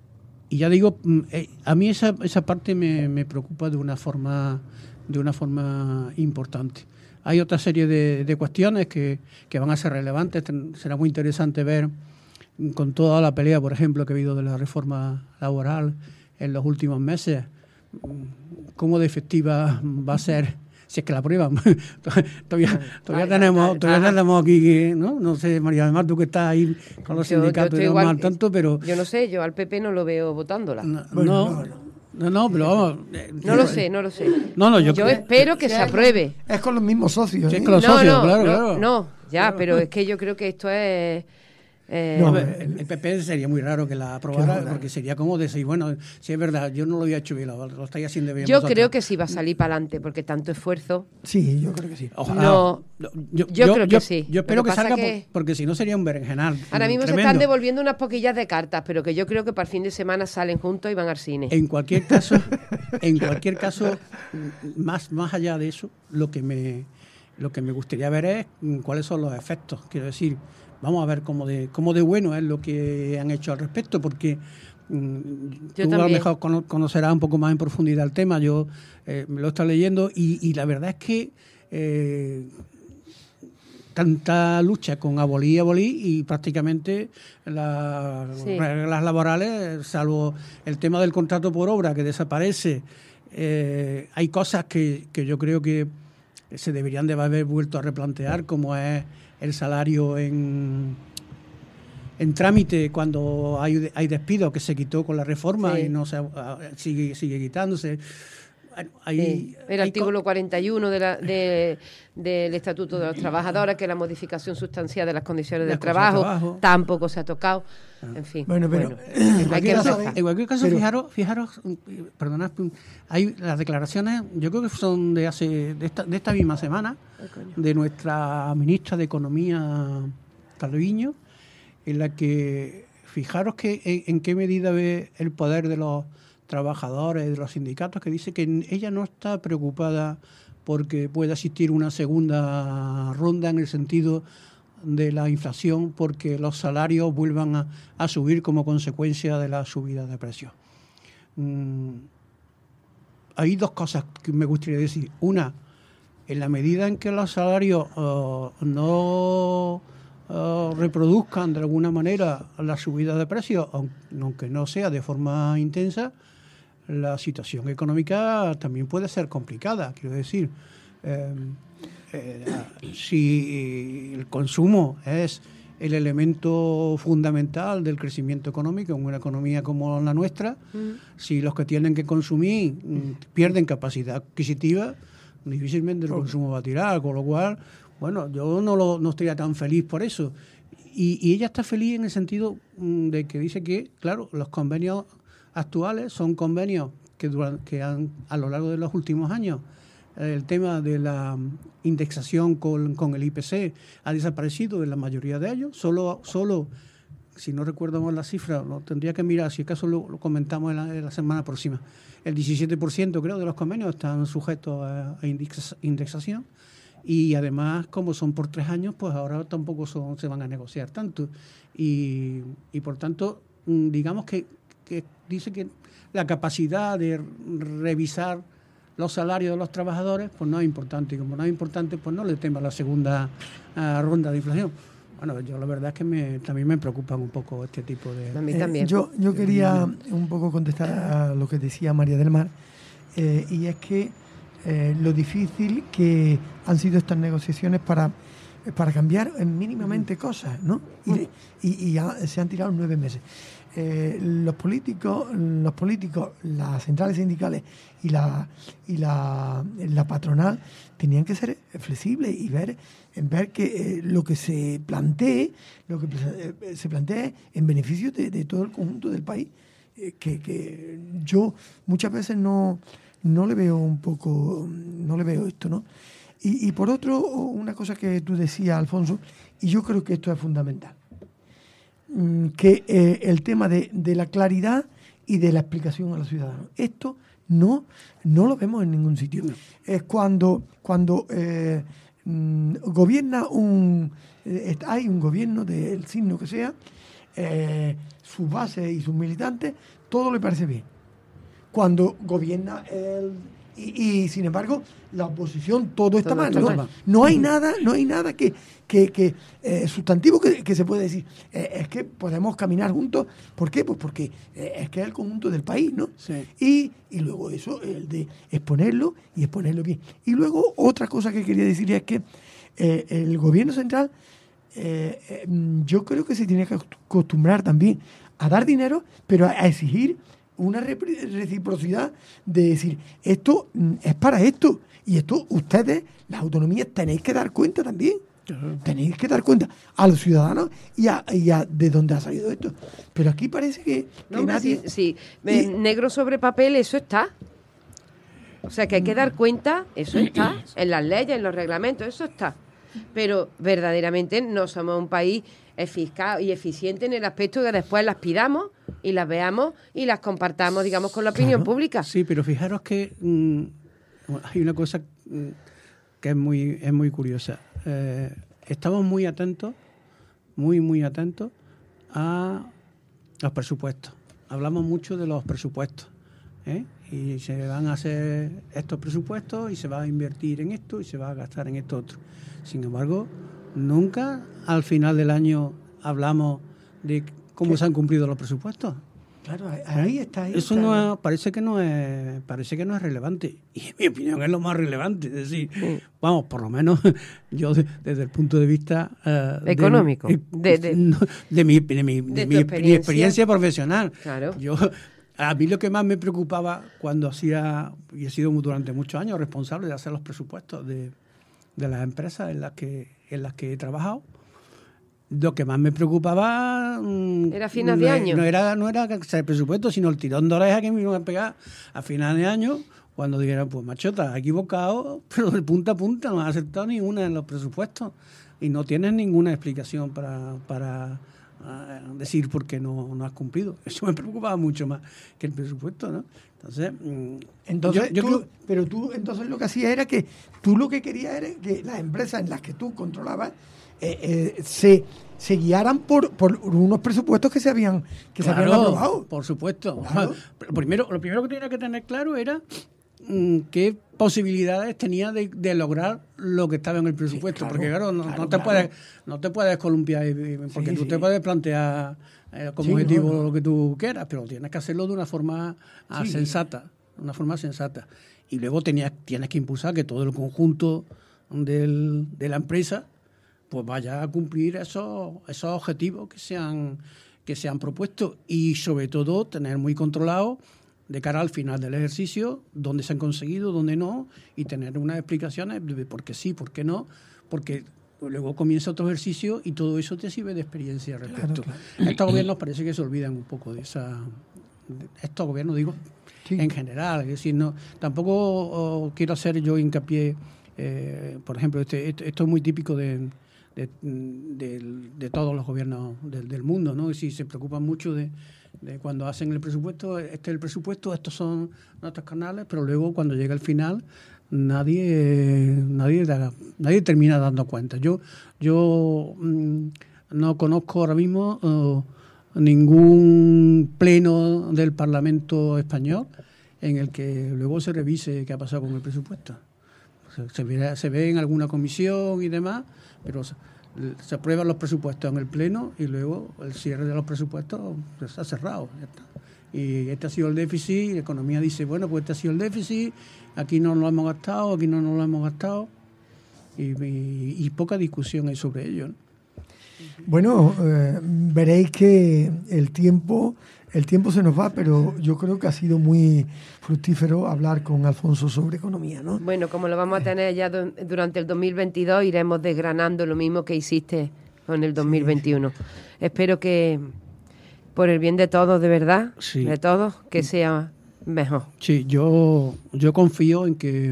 y ya digo, a mí esa, esa parte me, me preocupa de una forma de una forma importante. Hay otra serie de, de cuestiones que, que van a ser relevantes. Será muy interesante ver con toda la pelea, por ejemplo, que ha habido de la reforma laboral en los últimos meses, cómo de efectiva va a ser si es que la aprueban. todavía todavía ay, tenemos ay, todavía ay, tenemos aquí, ¿no? No sé, María del Mar, tú que estás ahí con los yo, sindicatos yo y no más al tanto, pero... Yo no sé, yo al P P no lo veo votándola. No, bueno, no, no, no, pero vamos... No lo sé, no lo sé. No, no, yo, yo espero que, que se apruebe. Es con los mismos socios. Sí, ¿eh? es con los no, socios, no, claro, no, claro. No, ya, claro, pero es que yo creo que esto es... Eh, no, el, el P P sería muy raro que la aprobara, que porque sería como decir, bueno, si es verdad, yo no lo había hecho bien, lo, lo estáis haciendo bien. Yo vosotros. Creo que sí va a salir para adelante, porque tanto esfuerzo. Sí, yo creo que sí. Ojalá. No, yo, yo, yo creo yo, que sí. Yo espero que salga, que... por, porque si no sería un berenjenal. Ahora mismo tremendo. Se están devolviendo unas poquillas de cartas, pero que yo creo que para el fin de semana salen juntos y van al cine. En cualquier caso, en cualquier caso, más, más allá de eso, lo que me lo que me gustaría ver es mm, cuáles son los efectos. Quiero decir, vamos a ver cómo de, cómo de bueno es lo que han hecho al respecto, porque mm, Yo tú también. a lo mejor cono- conocerás un poco más en profundidad el tema. Yo eh, me lo he estado leyendo y, y la verdad es que eh, tanta lucha con abolir, abolir y prácticamente las Sí. reglas laborales, salvo el tema del contrato por obra que desaparece, eh, hay cosas que, que yo creo que se deberían de haber vuelto a replantear, como es el salario en, en trámite cuando hay, hay despido, que se quitó con la reforma Sí. y no se sigue, sigue quitándose. Bueno, hay, Sí, el hay artículo cuarenta y uno de la, de, del Estatuto de los Trabajadores, que es la modificación sustancial de las condiciones De del las condiciones de trabajo, trabajo. tampoco se ha tocado. En fin, Bueno, pero, en hay que cualquier caso, empezar. en cualquier caso, Pero- fijaros, fijaros, perdonad, hay las declaraciones, yo creo que son de hace de esta, de esta misma semana, de nuestra ministra de Economía, Calviño, en la que fijaros que en, en qué medida ve el poder de los trabajadores, de los sindicatos, que dice que ella no está preocupada porque pueda existir una segunda ronda en el sentido de la inflación, porque los salarios vuelvan a, a subir como consecuencia de la subida de precios. Mm, hay dos cosas que me gustaría decir. Una, en la medida en que los salarios uh, no uh, reproduzcan de alguna manera la subida de precios, aunque no sea de forma intensa, la situación económica también puede ser complicada. Quiero decir, eh, eh, si el consumo es el elemento fundamental del crecimiento económico en una economía como la nuestra, mm. si los que tienen que consumir mm, pierden capacidad adquisitiva, difícilmente el okay. consumo va a tirar, con lo cual, bueno, yo no, lo, no estaría tan feliz por eso. Y, y ella está feliz en el sentido mm, de que dice que, claro, los convenios actuales son convenios que, durante, que han, a lo largo de los últimos años, el tema de la indexación con, con el I P C ha desaparecido en la mayoría de ellos. Solo, solo si no recuerdo mal la cifra, lo tendría que mirar, si acaso lo, lo comentamos en la, en la semana próxima. El diecisiete por ciento creo de los convenios están sujetos a, a index, indexación, y además, como son por tres años, pues ahora tampoco son, se van a negociar tanto. Y, y por tanto, digamos que, que dice que la capacidad de revisar los salarios de los trabajadores pues no es importante, y como no es importante, pues no le tema la segunda uh, ronda de inflación. Bueno, yo la verdad es que me, también me preocupan un poco este tipo de... A mí también. Eh, yo, yo quería un poco contestar a lo que decía María del Mar, eh, y es que eh, lo difícil que han sido estas negociaciones para, para cambiar mínimamente uh-huh. cosas, ¿no? Y, uh-huh. y, y ya se han tirado nueve meses. Eh, los políticos, los políticos, las centrales sindicales y la y la, la patronal tenían que ser flexibles y ver ver que eh, lo que se plantee, lo que eh, se plantee en beneficio de, de todo el conjunto del país, eh, que, que yo muchas veces no no le veo un poco, no le veo esto, ¿no? Y, y por otro, una cosa que tú decías, Alfonso, y yo creo que esto es fundamental, que eh, el tema de, de la claridad y de la explicación a los ciudadanos. Esto no, no lo vemos en ningún sitio. Es cuando, cuando eh, mm, gobierna un... Eh, hay un gobierno del signo que sea, eh, sus bases y sus militantes, todo le parece bien. Cuando gobierna el... Y, y sin embargo, la oposición todo está todo mal, ¿no? mal. No hay nada, no hay nada que, que, que eh, sustantivo que, que se puede decir. Eh, es que podemos caminar juntos. ¿Por qué? Pues porque eh, es que es el conjunto del país, ¿no? Sí. Y, y luego eso, el de exponerlo y exponerlo bien. Y luego otra cosa que quería decir es que eh, el gobierno central, eh, eh, yo creo que se tiene que acostumbrar también a dar dinero, pero a, a exigir una reciprocidad de decir, esto es para esto, y esto ustedes, las autonomías, tenéis que dar cuenta también. Uh-huh. Tenéis que dar cuenta a los ciudadanos y a, y a de dónde ha salido esto. Pero aquí parece que, no, que nadie... Sí, sí. Y, negro sobre papel, eso está. O sea, que hay que dar cuenta, eso está. En las leyes, en los reglamentos, eso está. Pero verdaderamente no somos un país eficaz y eficiente en el aspecto que después las pidamos y las veamos y las compartamos, digamos, con la opinión claro, pública. Sí, pero fijaros que mmm, hay una cosa, mmm, que es muy, es muy curiosa. Eh, estamos muy atentos, muy, muy atentos a los presupuestos. Hablamos mucho de los presupuestos, ¿eh? Y se van a hacer estos presupuestos y se va a invertir en esto y se va a gastar en esto otro. Sin embargo, nunca al final del año hablamos de cómo se han cumplido los presupuestos. Claro, ahí está. Ahí Eso está. no es, parece que no es, parece que no es relevante. Y en mi opinión es lo más relevante. Es decir, sí. Vamos, por lo menos yo de, desde el punto de vista uh, económico, de, de, de, no, de, mi, de, mi, de, de mi, experiencia. mi experiencia profesional. Claro. Yo, a mí lo que más me preocupaba cuando hacía, y he sido durante muchos años responsable de hacer los presupuestos de, de las empresas en las que en las que he trabajado. Lo que más me preocupaba era final no, de año. No era, no era el presupuesto, sino el tirón de oreja que me iban a pegar a final de año cuando dijeran, pues machota, has equivocado, pero de punta a punta no has aceptado ninguna en los presupuestos y no tienes ninguna explicación para, para uh, decir por qué no, no has cumplido. Eso me preocupaba mucho más que el presupuesto, ¿no? Entonces, entonces yo, yo tú, creo, pero tú entonces lo que hacías era que tú lo que querías era que las empresas en las que tú controlabas Eh, eh, se, se guiaran por, por unos presupuestos que se habían que claro, se habían aprobado. Por supuesto. Claro. Primero, lo primero que tenía que tener claro era mmm, qué posibilidades tenía de, de lograr lo que estaba en el presupuesto. Sí, claro, porque claro, no, claro, no te claro. puedes no te puedes columpiar porque sí, tú sí. te puedes plantear eh, como sí, objetivo no, no. lo que tú quieras, pero tienes que hacerlo de una forma ah, sí. sensata, una forma sensata. Y luego tenías, tienes que impulsar que todo el conjunto del, de la empresa pues vaya a cumplir esos, esos objetivos que se, han, que se han propuesto y sobre todo tener muy controlado de cara al final del ejercicio dónde se han conseguido, dónde no y tener unas explicaciones de por qué sí, por qué no, porque luego comienza otro ejercicio y todo eso te sirve de experiencia al respecto. Claro, claro. Estos gobiernos parece que se olvidan un poco de esa... Estos gobiernos, digo, sí. en general, es decir, no, tampoco oh, quiero hacer yo hincapié, eh, por ejemplo, este, esto es muy típico de... De, de, de todos los gobiernos del, del mundo, ¿no? Y si se preocupan mucho de, de cuando hacen el presupuesto, este es el presupuesto, estos son nuestros canales, pero luego cuando llega el final nadie nadie da, nadie termina dando cuenta. Yo yo mmm, no conozco ahora mismo uh, ningún pleno del Parlamento español en el que luego se revise qué ha pasado con el presupuesto. Se, se, ve, se ve en alguna comisión y demás, pero se, se aprueban los presupuestos en el pleno y luego el cierre de los presupuestos pues, está cerrado. Ya está. Y este ha sido el déficit, y la economía dice, bueno, pues este ha sido el déficit, aquí no lo hemos gastado, aquí no nos lo hemos gastado, y, y, y poca discusión hay sobre ello, ¿no? Bueno, eh, veréis que el tiempo... El tiempo se nos va, pero yo creo que ha sido muy fructífero hablar con Alfonso sobre economía, ¿no? Bueno, como lo vamos a tener ya do- durante el dos mil veintidós, iremos desgranando lo mismo que hiciste en el dos mil veintiuno. Sí. Espero que, por el bien de todos, de verdad, sí. de todos, que sea mejor. Sí, yo, yo confío en que,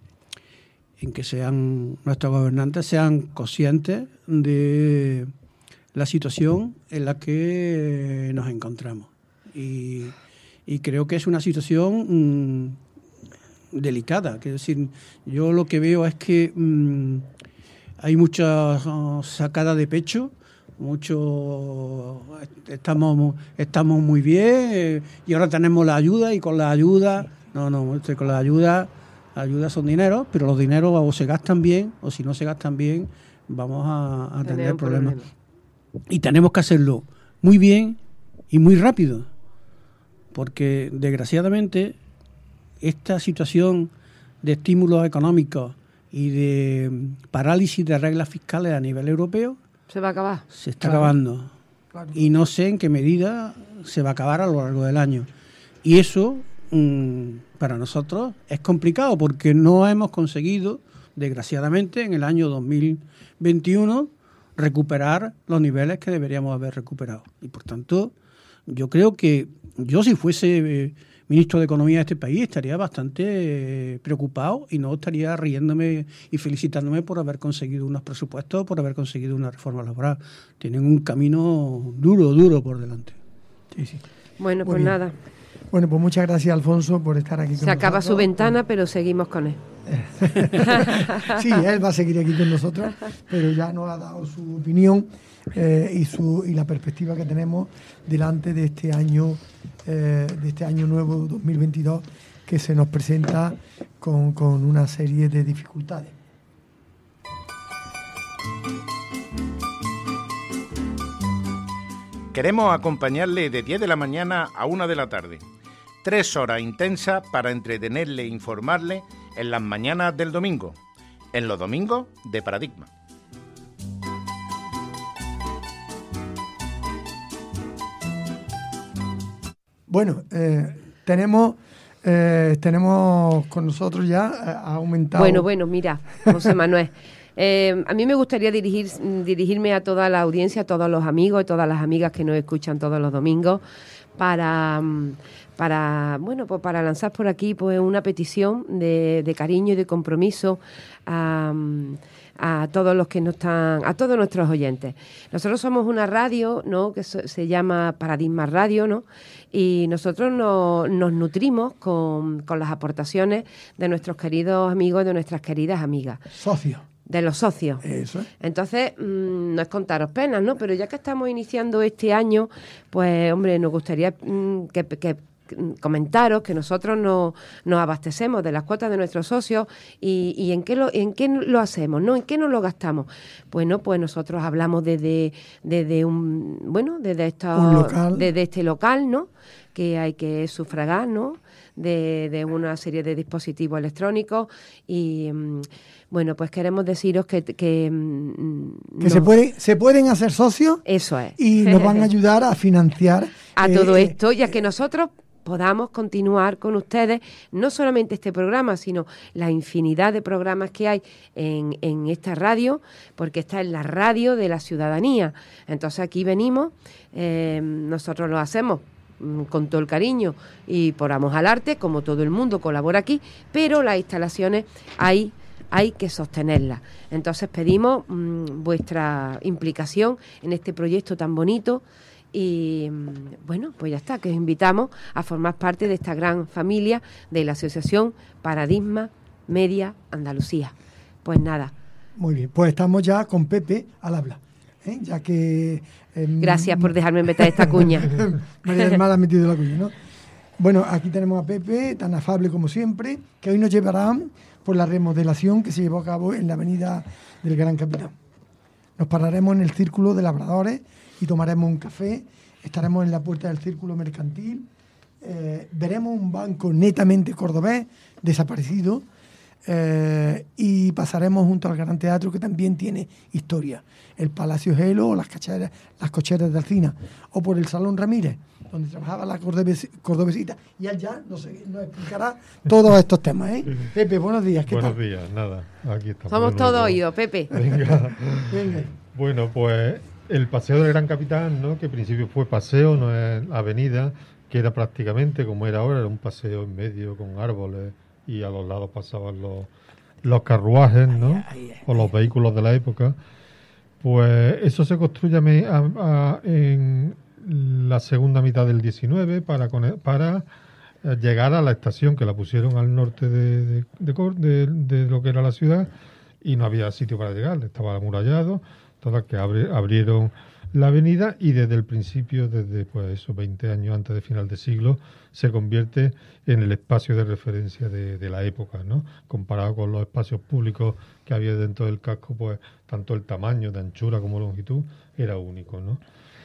en que sean nuestros gobernantes sean conscientes de la situación en la que nos encontramos. Y, y creo que es una situación mmm, delicada. Quiero decir, yo lo que veo es que mmm, hay mucha uh, sacada de pecho, mucho estamos estamos muy bien eh, y ahora tenemos la ayuda y con la ayuda, no, no, con la ayuda, ayudas son dinero, pero los dineros o se gastan bien o si no se gastan bien vamos a, a tener problemas. Problema. Y tenemos que hacerlo muy bien y muy rápido. Porque, desgraciadamente, esta situación de estímulos económicos y de parálisis de reglas fiscales a nivel europeo se va a acabar. Se está claro. acabando. Claro. Y no sé en qué medida se va a acabar a lo largo del año. Y eso, mmm, para nosotros, es complicado porque no hemos conseguido, desgraciadamente, en el año dos mil veintiuno, recuperar los niveles que deberíamos haber recuperado. Y, por tanto, yo creo que yo, si fuese eh, ministro de Economía de este país, estaría bastante eh, preocupado y no estaría riéndome y felicitándome por haber conseguido unos presupuestos, por haber conseguido una reforma laboral. Tienen un camino duro, duro por delante. Sí, sí. Bueno, pues Muy nada. Bueno, pues muchas gracias, Alfonso, por estar aquí con Se nosotros. acaba su ventana, pero seguimos con él. Sí, él va a seguir aquí con nosotros, pero ya nos ha dado su opinión eh, y su y la perspectiva que tenemos delante de este año, eh, de este año nuevo dos mil veintidós, que se nos presenta con, con una serie de dificultades. Queremos acompañarle de diez de la mañana a una de la tarde. Tres horas intensas para entretenerle e informarle en las mañanas del domingo, en los domingos de Paradigma. Bueno, eh, tenemos eh, tenemos con nosotros ya, ha aumentado... Bueno, bueno, mira, José Manuel, eh, a mí me gustaría dirigir, dirigirme a toda la audiencia, a todos los amigos y todas las amigas que nos escuchan todos los domingos, para... para bueno pues para lanzar por aquí pues una petición de, de cariño y de compromiso a, a todos los que no están, a todos nuestros oyentes. Nosotros somos una radio, ¿no?, que se, se llama Paradigma Radio, ¿no?, y nosotros no, nos nutrimos con, con las aportaciones de nuestros queridos amigos y de nuestras queridas amigas. Socios. De los socios. Eso es. Entonces, mmm, no es contaros penas, ¿no? Pero ya que estamos iniciando este año, pues, hombre, nos gustaría mmm, que, que comentaros que nosotros no, nos abastecemos de las cuotas de nuestros socios y, y en qué lo en qué lo hacemos, ¿no? ¿En qué nos lo gastamos? Bueno, pues nosotros hablamos desde desde un bueno desde esta un local. desde este local, ¿no?, que hay que sufragar, ¿no?, de, de una serie de dispositivos electrónicos y mmm, bueno, pues queremos deciros que que, que no. se puede se pueden hacer socios. Eso es. Y nos van a ayudar a financiar a eh, todo esto, ya que nosotros podamos continuar con ustedes, no solamente este programa, sino la infinidad de programas que hay en, en esta radio, porque esta es la radio de la ciudadanía. Entonces aquí venimos, eh, nosotros lo hacemos con todo el cariño y por amor al arte, como todo el mundo colabora aquí, pero las instalaciones hay, hay que sostenerlas. Entonces pedimos mmm, vuestra implicación en este proyecto tan bonito. Y bueno, pues ya está, que os invitamos a formar parte de esta gran familia de la Asociación Paradigma Media Andalucía. Pues nada. Muy bien, pues estamos ya con Pepe al habla, ¿eh? Ya que... Eh, Gracias por dejarme meter esta cuña. María del Mar ha metido la cuña, ¿no? Bueno, aquí tenemos a Pepe, tan afable como siempre, que hoy nos llevará por la remodelación que se llevó a cabo en la avenida del Gran Capitán. Nos pararemos en el Círculo de Labradores y tomaremos un café, estaremos en la puerta del Círculo Mercantil, eh, veremos un banco netamente cordobés, desaparecido, eh, y pasaremos junto al Gran Teatro, que también tiene historia, el Palacio Gelo o las, cacheras, las cocheras de Alcina, o por el Salón Ramírez, donde trabajaba la cordobes, cordobesita, y él ya nos, nos explicará todos estos temas, ¿eh? Pepe, buenos días, ¿qué buenos tal? días, nada, aquí estamos. Somos todos oídos, Pepe. Venga. Venga. Bueno, pues el Paseo del Gran Capitán, ¿no?, que al principio fue paseo, no es avenida, que era prácticamente como era ahora, era un paseo en medio con árboles y a los lados pasaban los, los carruajes, ¿no?, ay, ay, ay, o los vehículos de la época. Pues eso se construye a, a, en la segunda mitad del diecinueve para, para llegar a la estación, que la pusieron al norte de, de, de, de, de lo que era la ciudad, y no había sitio para llegar, estaba amurallado. Todas que abri, abrieron la avenida y desde el principio, desde pues esos veinte años antes de final de siglo, se convierte en el espacio de referencia de, de la época, ¿no? Comparado con los espacios públicos que había dentro del casco, pues tanto el tamaño de anchura como longitud era único, ¿no?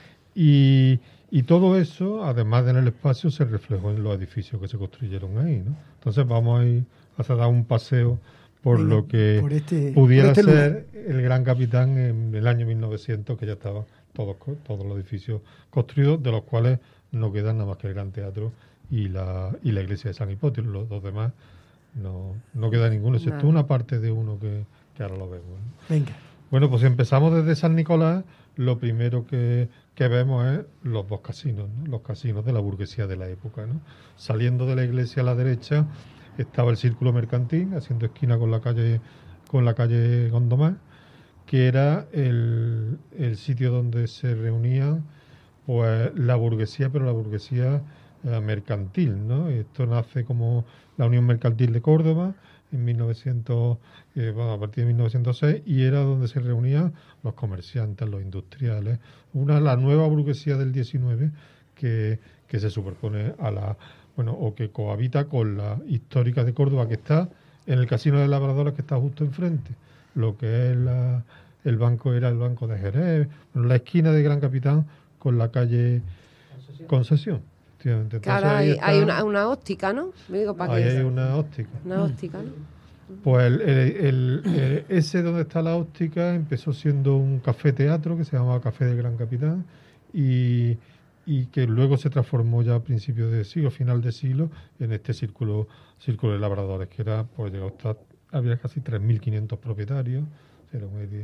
Y, y todo eso, además de en el espacio, se reflejó en los edificios que se construyeron ahí, ¿no? Entonces vamos a ir a dar un paseo por Venga, lo que por este, pudiera por este ser lugar. El Gran Capitán en el año mil novecientos, que ya estaban todos, todos los edificios construidos, de los cuales no quedan nada más que el Gran Teatro y la y la iglesia de San Hipótiro. Los dos demás no, no queda ninguno, excepto no. una parte de uno que, que ahora lo vemos, ¿no? Venga. Bueno, pues si empezamos desde San Nicolás, lo primero que, que vemos es los dos casinos, ¿no? Los casinos de la burguesía de la época, ¿no? Saliendo de la iglesia a la derecha estaba el Círculo Mercantil, haciendo esquina con la calle con la calle Gondomar, que era el, el sitio donde se reunían pues la burguesía, pero la burguesía eh, mercantil, ¿no? Esto nace como la Unión Mercantil de Córdoba en mil novecientos, eh, bueno, a partir de mil novecientos seis, y era donde se reunían los comerciantes, los industriales, una la nueva burguesía del diecinueve que, que se superpone a la, bueno, o que cohabita con la histórica de Córdoba, que está en el Casino de Labradores, que está justo enfrente, lo que es la, el banco, era el Banco de Jerez, bueno, la esquina de Gran Capitán con la calle Concesión. Concesión. Entonces, claro, hay, está, hay una, una óptica, ¿no? Me digo, ¿para ahí qué hay es? una óptica. Una óptica, ¿no? Pues el, el, el, el, ese donde está la óptica empezó siendo un café teatro que se llamaba Café del Gran Capitán y, y que luego se transformó ya a principios de siglo, final de siglo, en este círculo círculo de labradores, que era, pues llegó hasta, había casi tres mil quinientos propietarios, era,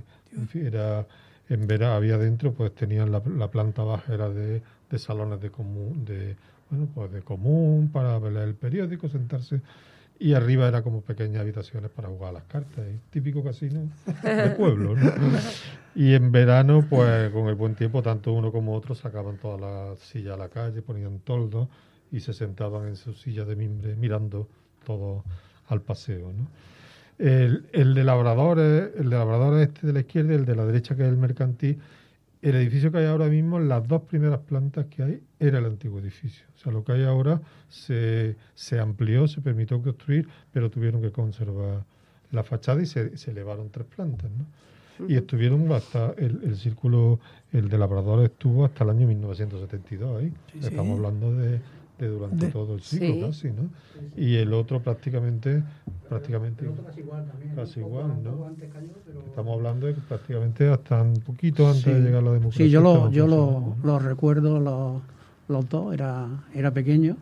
era en verano había dentro, pues tenían la, la planta baja era de, de salones de común, de bueno, pues de común para ver el periódico, sentarse. Y arriba era como pequeñas habitaciones para jugar a las cartas, ¿eh? Típico casino de pueblo, ¿no? Y en verano, pues con el buen tiempo, tanto uno como otro sacaban todas las sillas a la calle, ponían toldos y se sentaban en sus sillas de mimbre mirando todo al paseo, ¿no? El, el de Labradores, el de Labradores este de la izquierda y el de la derecha, que es el mercantil, el edificio que hay ahora mismo, las dos primeras plantas que hay, era el antiguo edificio. O sea, lo que hay ahora se, se amplió, se permitió construir, pero tuvieron que conservar la fachada y se, se elevaron tres plantas, ¿no? Uh-huh. Y estuvieron hasta, el, el círculo, el de Labrador estuvo hasta el año mil novecientos setenta y dos ahí. Sí, Estamos sí. hablando de, de durante de, todo el siglo sí. casi, ¿no? Sí, sí. Y el otro prácticamente, prácticamente casi igual, también, casi igual, ¿no? Cayó, pero... Estamos hablando de que prácticamente hasta un poquito antes sí. de llegar a la democracia. Sí, yo lo, yo lo, lo recuerdo los, los dos, era, era pequeño.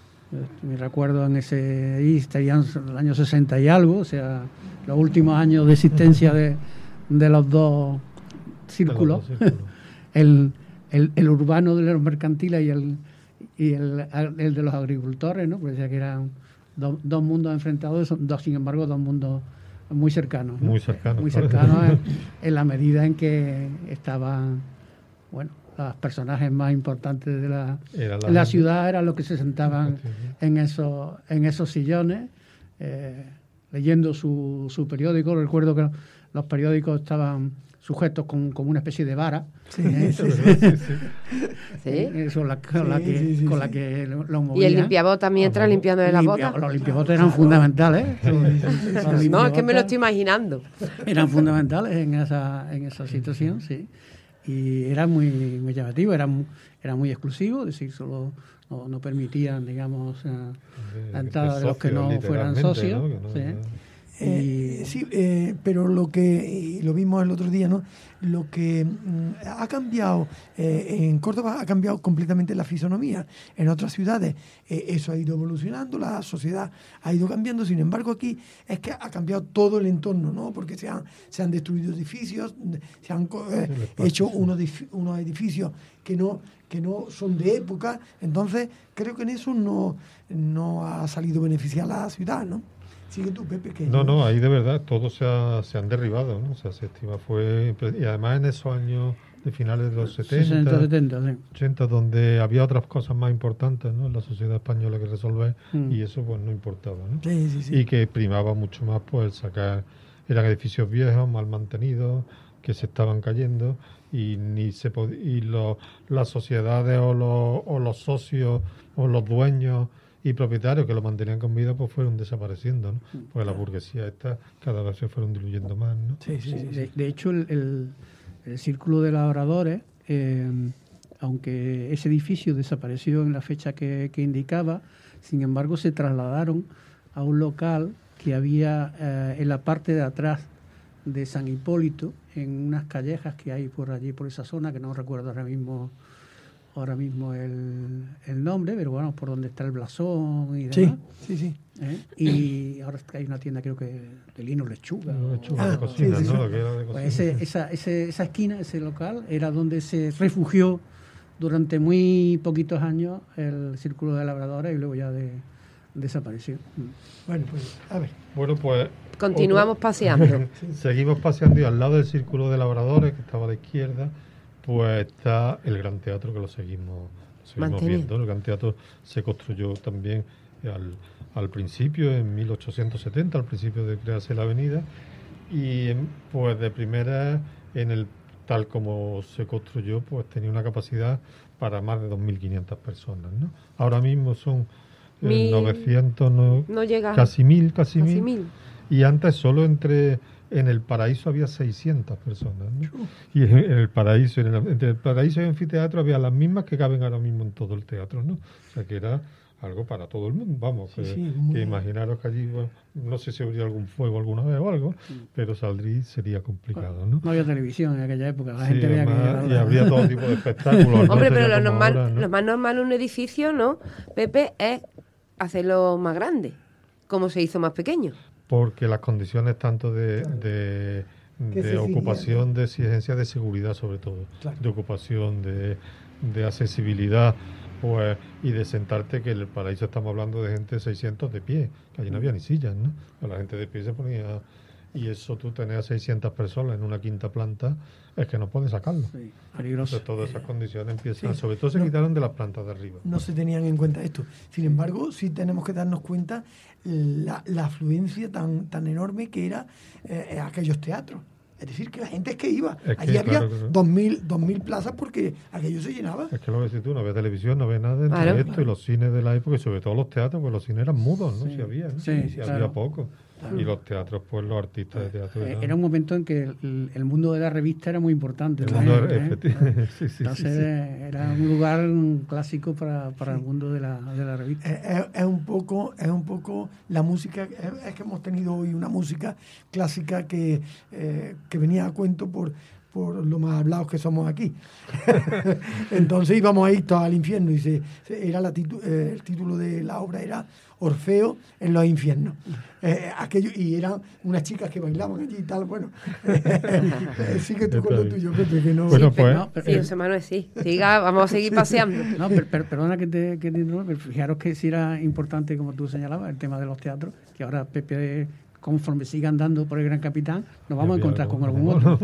Me recuerdo en ese, ahí estarían el año sesenta y algo, o sea, los últimos años de existencia de, de los dos círculos, los dos círculos. el, el, el urbano de los mercantiles y el y el, el de los agricultores, ¿no? Porque decía que eran do, dos mundos enfrentados, son dos, sin embargo, dos mundos muy cercanos, ¿no? Muy cercanos. Muy cercanos en, en la medida en que estaban, bueno, los personajes más importantes de la, la, la ciudad eran los que se sentaban en esos, en esos sillones, eh, leyendo su, su periódico. Recuerdo que los periódicos estaban sujetos con, con una especie de vara. Sí, ¿eh? sí, sí. ¿Sí? Eso, la, con, sí, la que, sí, sí, con sí. la que lo movían. ¿Y el limpiabotas mientras oh, limpiando de las limpia, botas? Los limpiabotas eran fundamentales. ¿eh? Sí, sí, sí, sí. No, es que me lo estoy imaginando. Eran fundamentales en esa, en esa situación, sí. Y era muy, muy llamativo, era, era muy exclusivo, es decir, solo no, no permitían, digamos, la entrada de, de los que no fueran socios. ¿No? No, sí. Eh, sí, eh, pero lo que, y lo vimos el otro día, ¿no? Lo que mm, ha cambiado eh, en Córdoba ha cambiado completamente la fisonomía. En otras ciudades eh, eso ha ido evolucionando, la sociedad ha ido cambiando. Sin embargo, aquí es que ha cambiado todo el entorno, ¿no? Porque se han, se han destruido edificios, se han eh, hecho unos, unos edificios que no que no son de época. Entonces, creo que en eso no, no ha salido beneficiada la ciudad, ¿no? Sigue tú, Pepe. Que no, no, ahí de verdad todos se, ha, se han derribado, ¿no? O sea, se estima fue... Y además en esos años de finales de los setenta, sesenta, setenta, sí. ochenta, donde había otras cosas más importantes, ¿no? En la sociedad española que resolver, mm. y eso pues no importaba, ¿no? Sí, sí, sí. Y que primaba mucho más pues el sacar... Eran edificios viejos, mal mantenidos, que se estaban cayendo, y ni se pod... y lo, las sociedades o los, o los socios o los dueños y propietarios que lo mantenían con vida pues fueron desapareciendo, ¿no? Porque la burguesía esta cada vez se fueron diluyendo más, ¿no? Sí, sí, sí. De, de hecho el, el, el círculo de labradores, eh, aunque ese edificio desapareció en la fecha que, que indicaba, sin embargo se trasladaron a un local que había eh, en la parte de atrás de San Hipólito, en unas callejas que hay por allí, por esa zona, que no recuerdo ahora mismo ahora mismo el, el nombre, pero bueno, por donde está el blasón y demás. Sí, sí, sí. ¿Eh? Y ahora hay una tienda, creo que de lino lechuga. No, lechuga o, de cocina, sí, sí, ¿no? Sí. Que era de cocina. Pues ese, esa, ese, esa esquina, ese local, era donde se refugió durante muy poquitos años el Círculo de Labradores y luego ya de, desapareció. Bueno, pues, a ver. Bueno, pues... Continuamos otro, paseando. Seguimos paseando y al lado del Círculo de Labradores, que estaba a la izquierda, pues está el Gran Teatro, que lo seguimos seguimos Mantener. viendo. El Gran Teatro se construyó también al, al principio, en mil ochocientos setenta, al principio de crearse la avenida, y pues de primera, en el tal como se construyó, pues tenía una capacidad para más de dos mil quinientas personas, ¿no? Ahora mismo son eh, Mil- novecientos, no, no llega. casi mil, casi, Casi mil. mil. Y antes solo entre en el Paraíso había seiscientas personas, ¿no? Y en, en el Paraíso, en el, entre el Paraíso y el anfiteatro había las mismas que caben ahora mismo en todo el teatro, ¿no? O sea que era algo para todo el mundo, vamos, Sí, que, sí, muy- que imaginaros que allí, bueno, no sé si habría algún fuego alguna vez o algo, pero saldría sería complicado, ¿no? No había televisión en aquella época, la Sí, gente veía además, que... y habría todo tipo de espectáculos. no Hombre, pero sería lo, como normal, ahora, ¿no? lo más normal en un edificio, ¿no, Pepe, es hacerlo más grande, como se hizo más pequeño? Porque las condiciones tanto de, de, Que de se ocupación, de exigencia de seguridad sobre todo, Claro. de ocupación, de, de accesibilidad, pues, y de sentarte, que en el Paraíso estamos hablando de gente de seiscientos de pie, que allí no había ni sillas, ¿no? La gente de pie se ponía, y eso tú tenías seiscientas personas en una quinta planta, es que no puedes sacarlo. Sí, peligroso. Entonces todas esas condiciones empiezan, Sí. sobre todo se No. quitaron de las plantas de arriba. No se tenían en cuenta esto. Sin embargo, sí tenemos que darnos cuenta la, la afluencia tan, tan enorme que era eh, aquellos teatros. Es decir, que la gente es que iba. Es que, Allí había claro, claro. dos mil, dos mil plazas porque aquello se llenaba. Es que lo ves tú, no ves televisión, no ves nada de Claro. esto, y los cines de la época, y sobre todo los teatros, pues los cines eran mudos, ¿no? Sí. Si había, ¿no? Sí, si claro. había poco. Y los teatros, pues los artistas de teatro. Eh, eran- Era un momento en que el, el mundo de la revista era muy importante. El también, mundo era- ¿eh? efectivamente, sí, sí, sí, Entonces sí. eh, era un lugar un clásico para, para el mundo de la, de la revista. Es, es- es un poco, es un poco la música, es, es que hemos tenido hoy una música clásica que, eh, que venía a cuento por, por lo más hablados que somos aquí. Entonces íbamos a ir todos al infierno y se, se- era la titu- eh, el título de la obra era Orfeo en los infiernos. Eh, aquello, y eran unas chicas que bailaban allí y tal, bueno. Sigue tú con lo tuyo, Pepe, que no... Bueno, Sí, pues, no, pero- Sí, José Manuel, sí. Siga, vamos a seguir paseando. No, per- per- perdona que te, que te interrumpa, pero fijaros que sí era importante, como tú señalabas, el tema de los teatros, que ahora Pepe, conforme siga andando por el Gran Capitán, nos vamos a había encontrar algo. con algún otro.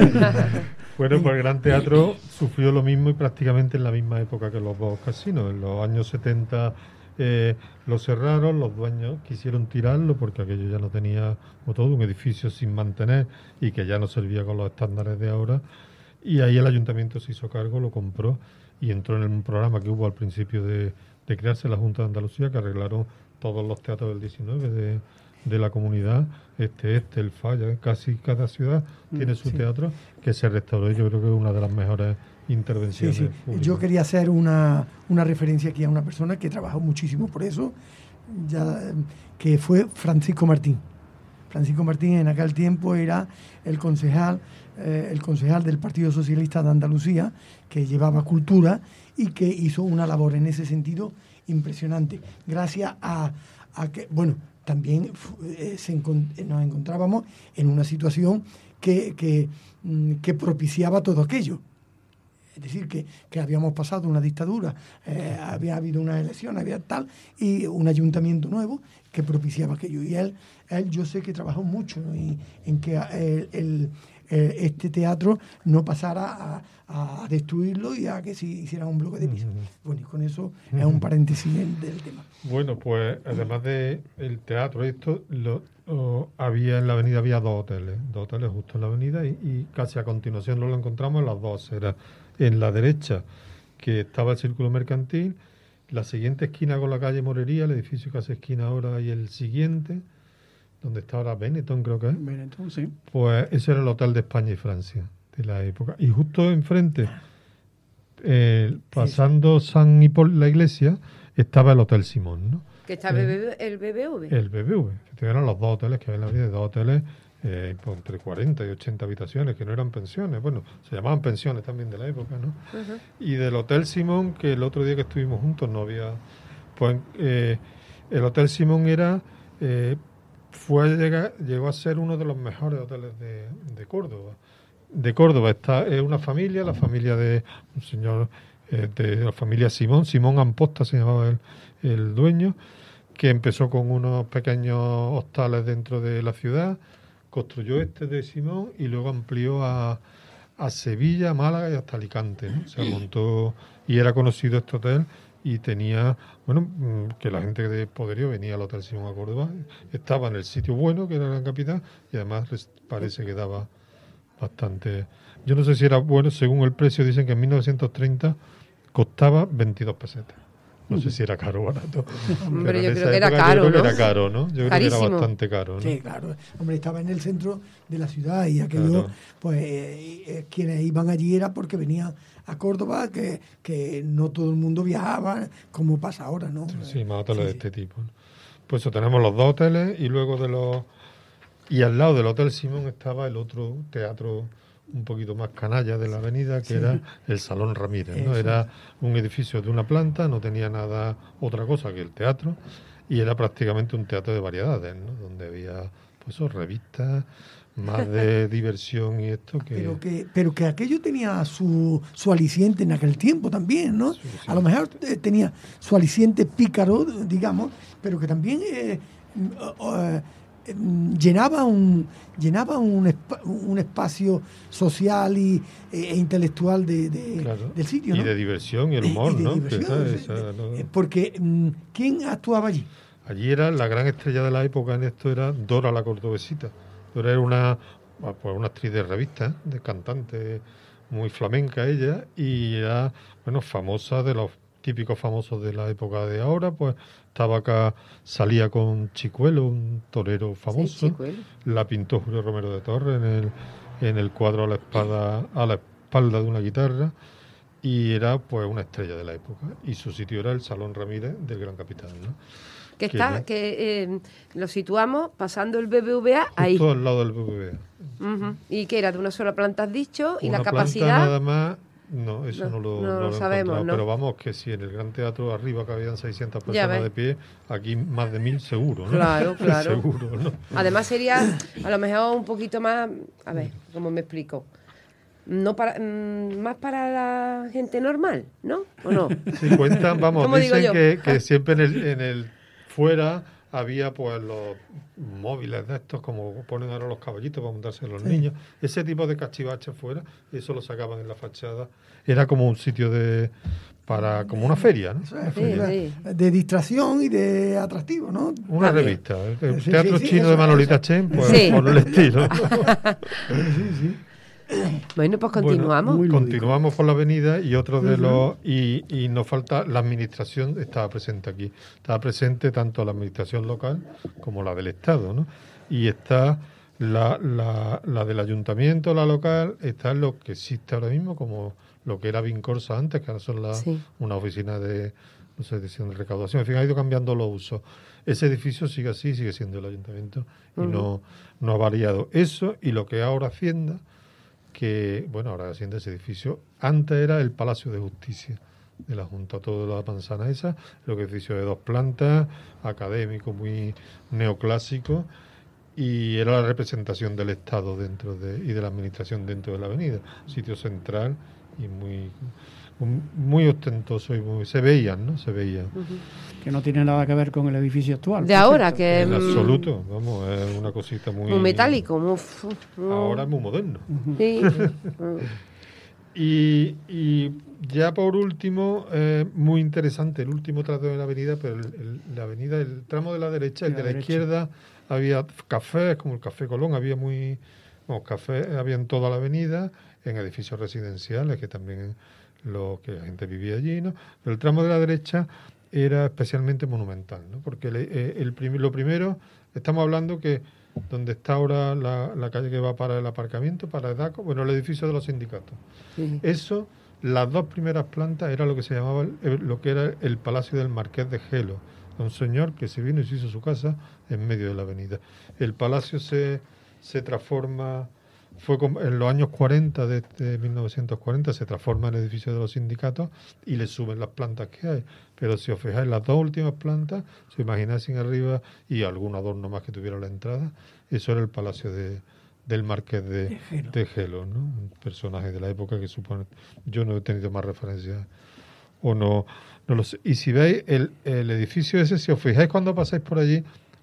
Bueno, pues el Gran Teatro sufrió lo mismo y prácticamente en la misma época que los dos casinos. En los años setenta eh, lo cerraron, los dueños quisieron tirarlo porque aquello ya no tenía, como todo, un edificio sin mantener y que ya no servía con los estándares de ahora. Y ahí el ayuntamiento se hizo cargo, lo compró y entró en un programa que hubo al principio de, de crearse la Junta de Andalucía, que arreglaron todos los teatros del diecinueve de, de la comunidad, este, este, el Falla, casi cada ciudad tiene su sí. teatro, que se restauró y yo creo que es una de las mejores Sí, intervenciones sí. públicas. Yo quería hacer una, una referencia aquí a una persona que trabajó muchísimo por eso, ya, eh, que fue Francisco Martín. Francisco Martín en aquel tiempo era el concejal, eh, el concejal del Partido Socialista de Andalucía, que llevaba cultura y que hizo una labor en ese sentido impresionante. Gracias a, a que, bueno, también eh, se encont- nos encontrábamos en una situación que, que, mm, que propiciaba todo aquello. Es decir, que, que habíamos pasado una dictadura, eh, había habido una elección, había tal, y un ayuntamiento nuevo que propiciaba aquello. Y él, él yo sé que trabajó mucho en, en que el, el, el- este teatro no pasara a, a destruirlo y a que se hiciera un bloque de piso. Bueno, y con eso es un paréntesis del, del tema. Bueno, pues además de el teatro, esto lo, o, había en la avenida había dos hoteles, dos hoteles justo en la avenida y, y casi a continuación nos lo encontramos en las dos aceras. En la derecha, que estaba el Círculo Mercantil, la siguiente esquina con la calle Morería, el edificio que hace esquina ahora, y el siguiente, donde está ahora Benetton, creo que es, Benetton, sí. pues ese era el Hotel de España y Francia de la época. Y justo enfrente, eh, pasando San Hipólito, la iglesia, estaba el Hotel Simón, ¿no? Que está el B B- el B B V. El B B V, que eran los dos hoteles que había en la avenida, dos hoteles eh, pues, entre cuarenta y ochenta habitaciones, que no eran pensiones, bueno, se llamaban pensiones también de la época, ¿no? Ujú. Y del Hotel Simón, que el otro día que estuvimos juntos no había, pues eh, el Hotel Simón era, eh, fue llegar, llegó a ser uno de los mejores hoteles de, de Córdoba. De Córdoba está es una familia, la familia de un señor eh, de la familia Simón, Simón Amposta se llamaba el, el dueño, que empezó con unos pequeños hostales dentro de la ciudad, construyó este de Simón y luego amplió a, a Sevilla, a Málaga y hasta Alicante, ¿no? Se montó y era conocido este hotel y tenía, bueno, que la gente de poderío venía al Hotel Simón a Córdoba, estaba en el sitio bueno, que era la capital, y además parece que daba bastante. Yo no sé si era bueno, según el precio, dicen que en mil novecientos treinta costaba veintidós pesetas. No sé si era caro o barato. Hombre, yo creo que era caro, yo creo ¿no? que era caro, ¿no? Yo creo Carísimo. que era bastante caro, ¿no? Sí, claro. Hombre, estaba en el centro de la ciudad y aquello, Claro. pues eh, eh, quienes iban allí era porque venían a Córdoba, que, que no todo el mundo viajaba, como pasa ahora, ¿no? Sí, más hoteles de este tipo, ¿no? Pues eso, tenemos los dos hoteles y luego de los... Y al lado del Hotel Simón estaba el otro teatro un poquito más canalla de la avenida, que Sí. era el Salón Ramírez, ¿no? Eso. Era un edificio de una planta, no tenía nada, otra cosa que el teatro, y era prácticamente un teatro de variedades, ¿no? Donde había, pues, eso, revistas, más de diversión y esto que... Pero que, pero que aquello tenía su, su aliciente en aquel tiempo también, ¿no? A lo mejor eh, tenía su aliciente pícaro, digamos, pero que también eh, eh, eh, llenaba un llenaba un, espa- un espacio social y, e, e intelectual de, de- Claro. del sitio, Y ¿no? de diversión y el humor, Y de ¿no? Que diversión, esa- sí, esa- ¿no? Eh, Porque, mm, ¿quién actuaba allí? Allí era la gran estrella de la época en esto, era Dora la Cordobesita. Dora era una, pues una actriz de revista, ¿eh? De cantante, muy flamenca ella, y era, bueno, famosa de los típicos famosos de la época de ahora, pues estaba acá, salía con Chicuelo, un torero famoso, Chicuelo. la pintó Julio Romero de Torres en el, en el cuadro a la espada, a la espalda de una guitarra, y era pues una estrella de la época, y su sitio era el Salón Ramírez del Gran Capital, ¿no? Que Que está, ya- que eh, lo situamos pasando el B B V A ahí. Justo al lado del B B V A. Ujú. Y que era de una sola planta, has dicho, y Una la planta capacidad. nada más, no, eso No, no, lo, no no lo he sabemos, encontrado, ¿no? pero vamos, que si en el Gran Teatro arriba cabían seiscientas Ya personas ves. de pie, aquí más de mil seguro, ¿no? Claro, claro. Seguro, ¿no? Además sería a lo mejor un poquito más, a ver, ¿cómo me explico? No para, mm, más para la gente normal, ¿no? ¿O no? Si cuentan, vamos, ¿Cómo digo dicen yo? que, que siempre en el, en el fuera había pues los móviles de estos, como ponen ahora los caballitos para montarse los Sí. niños, ese tipo de cachivaches fuera, eso lo sacaban en la fachada, era como un sitio de para como una feria, ¿no? Eso Una es, feria. de, de distracción y de atractivo, ¿no? Una También. revista, el, el Sí, teatro sí, sí, chino eso, de Manolita eso. Chen, pues Sí. por el estilo. Sí, sí. Bueno, pues continuamos. Bueno, continuamos por la avenida y otro de Ujú. los y, y nos falta la administración estaba presente aquí, estaba presente tanto la administración local como la del Estado, ¿no? Y está la, la, la del ayuntamiento, la local, está lo que existe ahora mismo como lo que era Vincorsa antes, que ahora son la, Sí. una oficina de no sé, de recaudación, en fin, ha ido cambiando los usos. Ese edificio sigue así, sigue siendo el ayuntamiento y Ujú. no, no ha variado. Eso y lo que ahora Hacienda, que, bueno, ahora Hacienda ese edificio, antes era el Palacio de Justicia de la Junta, toda la manzana esa, lo que edificio de dos plantas, académico, muy neoclásico, y era la representación del Estado dentro de y de la administración dentro de la avenida, sitio central y muy muy ostentoso y muy se veían, ¿no? Se veían. Que no tiene nada que ver con el edificio actual. De por ahora, cierto. que En mm, absoluto, vamos, es una cosita muy muy metálico, muy, muy- ahora es muy moderno. Sí. Y, y ya por último, eh, muy interesante el último trato de la avenida, pero el, el- la avenida, el tramo de la derecha, el La de la derecha. izquierda, había cafés, como el Café Colón, había muy, bueno, cafés, había en toda la avenida, en edificios residenciales, que también lo que la gente vivía allí, ¿no? Pero el tramo de la derecha era especialmente monumental, ¿no? Porque el, eh, el prim- lo primero, estamos hablando que donde está ahora la, la calle que va para el aparcamiento, para el DACO, bueno, el edificio de los sindicatos. Sí. Eso, las dos primeras plantas era lo que se llamaba, el- el- lo que era el Palacio del Marqués de Gelo, un señor que se vino y se hizo su casa en medio de la avenida. El palacio se, se transforma, fue como en los años cuarenta, desde mil novecientos cuarenta, se transforma en el edificio de los sindicatos y le suben las plantas que hay. Pero si os fijáis, las dos últimas plantas, si os imagináis en arriba y algún adorno más que tuviera la entrada, eso era el palacio de, del Marqués de, De Gelo. de Gelo, ¿no? Un personaje de la época que supone, yo no he tenido más referencias o no, no lo sé. Y si veis el, el edificio ese, si os fijáis cuando pasáis por allí,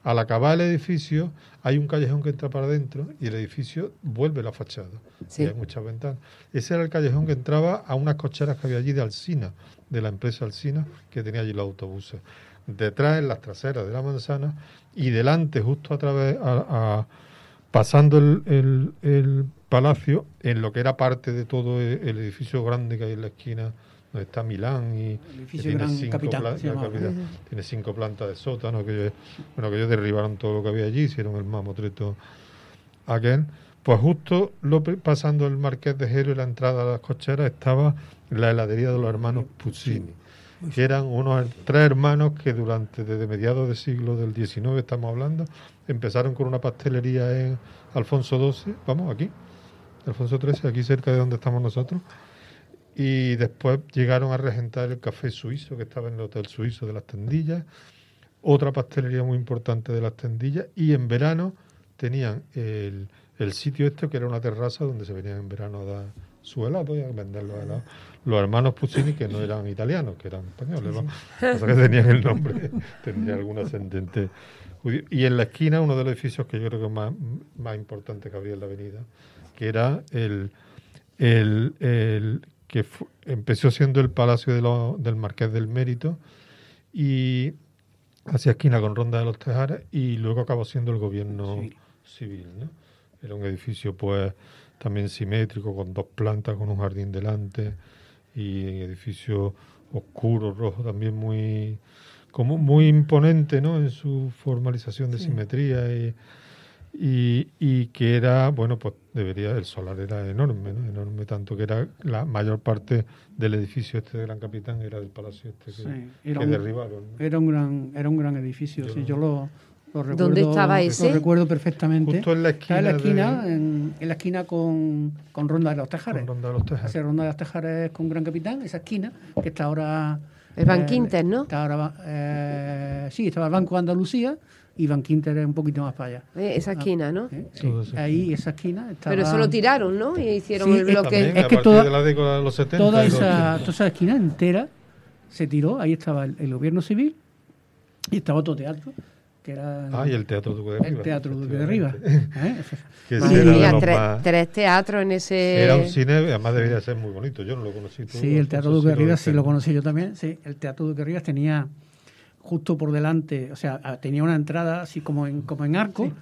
al acabar el edificio hay un callejón que entra para adentro y el edificio vuelve la fachada. Sí. Y hay muchas ventanas. Ese era el callejón que entraba a unas cocheras que había allí de Alsina, de la empresa Alsina, que tenía allí los autobuses. Detrás, en las traseras de la manzana, y delante, justo a través, a, a, pasando el, el, el palacio, en lo que era parte de todo el, el edificio grande que hay en la esquina, donde está Milán y El edificio que tiene, Gran cinco Capitán, pla- se llamaba. Capitán, tiene cinco plantas de sótano, que ellos, bueno, que ellos derribaron todo lo que había allí, hicieron el mamotreto aquel. Pues justo lo, pasando el Marqués de Jero y la entrada a las cocheras estaba la heladería de los hermanos Puccini, que eran unos tres hermanos que durante, desde mediados del siglo del diecinueve estamos hablando, empezaron con una pastelería en Alfonso doce, vamos, aquí, Alfonso trece, aquí cerca de donde estamos nosotros, y después llegaron a regentar el café suizo que estaba en el Hotel Suizo de Las Tendillas, otra pastelería muy importante de Las Tendillas, y en verano tenían el, el sitio este que era una terraza donde se venían en verano a dar su helado y a vender los helados. Los hermanos Puccini, que no eran italianos, que eran españoles, ¿no? Pasa que tenían el nombre, tendría algún ascendente judío. Y en la esquina, uno de los edificios que yo creo que es más, más importante que había en la avenida, que era el, el, el que fu- empezó siendo el Palacio de lo- del Marqués del Mérito, y hacia esquina con Ronda de los Tejares, y luego acabó siendo el gobierno civil, civil, ¿no? Era un edificio pues también simétrico, con dos plantas, con un jardín delante, y un edificio oscuro, rojo, también muy como muy imponente, ¿no? En su formalización de Sí. simetría, y, y, y que era, bueno, pues debería, el solar era enorme, ¿no? Enorme, tanto que era la mayor parte del edificio este de Gran Capitán era del palacio este que, Sí, era que un- derribaron, ¿no? Era un gran, era un gran edificio, Yo sí, no- yo lo, lo recuerdo. ¿Dónde estaba Lo ese? recuerdo perfectamente. Justo en la Está en la esquina esquina, de- en, en la esquina con, con Ronda de los Tejares. Con Ronda de los Tejares. Hacia Ronda de los Tejares con Gran Capitán, esa esquina, que está ahora... El Ban eh, Quinter, ¿no? Está ahora, eh, sí, estaba el Banco de Andalucía y Ban Quinter es un poquito más para allá. Eh, esa esquina, ¿no? Sí, sí, ahí, esa esquina estaba... Pero eso lo tiraron, ¿no? Y hicieron Sí, el es- bloque. También, es a que partir toda- de la década de los setenta. Toda y los esa, ochenta. toda esa esquina entera se tiró, ahí estaba el, el gobierno civil y estaba otro teatro, que era Ah, y el Teatro Duque de el Rivas, Teatro Duque de Rivas. efectivamente. ¿eh? Que Madre ese era de mía, los tres, más- tres teatros en ese... Era un cine, además debería ser muy bonito. Yo no lo conocí. ¿Tú, Sí, el Teatro Alfonso, Duque de sí lo Rivas viste, sí lo no? conocí yo también. Sí, el Teatro Duque de Rivas tenía justo por delante, o sea, a- tenía una entrada así como en, como en arco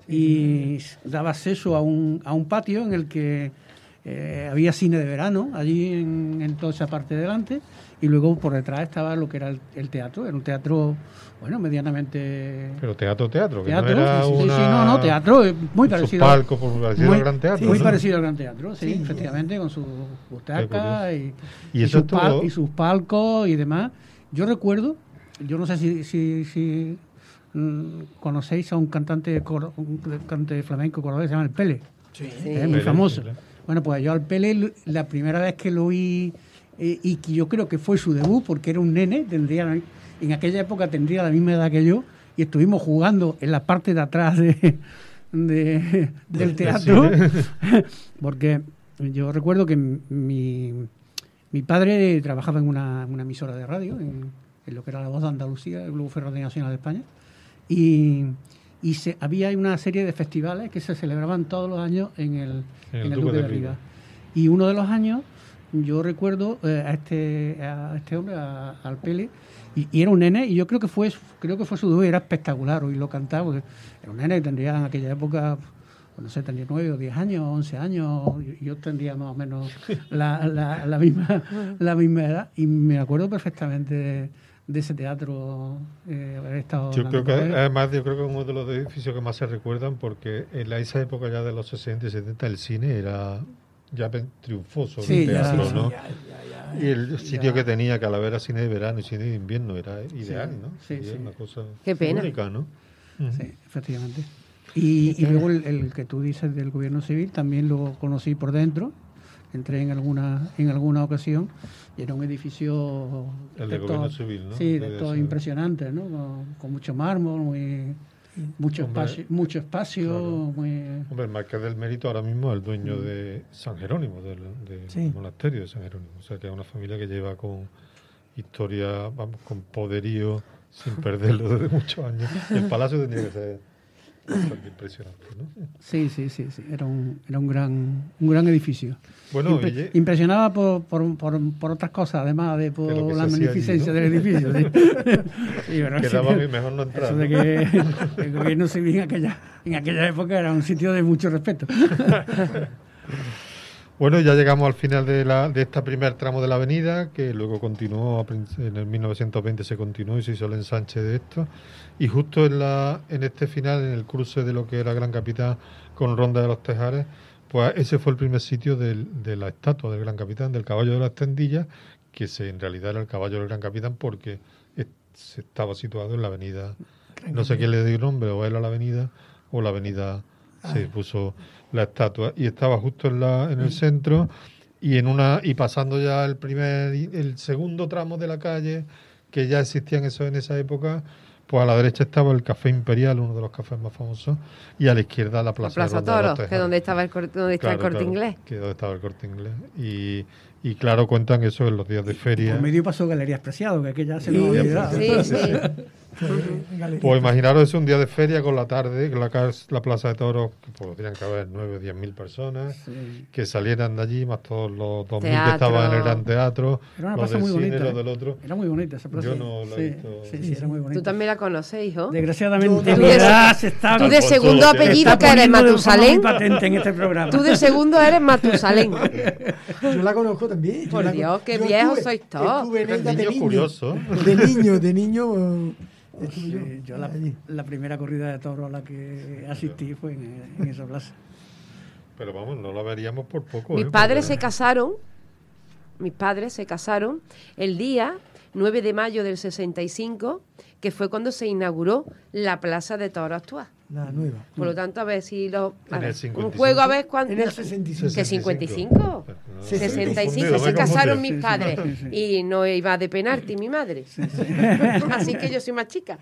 y daba acceso a un, a un patio en el que eh, había cine de verano, allí en, en toda esa parte de delante, y luego por detrás estaba lo que era el, el teatro. Era un teatro, bueno, medianamente... Pero teatro, teatro, que Teatro, no era sí, sí, sí, una... sí, no, no, teatro, eh, muy sus parecido. palcos, por parecido muy, al Gran Teatro, Muy ¿no? parecido al Gran Teatro, sí, Sí, efectivamente, con sus Qué butacas y, curioso. Y y eso sus es todo- y sus palcos y demás. Yo recuerdo, yo no sé si, si, si mm, conocéis a un cantante cor- un cantante flamenco cordobés, se llama el Pele. Sí. Es muy Pele, famoso. sí, sí. Bueno, pues yo al Pele, la primera vez que lo oí, eh, y que yo creo que fue su debut, porque era un nene, tendría en aquella época tendría la misma edad que yo, y estuvimos jugando en la parte de atrás de, de- del teatro, porque yo recuerdo que mi, mi padre trabajaba en una, en una emisora de radio, en, en lo que era La Voz de Andalucía, el Grupo Ferrocarril Nacional de España, y, y se, había una serie de festivales que se celebraban todos los años en el, en el Duque de Rivas. Y uno de los años, yo recuerdo eh, a este a este hombre, a- al Pele, y, y era un nene, y yo creo que fue creo que fue su debut, era espectacular oírlo cantar, porque era un nene que tendría en aquella época, pues no sé, tendría nueve o diez años, once años, y yo tendría más o menos la, la, la misma la misma edad, y me acuerdo perfectamente de, de ese teatro, eh, haber estado Yo hablando creo que con él. además yo creo que es uno de los edificios que más se recuerdan, porque en la, esa época ya de los sesenta y setenta el cine era ya pe- triunfoso, Sí, el ya, teatro, sí, ¿no? ya, ya, ya, y el ya. sitio que tenía, que a la vez era cine de verano y cine de invierno, era ideal, ¿no? sí, Y sí. era una cosa Qué pena. única, ¿no? Sí, efectivamente. Y, y luego el, el que tú dices del gobierno civil también lo conocí por dentro, entré en alguna en alguna ocasión y era un edificio El de estos- gobierno civil, ¿no? Sí, de Debe estos ser. impresionantes, ¿no? Con, con mucho mármol, muy mucho Hombre, espacio, mucho espacio, claro. muy Hombre, el Marqués del Mérito ahora mismo es el dueño de San Jerónimo, del, del Sí. monasterio de San Jerónimo. O sea, que es una familia que lleva con historia, vamos, con poderío sin perderlo desde muchos años. El palacio tendría que ser impresionante, ¿no? Sí, sí, sí, sí. Era un, era un gran, un gran edificio. Bueno, Impre- Guille, impresionaba por, por, por, por otras cosas, además de por De lo que la se hacía magnificencia allí, ¿no? del edificio. Sí. Sí, pero quedaba sí, bien, mejor no entrar. Eso de ¿no? que el gobierno civil en aquella, en aquella época era un sitio de mucho respeto. Bueno, ya llegamos al final de, la, de este primer tramo de la avenida, que luego continuó, a prin- en el mil novecientos veinte se continuó y se hizo el ensanche de esto. Y justo en, la, en este final, en el cruce de lo que era Gran Capitán con Ronda de los Tejares, pues ese fue el primer sitio del, de la estatua del Gran Capitán, del caballo de las Tendillas, que se, en realidad era el caballo del Gran Capitán porque es- se estaba situado en la avenida, no sé quién le dio nombre, o era la avenida, o la avenida se puso la estatua, y estaba justo en la en el centro, y en una y pasando ya el primer el segundo tramo de la calle, que ya existían eso en esa época, pues a la derecha estaba el Café Imperial, uno de los cafés más famosos, y a la izquierda la La Plaza, Plaza de Ronda de los Toros, que es Tejares. donde estaba el, cor- donde está el Claro, Corte claro, Inglés. que donde estaba el Corte Inglés. Y, y claro, cuentan eso en los días de feria. Por medio pasó Galerías Preciado, que aquella se Sí, nos ha olvidado. Sí, sí. Pues imaginaros eso, un día de feria con la tarde, que la, ca- la Plaza de Toros, que podrían caber nueve o diez mil personas, Sí. que salieran de allí, más todos los dos mil que Teatro. estaban en el Gran Teatro, Era una los plaza del muy cine, bonita. los ¿eh? del otro. Era muy bonita esa plaza. Yo no la he sí, visto. Sí, sí, era muy bonita. Tú también la conoces, hijo. Desgraciadamente, Tú mi de- edad se está... tú de Alfonso segundo lo tiene. apellido está que eres poniendo de forma Matusalén. muy patente en este programa. Tú de segundo eres Matusalén. Yo la conozco también. yo Por la Dios, con- qué yo viejos estuve- sois todos. Estuve en Eres ella de niño niño. curioso. De niño, de niño. eh, estuve yo, Sí, yo la, allí. la primera corrida de toros a la que asistí fue en, en esa plaza. Pero vamos, no la veríamos por poco. Mis ¿eh? padres Porque- se casaron, mis padres se casaron el día nueve de mayo del sesenta y cinco, que fue cuando se inauguró la Plaza de Toros actual. La nueva. Por lo tanto, a ver si lo... a En el ver, cincuenta y un cinco. juego a ver cuánto... En el sesenta y cinco. ¿Que cincuenta y cinco? No, sesenta y me he cinco confundido, me se he casaron confundido. mis padres sí, sí. y no iba de penalti mi madre. Así que yo soy más chica.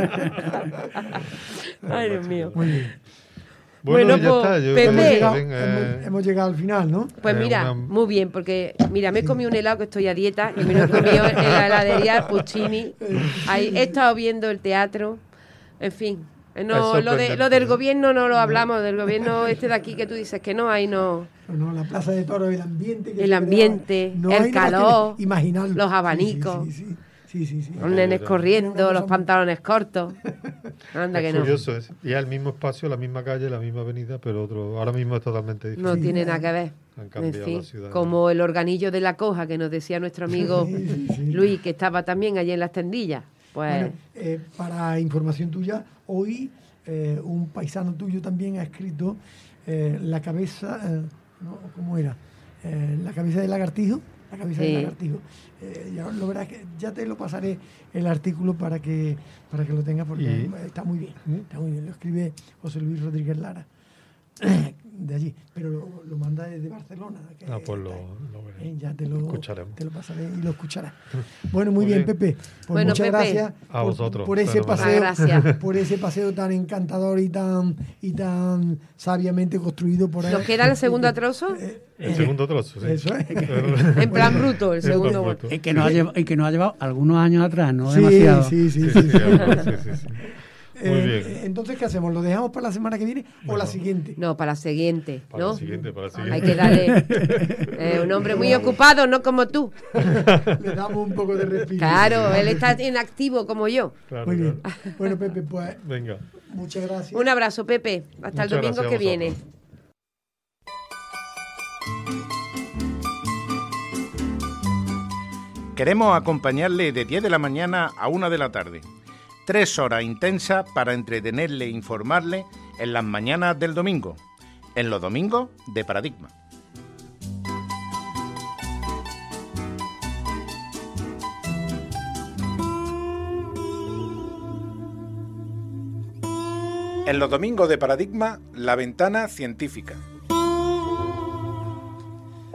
Ay, Dios mío. Muy bien. Bueno, Bueno, ya pues, está. Yo Pepe. Hemos creo que llegado, también, eh, hemos, hemos llegado al final, ¿no? Pues Eh, mira, una- muy bien, porque mira, me he comido un helado que estoy a dieta y me lo he comido en la heladería Puccini. Ahí he estado viendo el teatro, en fin. eh, No, Es lo, de, sorprendente, lo del ¿eh? gobierno no lo hablamos, del gobierno este de aquí que tú dices que no, ahí no. No, la Plaza de Toros, el ambiente. que El se ambiente, creaba, no el hay nada más que calor, imaginarlo. los Sí, sí, abanicos. Sí, sí, sí, sí, sí. Los nenes verdad. corriendo, los pantalones cortos. Anda que Es no. curioso, es, y es el mismo espacio, la misma calle, la misma avenida, pero otro ahora mismo es totalmente diferente. No Sí, tiene ya. nada que ver. Han En cambiado fin, la ciudad. como el organillo de la coja que nos decía nuestro amigo Sí, sí, sí. Luis, que estaba también allí en las tendillas. Pues Bueno, eh, para información tuya, hoy eh, un paisano tuyo también ha escrito eh, la cabeza, eh, no, ¿cómo era? Eh, la cabeza del lagartijo, la cabeza Sí. del lagartijo. Eh, ya lo verás que ya te lo pasaré el artículo para que para que lo tengas porque Y- está muy bien, está muy bien. Lo escribe José Luis Rodríguez Lara de allí, pero lo, lo manda desde Barcelona. que Ah, pues lo, está- lo veré. eh, ya te lo, escucharemos. te lo pasaré y lo escucharás. Bueno, muy Muy bien, bien. Pepe. Pues Bueno, muchas Pepe. gracias A por, vosotros, por ese fenomenal. paseo, Gracias. por ese paseo tan encantador y tan y tan sabiamente construido por él. ¿nos queda el segundo trozo? El segundo trozo, sí. Eso es. En plan bruto, el En plan segundo. bruto. Y que, nos ha llevado, y que nos ha llevado algunos años atrás, no Sí, demasiado. sí, sí, Sí, sí, sí, sí. algo, sí, sí, sí. Muy Eh, bien. eh, Entonces, ¿qué hacemos? ¿Lo dejamos para la semana que viene o la Bueno. siguiente? No, para la siguiente, Para ¿no? el siguiente, para el siguiente. Hay que darle eh, un hombre muy ocupado, no como tú. Le damos un poco de respiro. Claro, él está inactivo como yo. Claro, Muy bien. claro. Bueno, Pepe, pues Venga. muchas gracias. Un abrazo, Pepe. Hasta el Muchas domingo gracias a que viene. vosotros. Queremos acompañarle de diez de la mañana a una de la tarde. Tres horas intensas para entretenerle e informarle en las mañanas del domingo. En los domingos de Paradigma. En los domingos de Paradigma, la ventana científica.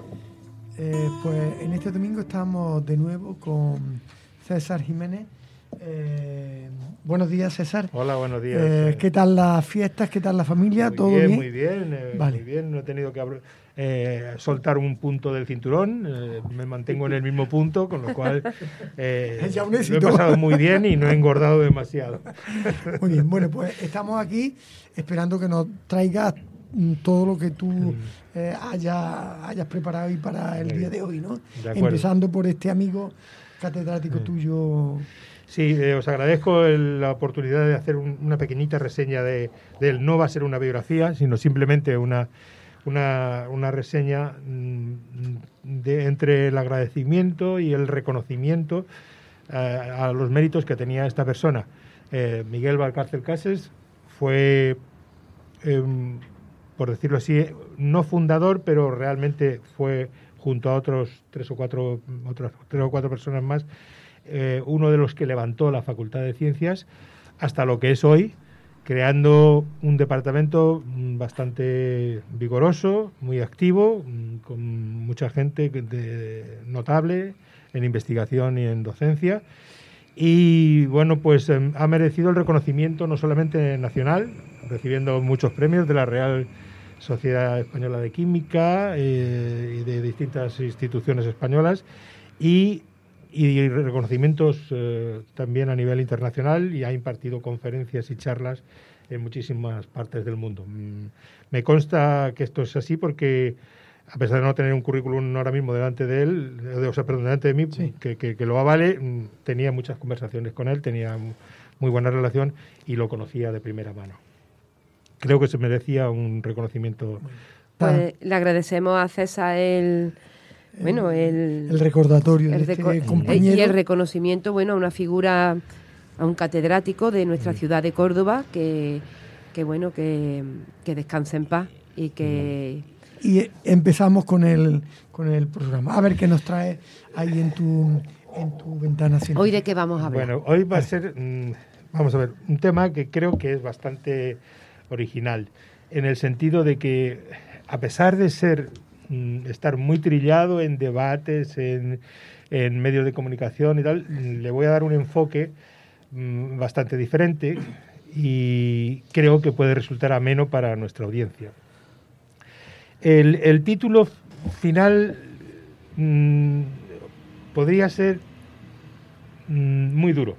Eh, pues en este domingo estamos de nuevo con César Jiménez, Eh, buenos días, César. Hola, buenos días. Eh, ¿Qué tal las fiestas? ¿Qué tal la familia? Muy ¿Todo bien? bien? Muy bien, eh, Vale. muy bien. No he tenido que abr- eh, soltar un punto del cinturón. Eh, me mantengo en el mismo punto, con lo cual eh, Ya un lo he éxito. pasado muy bien y no he engordado demasiado. Muy bien, bueno, pues estamos aquí esperando que nos traigas mm, todo lo que tú eh, hayas, hayas preparado hoy para el Muy día bien. de hoy, ¿no? De acuerdo. Empezando por este amigo catedrático tuyo. Sí, eh, os agradezco el- la oportunidad de hacer un- una pequeñita reseña de, de él. No va a ser una biografía, sino simplemente una, una, una reseña mm, de, entre el agradecimiento y el reconocimiento eh, a los méritos que tenía esta persona. Eh, Miguel Valcárcel Cases fue, em, por decirlo así, no fundador, pero realmente fue, junto a otros tres o cuatro, otras tres o cuatro personas más, eh, uno de los que levantó la Facultad de Ciencias hasta lo que es hoy, creando un departamento mm, bastante vigoroso, muy activo, mm, con mucha gente de- notable en investigación y en docencia. Y bueno, pues eh, ha merecido el reconocimiento no solamente nacional, recibiendo muchos premios de la Real Sociedad Española de Química eh, y de distintas instituciones españolas, y, y reconocimientos eh, también a nivel internacional, y ha impartido conferencias y charlas en muchísimas partes del mundo. Mm, Me consta que esto es así porque, a pesar de no tener un currículum ahora mismo delante de él, eh, o sea, perdón, delante de mí, Sí. que, que- que lo avale, mm, tenía muchas conversaciones con él, tenía muy buena relación y lo conocía de primera mano. Creo que se merecía un reconocimiento. Pues le agradecemos a César el, bueno, el, El recordatorio el de este reco- compañero. y el reconocimiento, bueno, a una figura, a un catedrático de nuestra ciudad de Córdoba que, que bueno, que, que descanse en paz y que... Y eh, empezamos con el, con el programa. A ver qué nos trae ahí en tu, en tu ventana científica. Hoy de qué vamos a hablar. Bueno, hoy va a ser, mm, vamos a ver, un tema que creo que es bastante original, en el sentido de que, a pesar de ser mm, estar muy trillado en debates, en, en medios de comunicación y tal, mm, le voy a dar un enfoque mm, bastante diferente y creo que puede resultar ameno para nuestra audiencia. El, el título final mm, podría ser mm, muy duro.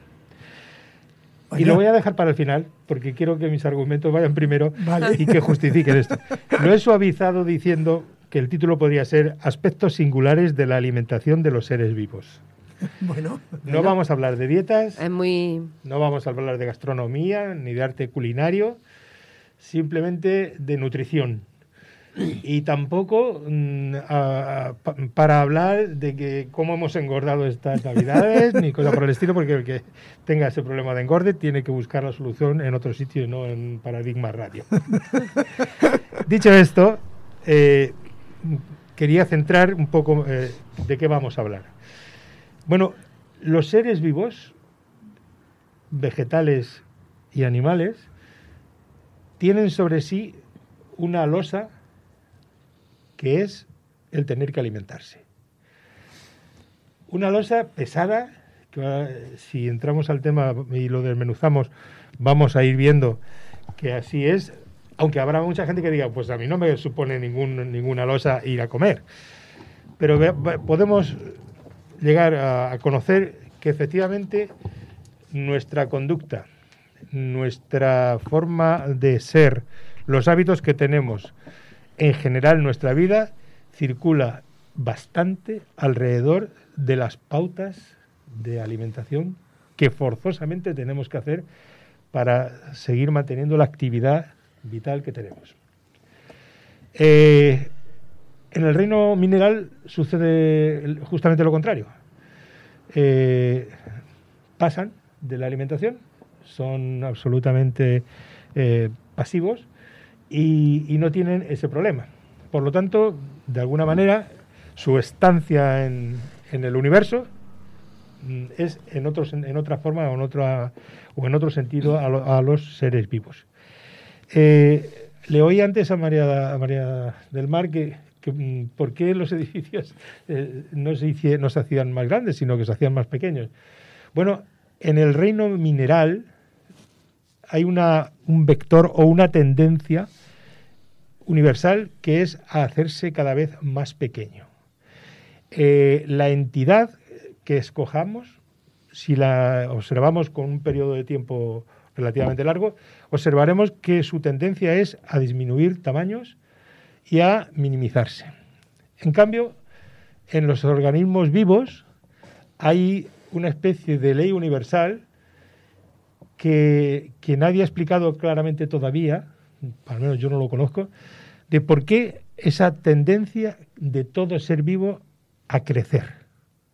Y lo voy a dejar para el final, porque quiero que mis argumentos vayan primero Vale. y que justifiquen esto. Lo he suavizado diciendo que el título podría ser Aspectos singulares de la alimentación de los seres vivos. Bueno, No vamos a hablar de dietas, Es muy... no vamos a hablar de gastronomía ni de arte culinario, simplemente de nutrición. Y tampoco mm, a- a- pa- para hablar de que cómo hemos engordado estas navidades, ni cosa por el estilo, porque el que tenga ese problema de engorde tiene que buscar la solución en otro sitio y no en Paradigma Radio. Dicho esto, eh, quería centrar un poco eh, de qué vamos a hablar. Bueno, los seres vivos, vegetales y animales, tienen sobre sí una losa que es el tener que alimentarse. Una losa pesada, que ahora, si entramos al tema y lo desmenuzamos, vamos a ir viendo que así es, aunque habrá mucha gente que diga, pues a mí no me supone ningún, ninguna losa ir a comer. Pero ve- ve- podemos llegar a, a conocer que efectivamente nuestra conducta, nuestra forma de ser, los hábitos que tenemos, en general nuestra vida, circula bastante alrededor de las pautas de alimentación que forzosamente tenemos que hacer para seguir manteniendo la actividad vital que tenemos. Eh, en el reino mineral sucede justamente lo contrario. Eh, pasan de la alimentación, son absolutamente eh, pasivos y, y no tienen ese problema. Por lo tanto, de alguna manera, su estancia en, en el universo mm, es en, otros, en otra forma o en, otra, o en otro sentido a, lo, a los seres vivos. Eh, le oí antes a María, a María del Mar que, que mm, por qué los edificios eh, no, se hicie, no se hacían más grandes, sino que se hacían más pequeños. Bueno, En el reino mineral hay una, un vector o una tendencia universal que es a hacerse cada vez más pequeño. Eh, la entidad que escojamos, si la observamos con un periodo de tiempo relativamente largo, observaremos que su tendencia es a disminuir tamaños y a minimizarse. En cambio, en los organismos vivos hay una especie de ley universal que, que nadie ha explicado claramente todavía, al menos yo no lo conozco, de por qué esa tendencia de todo ser vivo a crecer.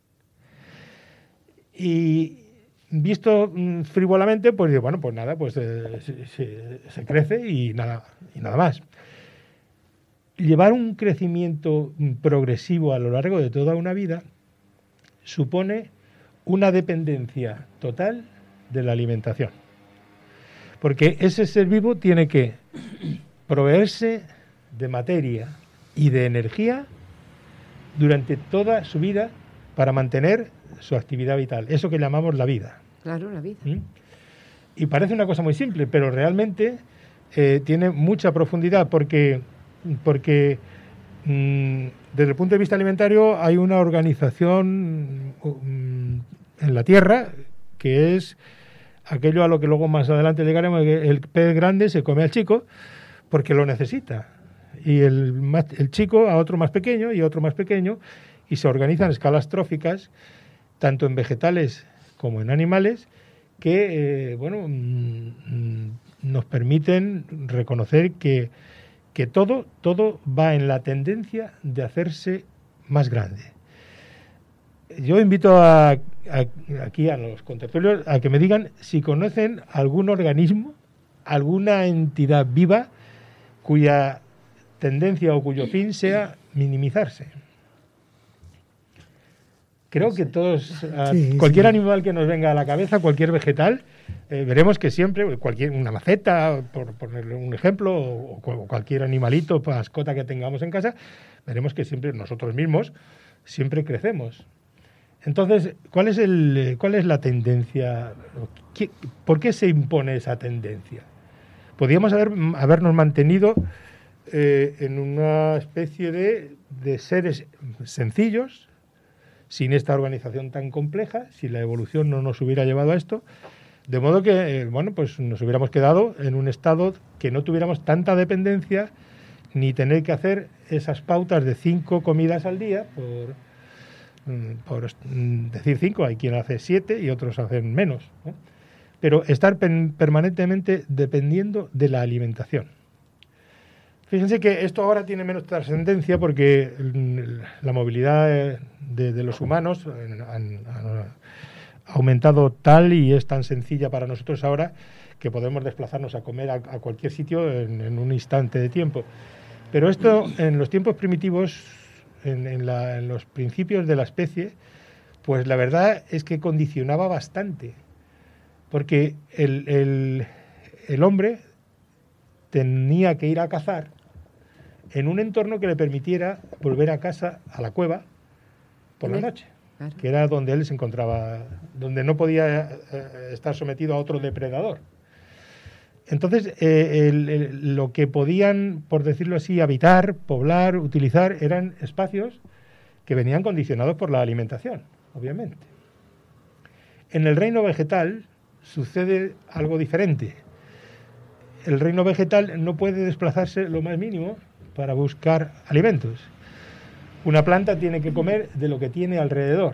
Y visto mmm, frívolamente, pues bueno, pues nada, pues eh, se, se, se crece y nada, y nada más. Llevar un crecimiento progresivo a lo largo de toda una vida supone una dependencia total de la alimentación. Porque ese ser vivo tiene que proveerse de materia y de energía durante toda su vida para mantener su actividad vital, eso que llamamos la vida. Claro, la vida. ¿Mm? Y parece una cosa muy simple, pero realmente eh, tiene mucha profundidad porque, porque mmm, desde el punto de vista alimentario hay una organización mmm, en la Tierra que es aquello a lo que luego más adelante llegaremos, que el pez grande se come al chico porque lo necesita. Y el, más, el chico a otro más pequeño y otro más pequeño, y se organizan escalas tróficas, tanto en vegetales como en animales, que eh, bueno, mmm, nos permiten reconocer que, que todo, todo va en la tendencia de hacerse más grande. Yo invito a, a, aquí a los contertulios a que me digan si conocen algún organismo, alguna entidad viva cuya tendencia o cuyo fin sea minimizarse. Creo que todos, sí, cualquier sí. animal que nos venga a la cabeza, cualquier vegetal, eh, veremos que siempre, cualquier una maceta, por ponerle un ejemplo, o, o cualquier animalito, mascota que tengamos en casa, veremos que siempre nosotros mismos siempre crecemos. Entonces, ¿cuál es el, cuál es la tendencia? ¿Qué, ¿Por qué se impone esa tendencia? Podríamos haber, habernos mantenido eh, en una especie de, de seres sencillos, sin esta organización tan compleja, si la evolución no nos hubiera llevado a esto, de modo que, eh, bueno, pues nos hubiéramos quedado en un estado que no tuviéramos tanta dependencia, ni tener que hacer esas pautas de cinco comidas al día, por, por decir cinco, hay quien hace siete y otros hacen menos, ¿eh? Pero estar pen, permanentemente dependiendo de la alimentación. Fíjense que esto ahora tiene menos trascendencia porque la movilidad de, de los humanos ha aumentado tal y es tan sencilla para nosotros ahora que podemos desplazarnos a comer a, a cualquier sitio en, en un instante de tiempo. Pero esto en los tiempos primitivos, en, en, la, en los principios de la especie, pues la verdad es que condicionaba bastante. Porque el, el, el hombre tenía que ir a cazar en un entorno que le permitiera volver a casa, a la cueva, por la noche, claro, que era donde él se encontraba, donde no podía eh, estar sometido a otro depredador. Entonces, eh, el, el, lo que podían, por decirlo así, habitar, poblar, utilizar, eran espacios que venían condicionados por la alimentación, obviamente. En el reino vegetal sucede algo diferente. El reino vegetal no puede desplazarse lo más mínimo para buscar alimentos. Una planta tiene que comer de lo que tiene alrededor.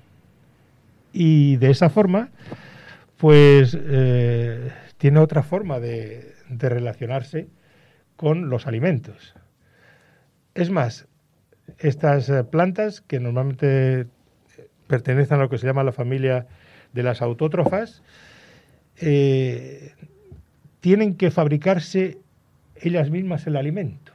Y de esa forma, pues, eh, tiene otra forma de, de relacionarse con los alimentos. Es más, estas plantas, que normalmente pertenecen a lo que se llama la familia de las autótrofas, eh, tienen que fabricarse ellas mismas el alimento.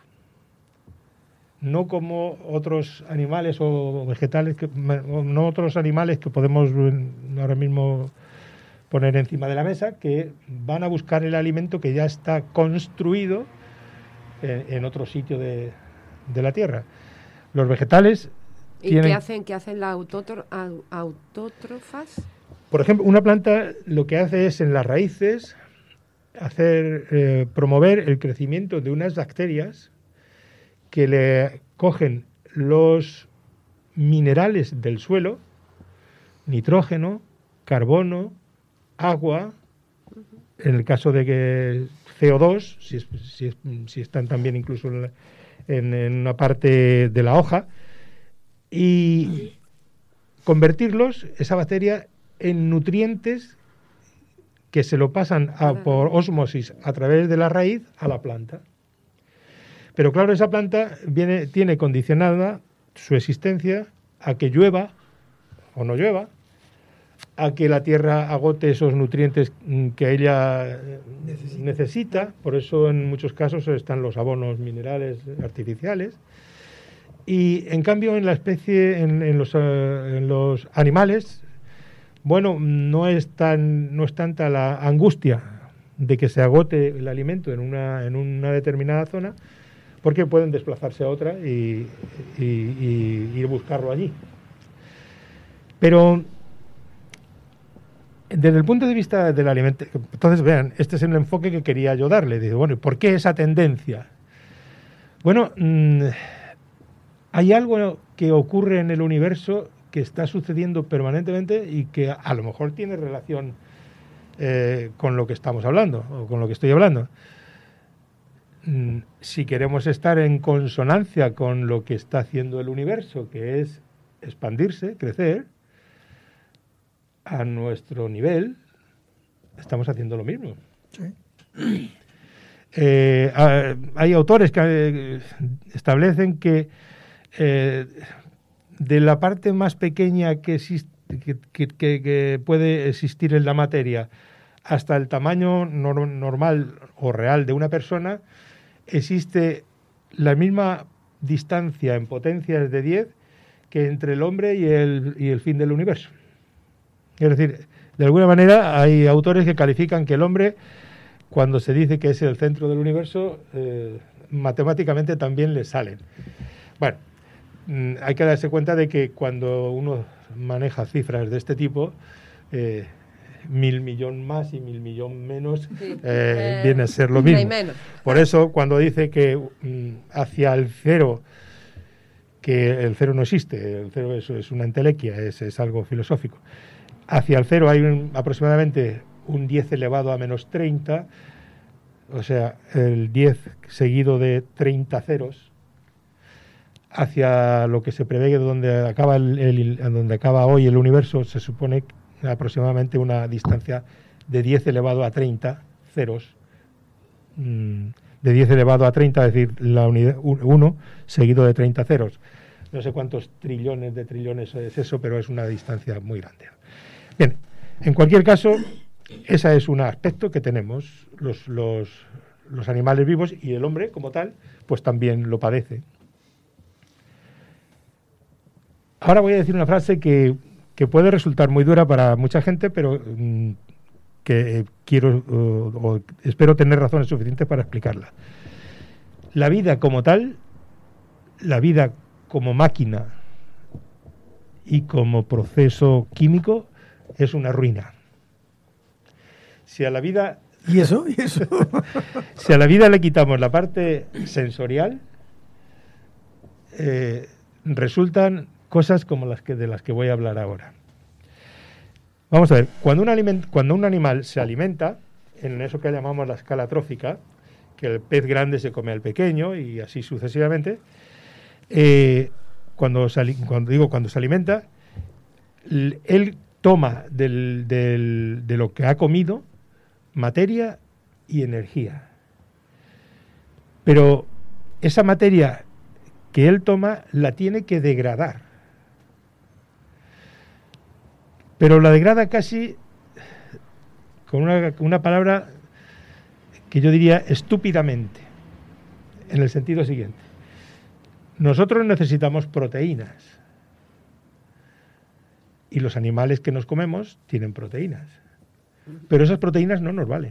No como otros animales o vegetales, que, no otros animales que podemos ahora mismo poner encima de la mesa, que van a buscar el alimento que ya está construido en, en otro sitio de, de la tierra. Los vegetales ¿Y tienen... qué hacen, qué hacen las autótro, autótrofas? Por ejemplo, una planta lo que hace es en las raíces hacer eh, promover el crecimiento de unas bacterias que le cogen los minerales del suelo, nitrógeno, carbono, agua, en el caso de que C O dos, si, es, si, es, si están también incluso en, la, en, en una parte de la hoja, y convertirlos, esa bacteria, en nutrientes que se lo pasan a, por ósmosis a través de la raíz a la planta. Pero claro, esa planta viene, tiene condicionada su existencia a que llueva o no llueva, a que la tierra agote esos nutrientes que ella necesita. necesita. Por eso en muchos casos están los abonos minerales artificiales. Y en cambio en la especie, en, en, los, en los animales, bueno, no es tan, no es tanta la angustia de que se agote el alimento en una, en una determinada zona, porque pueden desplazarse a otra y, y, y ir a buscarlo allí. Pero desde el punto de vista del alimento, entonces vean, este es el enfoque que quería yo darle. Digo, bueno, ¿por qué esa tendencia? Bueno, mmm, hay algo que ocurre en el universo que está sucediendo permanentemente y que a lo mejor tiene relación eh, con lo que estamos hablando o con lo que estoy hablando. Mm, si queremos estar en consonancia con lo que está haciendo el universo, que es expandirse, crecer, a nuestro nivel, estamos haciendo lo mismo. Sí. Eh, hay autores que establecen que eh, de la parte más pequeña que, existe, que, que, que, que puede existir en la materia hasta el tamaño no, normal o real de una persona, existe la misma distancia en potencias de diez que entre el hombre y el, y el fin del universo. Es decir, de alguna manera hay autores que califican que el hombre, cuando se dice que es el centro del universo, eh, matemáticamente también le salen. Bueno, hay que darse cuenta de que cuando uno maneja cifras de este tipo, eh, mil millón más y mil millón menos sí. eh, eh, viene a ser lo mismo. Por eso, cuando dice que mm, hacia el cero, que el cero no existe, el cero es, es una entelequia, es, es algo filosófico, hacia el cero hay un, aproximadamente un diez elevado a menos treinta, o sea, el diez seguido de treinta ceros, hacia lo que se prevé donde acaba el, el, donde acaba hoy el universo, se supone aproximadamente una distancia de diez elevado a treinta ceros, mm, de diez elevado a treinta, es decir, la unidad uno seguido de treinta ceros. No sé cuántos trillones de trillones es eso, pero es una distancia muy grande. Bien, en cualquier caso, ese es un aspecto que tenemos los, los, los animales vivos, y el hombre como tal, pues también lo padece. Ahora voy a decir una frase que, que puede resultar muy dura para mucha gente, pero mmm, que quiero o, o espero tener razones suficientes para explicarla. La vida como tal, la vida como máquina y como proceso químico, es una ruina. Si a la vida... ¿Y eso? ¿Y eso? Si a la vida le quitamos la parte sensorial, eh, resultan cosas como las que de las que voy a hablar ahora. Vamos a ver, cuando un, aliment, cuando un animal se alimenta, en eso que llamamos la escala trófica, que el pez grande se come al pequeño y así sucesivamente, eh, cuando, se, cuando digo cuando se alimenta, él toma del, del, de lo que ha comido materia y energía. Pero esa materia que él toma la tiene que degradar. Pero la degrada casi con una, una palabra que yo diría estúpidamente, en el sentido siguiente. Nosotros necesitamos proteínas y los animales que nos comemos tienen proteínas, pero esas proteínas no nos valen.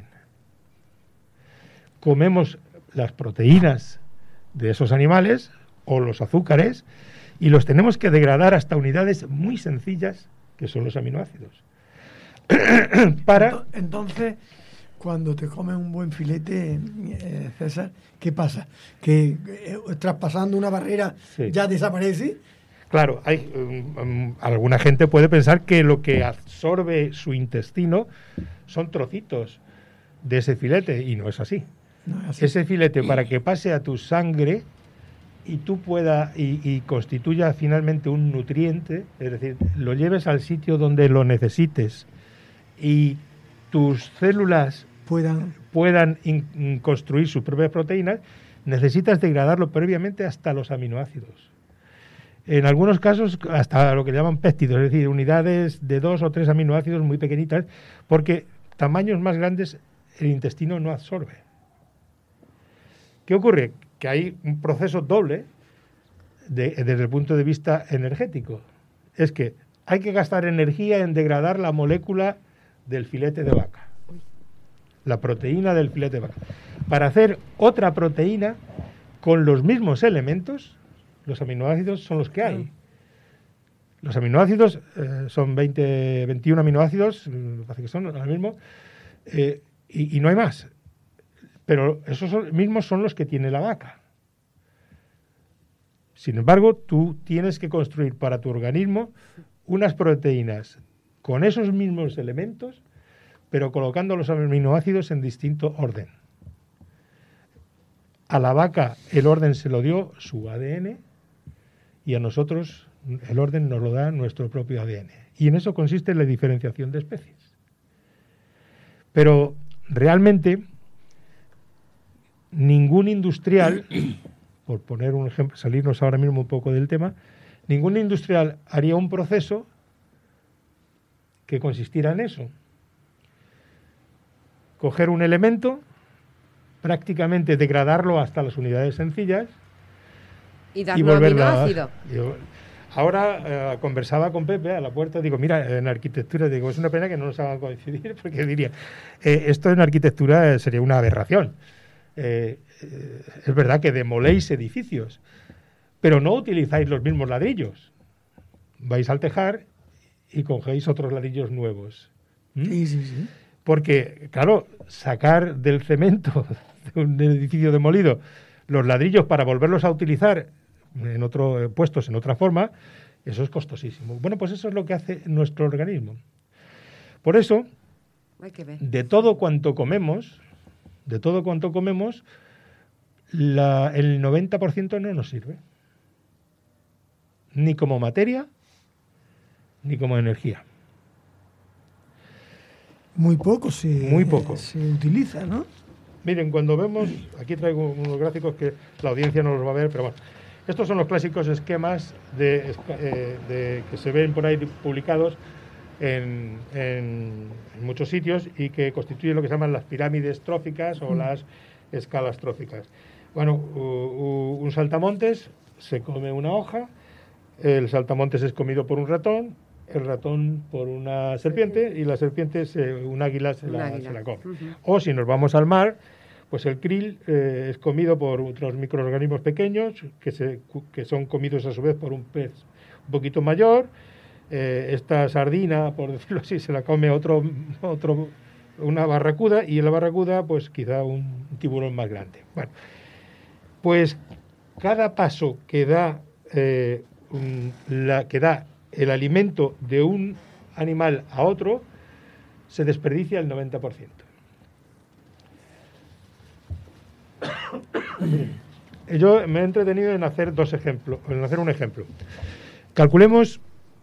Comemos las proteínas de esos animales o los azúcares y los tenemos que degradar hasta unidades muy sencillas, que son los aminoácidos. para... Entonces, cuando te comes un buen filete, eh, César, ¿qué pasa? ¿Que eh, traspasando una barrera sí. ya desaparece? Claro, hay um, um, alguna gente puede pensar que lo que absorbe su intestino son trocitos de ese filete, y no es así. No es así. Ese filete, para que pase a tu sangre y tú pueda y, y constituya finalmente un nutriente, es decir, lo lleves al sitio donde lo necesites y tus células puedan, puedan in, construir sus propias proteínas, necesitas degradarlo previamente hasta los aminoácidos. En algunos casos hasta lo que llaman péptidos, es decir, unidades de dos o tres aminoácidos muy pequeñitas, porque tamaños más grandes el intestino no absorbe. ¿Qué ocurre? Que hay un proceso doble de, desde el punto de vista energético. Es que hay que gastar energía en degradar la molécula del filete de vaca, la proteína del filete de vaca, para hacer otra proteína con los mismos elementos. Los aminoácidos son los que hay. Los aminoácidos eh, son veinte, veintiún aminoácidos, me parece que son ahora mismo, eh, y, y no hay más. Pero esos son, mismos son los que tiene la vaca. Sin embargo, tú tienes que construir para tu organismo unas proteínas con esos mismos elementos, pero colocando los aminoácidos en distinto orden. A la vaca el orden se lo dio su A D N, y a nosotros el orden nos lo da nuestro propio A D N. Y en eso consiste la diferenciación de especies. Pero realmente ningún industrial, por poner un ejemplo, salirnos ahora mismo un poco del tema, ningún industrial haría un proceso que consistiera en eso. Coger un elemento, prácticamente degradarlo hasta las unidades sencillas, y darle aminoácido. Ahora eh, conversaba con Pepe a la puerta, digo, mira, en arquitectura, digo, es una pena que no nos hagan coincidir, porque diría, eh, esto en arquitectura sería una aberración. Eh, eh, es verdad que demoléis edificios, pero no utilizáis los mismos ladrillos. Vais al tejar y cogéis otros ladrillos nuevos. ¿Mm? Sí, sí, sí. Porque, claro, sacar del cemento de un edificio demolido los ladrillos para volverlos a utilizar en otro, puestos en otra forma, eso es costosísimo. Bueno, pues eso es lo que hace nuestro organismo. Por eso, hay que ver. de todo cuanto comemos, de todo cuanto comemos, la, el noventa por ciento no nos sirve. Ni como materia, ni como energía. Muy poco se, Muy poco. se utiliza, ¿no? Miren, cuando vemos, aquí traigo unos gráficos que la audiencia no los va a ver, pero bueno, estos son los clásicos esquemas de, eh, de, que se ven por ahí publicados en, en, en muchos sitios y que constituyen lo que se llaman las pirámides tróficas o mm. las escalas tróficas. Bueno, u, u, un saltamontes se come una hoja, el saltamontes es comido por un ratón, el ratón por una serpiente y la serpiente, se, un águila se la, águila. se la come. Uh-huh. O si nos vamos al mar, pues el krill eh, es comido por otros microorganismos pequeños que, se, que son comidos a su vez por un pez un poquito mayor. Eh, esta sardina, por decirlo así, se la come otro, otro, una barracuda, y la barracuda, pues quizá un tiburón más grande. Bueno, pues cada paso que da, eh, un, la, que da el alimento de un animal a otro, se desperdicia el noventa por ciento. Yo me he entretenido en hacer dos ejemplos, en hacer un ejemplo. Calculemos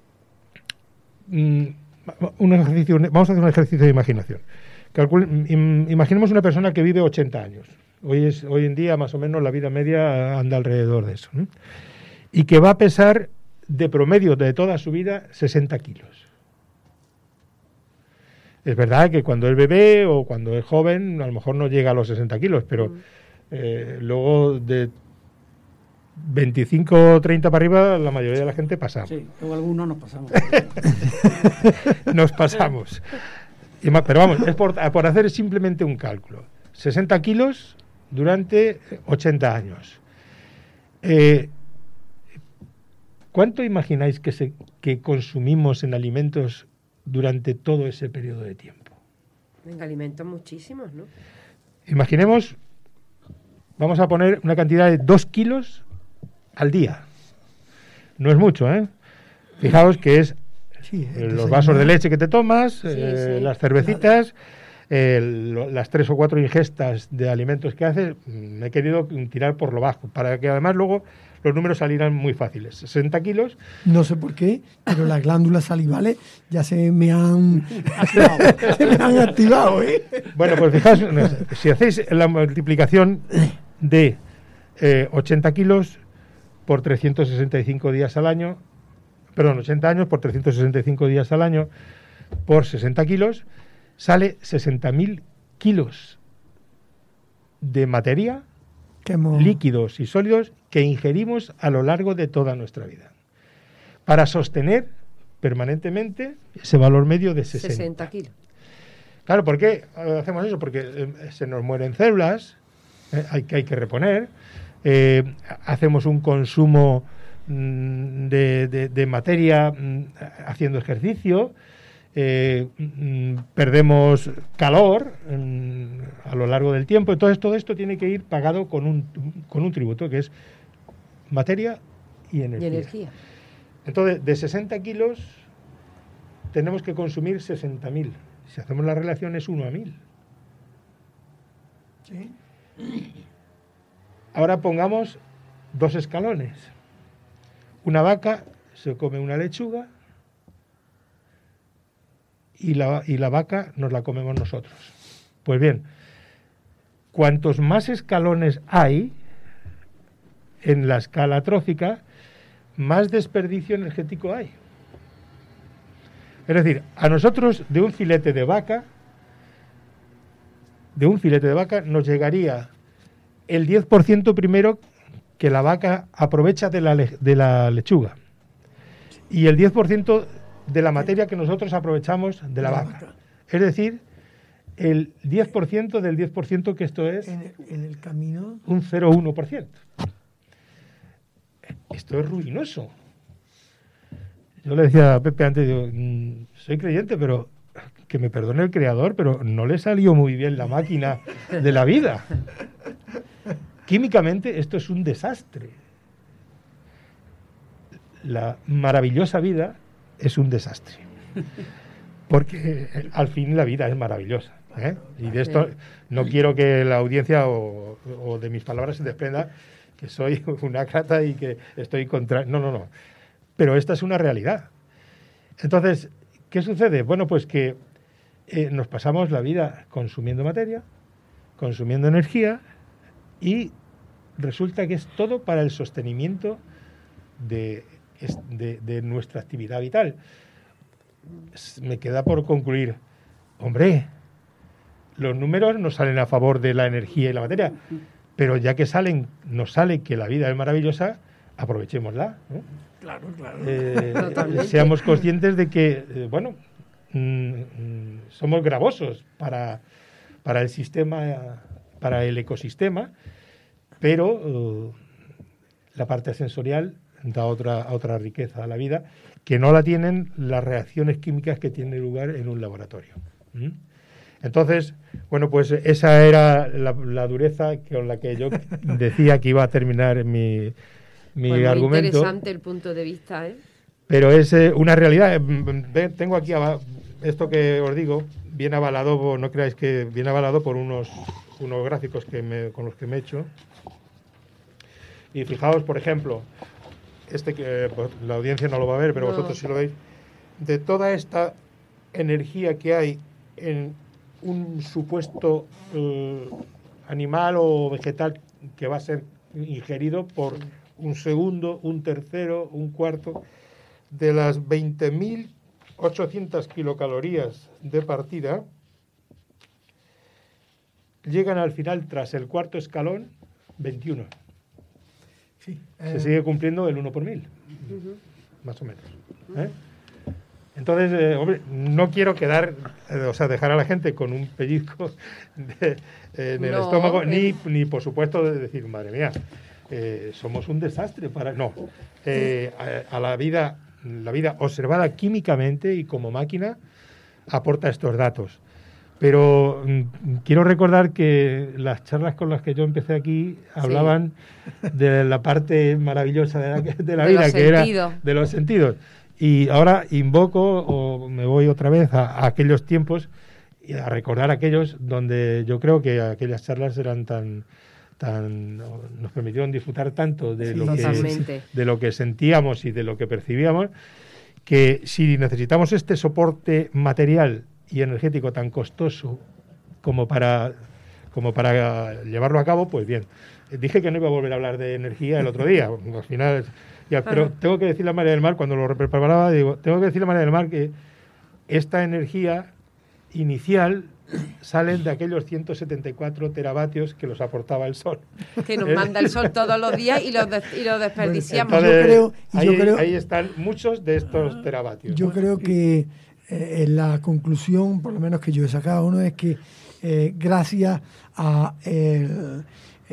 mm, un ejercicio, vamos a hacer un ejercicio de imaginación. Calcule, im, imaginemos una persona que vive ochenta años. Hoy es, hoy en día más o menos la vida media anda alrededor de eso, ¿no? Y que va a pesar de promedio de toda su vida sesenta kilos. Es verdad que cuando es bebé o cuando es joven a lo mejor no llega a los sesenta kilos, pero mm. eh, luego de veinticinco o treinta para arriba la mayoría de la gente pasamos. Sí, luego algunos nos pasamos. Nos pasamos. Y más, pero vamos, es por, por hacer simplemente un cálculo. sesenta kilos durante ochenta años. Eh, ¿Cuánto imagináis que, se, que consumimos en alimentos durante todo ese periodo de tiempo. Venga, alimentos muchísimos, ¿no? Imaginemos, vamos a poner una cantidad de dos kilos al día. No es mucho, ¿eh? Fijaos que es sí, eh, los vasos de leche que te tomas, sí, eh, sí, las cervecitas, claro. eh, lo, las tres o cuatro ingestas de alimentos que haces. Me he querido tirar por lo bajo, para que además luego los números salieran muy fáciles. sesenta kilos. No sé por qué, pero las glándulas salivales ya se me han activado. se me han activado, ¿eh? Bueno, pues fijaos, no sé, si hacéis la multiplicación de eh, ochenta kilos por trescientos sesenta y cinco días al año, perdón, ochenta años por trescientos sesenta y cinco días al año por sesenta kilos, sale sesenta mil kilos de materia, hemos... líquidos y sólidos que ingerimos a lo largo de toda nuestra vida, para sostener permanentemente ese valor medio de sesenta. sesenta kilos. Claro, ¿por qué hacemos eso? Porque eh, se nos mueren células, eh, hay, que hay que reponer, eh, hacemos un consumo mm, de, de, de materia mm, haciendo ejercicio, eh, mm, perdemos calor mm, a lo largo del tiempo. Entonces todo esto tiene que ir pagado con un, con un tributo que es materia y energía. y energía. Entonces, de sesenta kilos tenemos que consumir sesenta mil. Si hacemos la relación es uno a mil. Sí. Ahora pongamos dos escalones. Una vaca se come una lechuga y la, y la vaca nos la comemos nosotros. Pues bien, cuantos más escalones hay en la escala trófica, más desperdicio energético hay. Es decir, a nosotros de un filete de vaca, de un filete de vaca nos llegaría el diez por ciento primero que la vaca aprovecha de la, le, de la lechuga y el diez por ciento de la materia que nosotros aprovechamos de la vaca. Es decir, el diez por ciento del diez por ciento que esto es en el, en el camino un cero coma uno por ciento. Esto es ruinoso. Yo le decía a Pepe antes, digo, mmm, soy creyente, pero que me perdone el creador, pero no le salió muy bien la máquina de la vida. Químicamente esto es un desastre. La maravillosa vida es un desastre. Porque eh, al fin la vida es maravillosa, ¿eh? Y de esto no quiero que la audiencia o, o de mis palabras se desprenda que soy un ácrata y que estoy contra... No, no, no. Pero esta es una realidad. Entonces, ¿qué sucede? Bueno, pues que eh, nos pasamos la vida consumiendo materia, consumiendo energía y resulta que es todo para el sostenimiento de, de, de nuestra actividad vital. Me queda por concluir, hombre, los números nos salen a favor de la energía y la materia, pero ya que salen, nos sale que la vida es maravillosa, aprovechémosla, ¿no? Claro, claro. Eh, seamos conscientes de que, eh, bueno, mm, mm, somos gravosos para, para el sistema, para el ecosistema, pero uh, la parte sensorial da otra, otra riqueza a la vida que no la tienen las reacciones químicas que tienen lugar en un laboratorio. ¿Mm? Entonces, bueno, pues esa era la, la dureza con la que yo decía que iba a terminar mi, mi pues argumento. Muy interesante el punto de vista, ¿eh? Pero es eh, una realidad. Tengo aquí esto que os digo, bien avalado, no creáis que bien avalado por unos, unos gráficos que me, con los que me he hecho. Y fijaos, por ejemplo, este que pues, la audiencia no lo va a ver, pero no. Vosotros sí lo veis, de toda esta energía que hay en un supuesto eh, animal o vegetal que va a ser ingerido por un segundo, un tercero, un cuarto, de las veinte mil ochocientas kilocalorías de partida, llegan al final, tras el cuarto escalón, veintiuno. Sí, eh... Se eh... sigue cumpliendo el uno por mil, uh-huh. más o menos. ¿Eh? Entonces, eh, hombre, no quiero quedar, eh, o sea, dejar a la gente con un pellizco de, eh, en el no, estómago, eh. ni, ni por supuesto de decir, madre mía, eh, somos un desastre para... No, eh, a, a la vida, la vida observada químicamente y como máquina, aporta estos datos. Pero mm, quiero recordar que las charlas con las que yo empecé aquí hablaban sí. de la parte maravillosa de la, de la de vida, que sentidos. Era de los sentidos. Y ahora invoco, o me voy otra vez a, a aquellos tiempos y a recordar aquellos donde yo creo que aquellas charlas eran tan... tan nos permitieron disfrutar tanto de, sí, lo que, de lo que sentíamos y de lo que percibíamos, que si necesitamos este soporte material y energético tan costoso como para como para llevarlo a cabo, pues bien. Dije que no iba a volver a hablar de energía el otro día, al final ya, pero tengo que decirle a María del Mar, cuando lo preparaba, digo, tengo que decirle a María del Mar que esta energía inicial salen de aquellos ciento setenta y cuatro teravatios que los aportaba el Sol. Que nos manda el Sol todos los días y los, de, y los desperdiciamos. Bueno, entonces, yo creo, y ahí, yo creo, ahí están muchos de estos teravatios. Yo ¿no? creo que eh, la conclusión, por lo menos que yo he sacado, uno es que eh, gracias a el,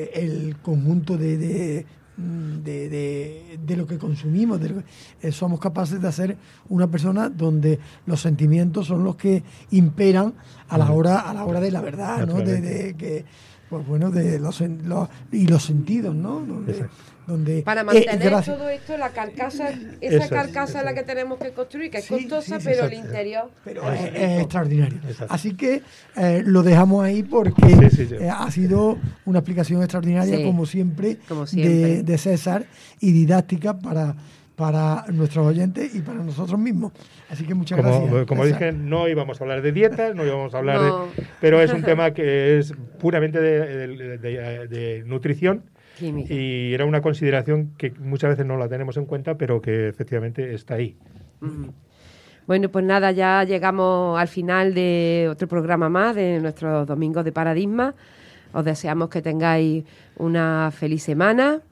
el conjunto de... de De, de, de lo que consumimos, de lo que, eh, somos capaces de hacer una persona donde los sentimientos son los que imperan a la hora a la hora de la verdad, ¿no? De, de que pues bueno, de los, los y los sentidos, ¿no? Donde, donde para mantener eh, todo esto, la carcasa, esa eso carcasa es la que tenemos que construir, que es sí, costosa, sí, sí, pero exacto. El interior pero es, es, es extraordinario. Exacto. Así que eh, lo dejamos ahí porque sí, sí, sí. Eh, ha sido una explicación extraordinaria, sí. como siempre, como siempre. De, de César y didáctica para para nuestros oyentes y para nosotros mismos. Así que muchas como, gracias. Como César. dije, no íbamos a hablar de dietas, no íbamos a hablar no. de... Pero es un tema que es puramente de, de, de, de nutrición. Química. Y era una consideración que muchas veces no la tenemos en cuenta, pero que efectivamente está ahí. Uh-huh. Bueno, pues nada, ya llegamos al final de otro programa más de nuestros Domingos de Paradigma. Os deseamos que tengáis una feliz semana.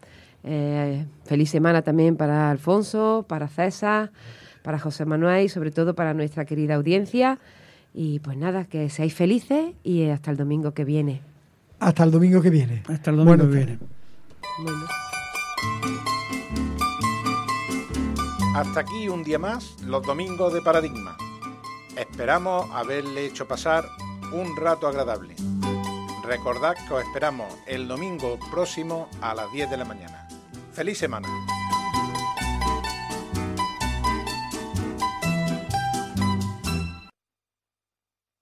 Eh, feliz semana también para Alfonso, para César, para José Manuel y sobre todo para nuestra querida audiencia. Y pues nada, que seáis felices y hasta el domingo que viene. Hasta el domingo que viene. Hasta el domingo bueno, que viene. Bueno. Hasta aquí un día más, los Domingos de Paradigma. Esperamos haberle hecho pasar un rato agradable. Recordad que os esperamos el domingo próximo a las diez de la mañana. ¡Feliz semana!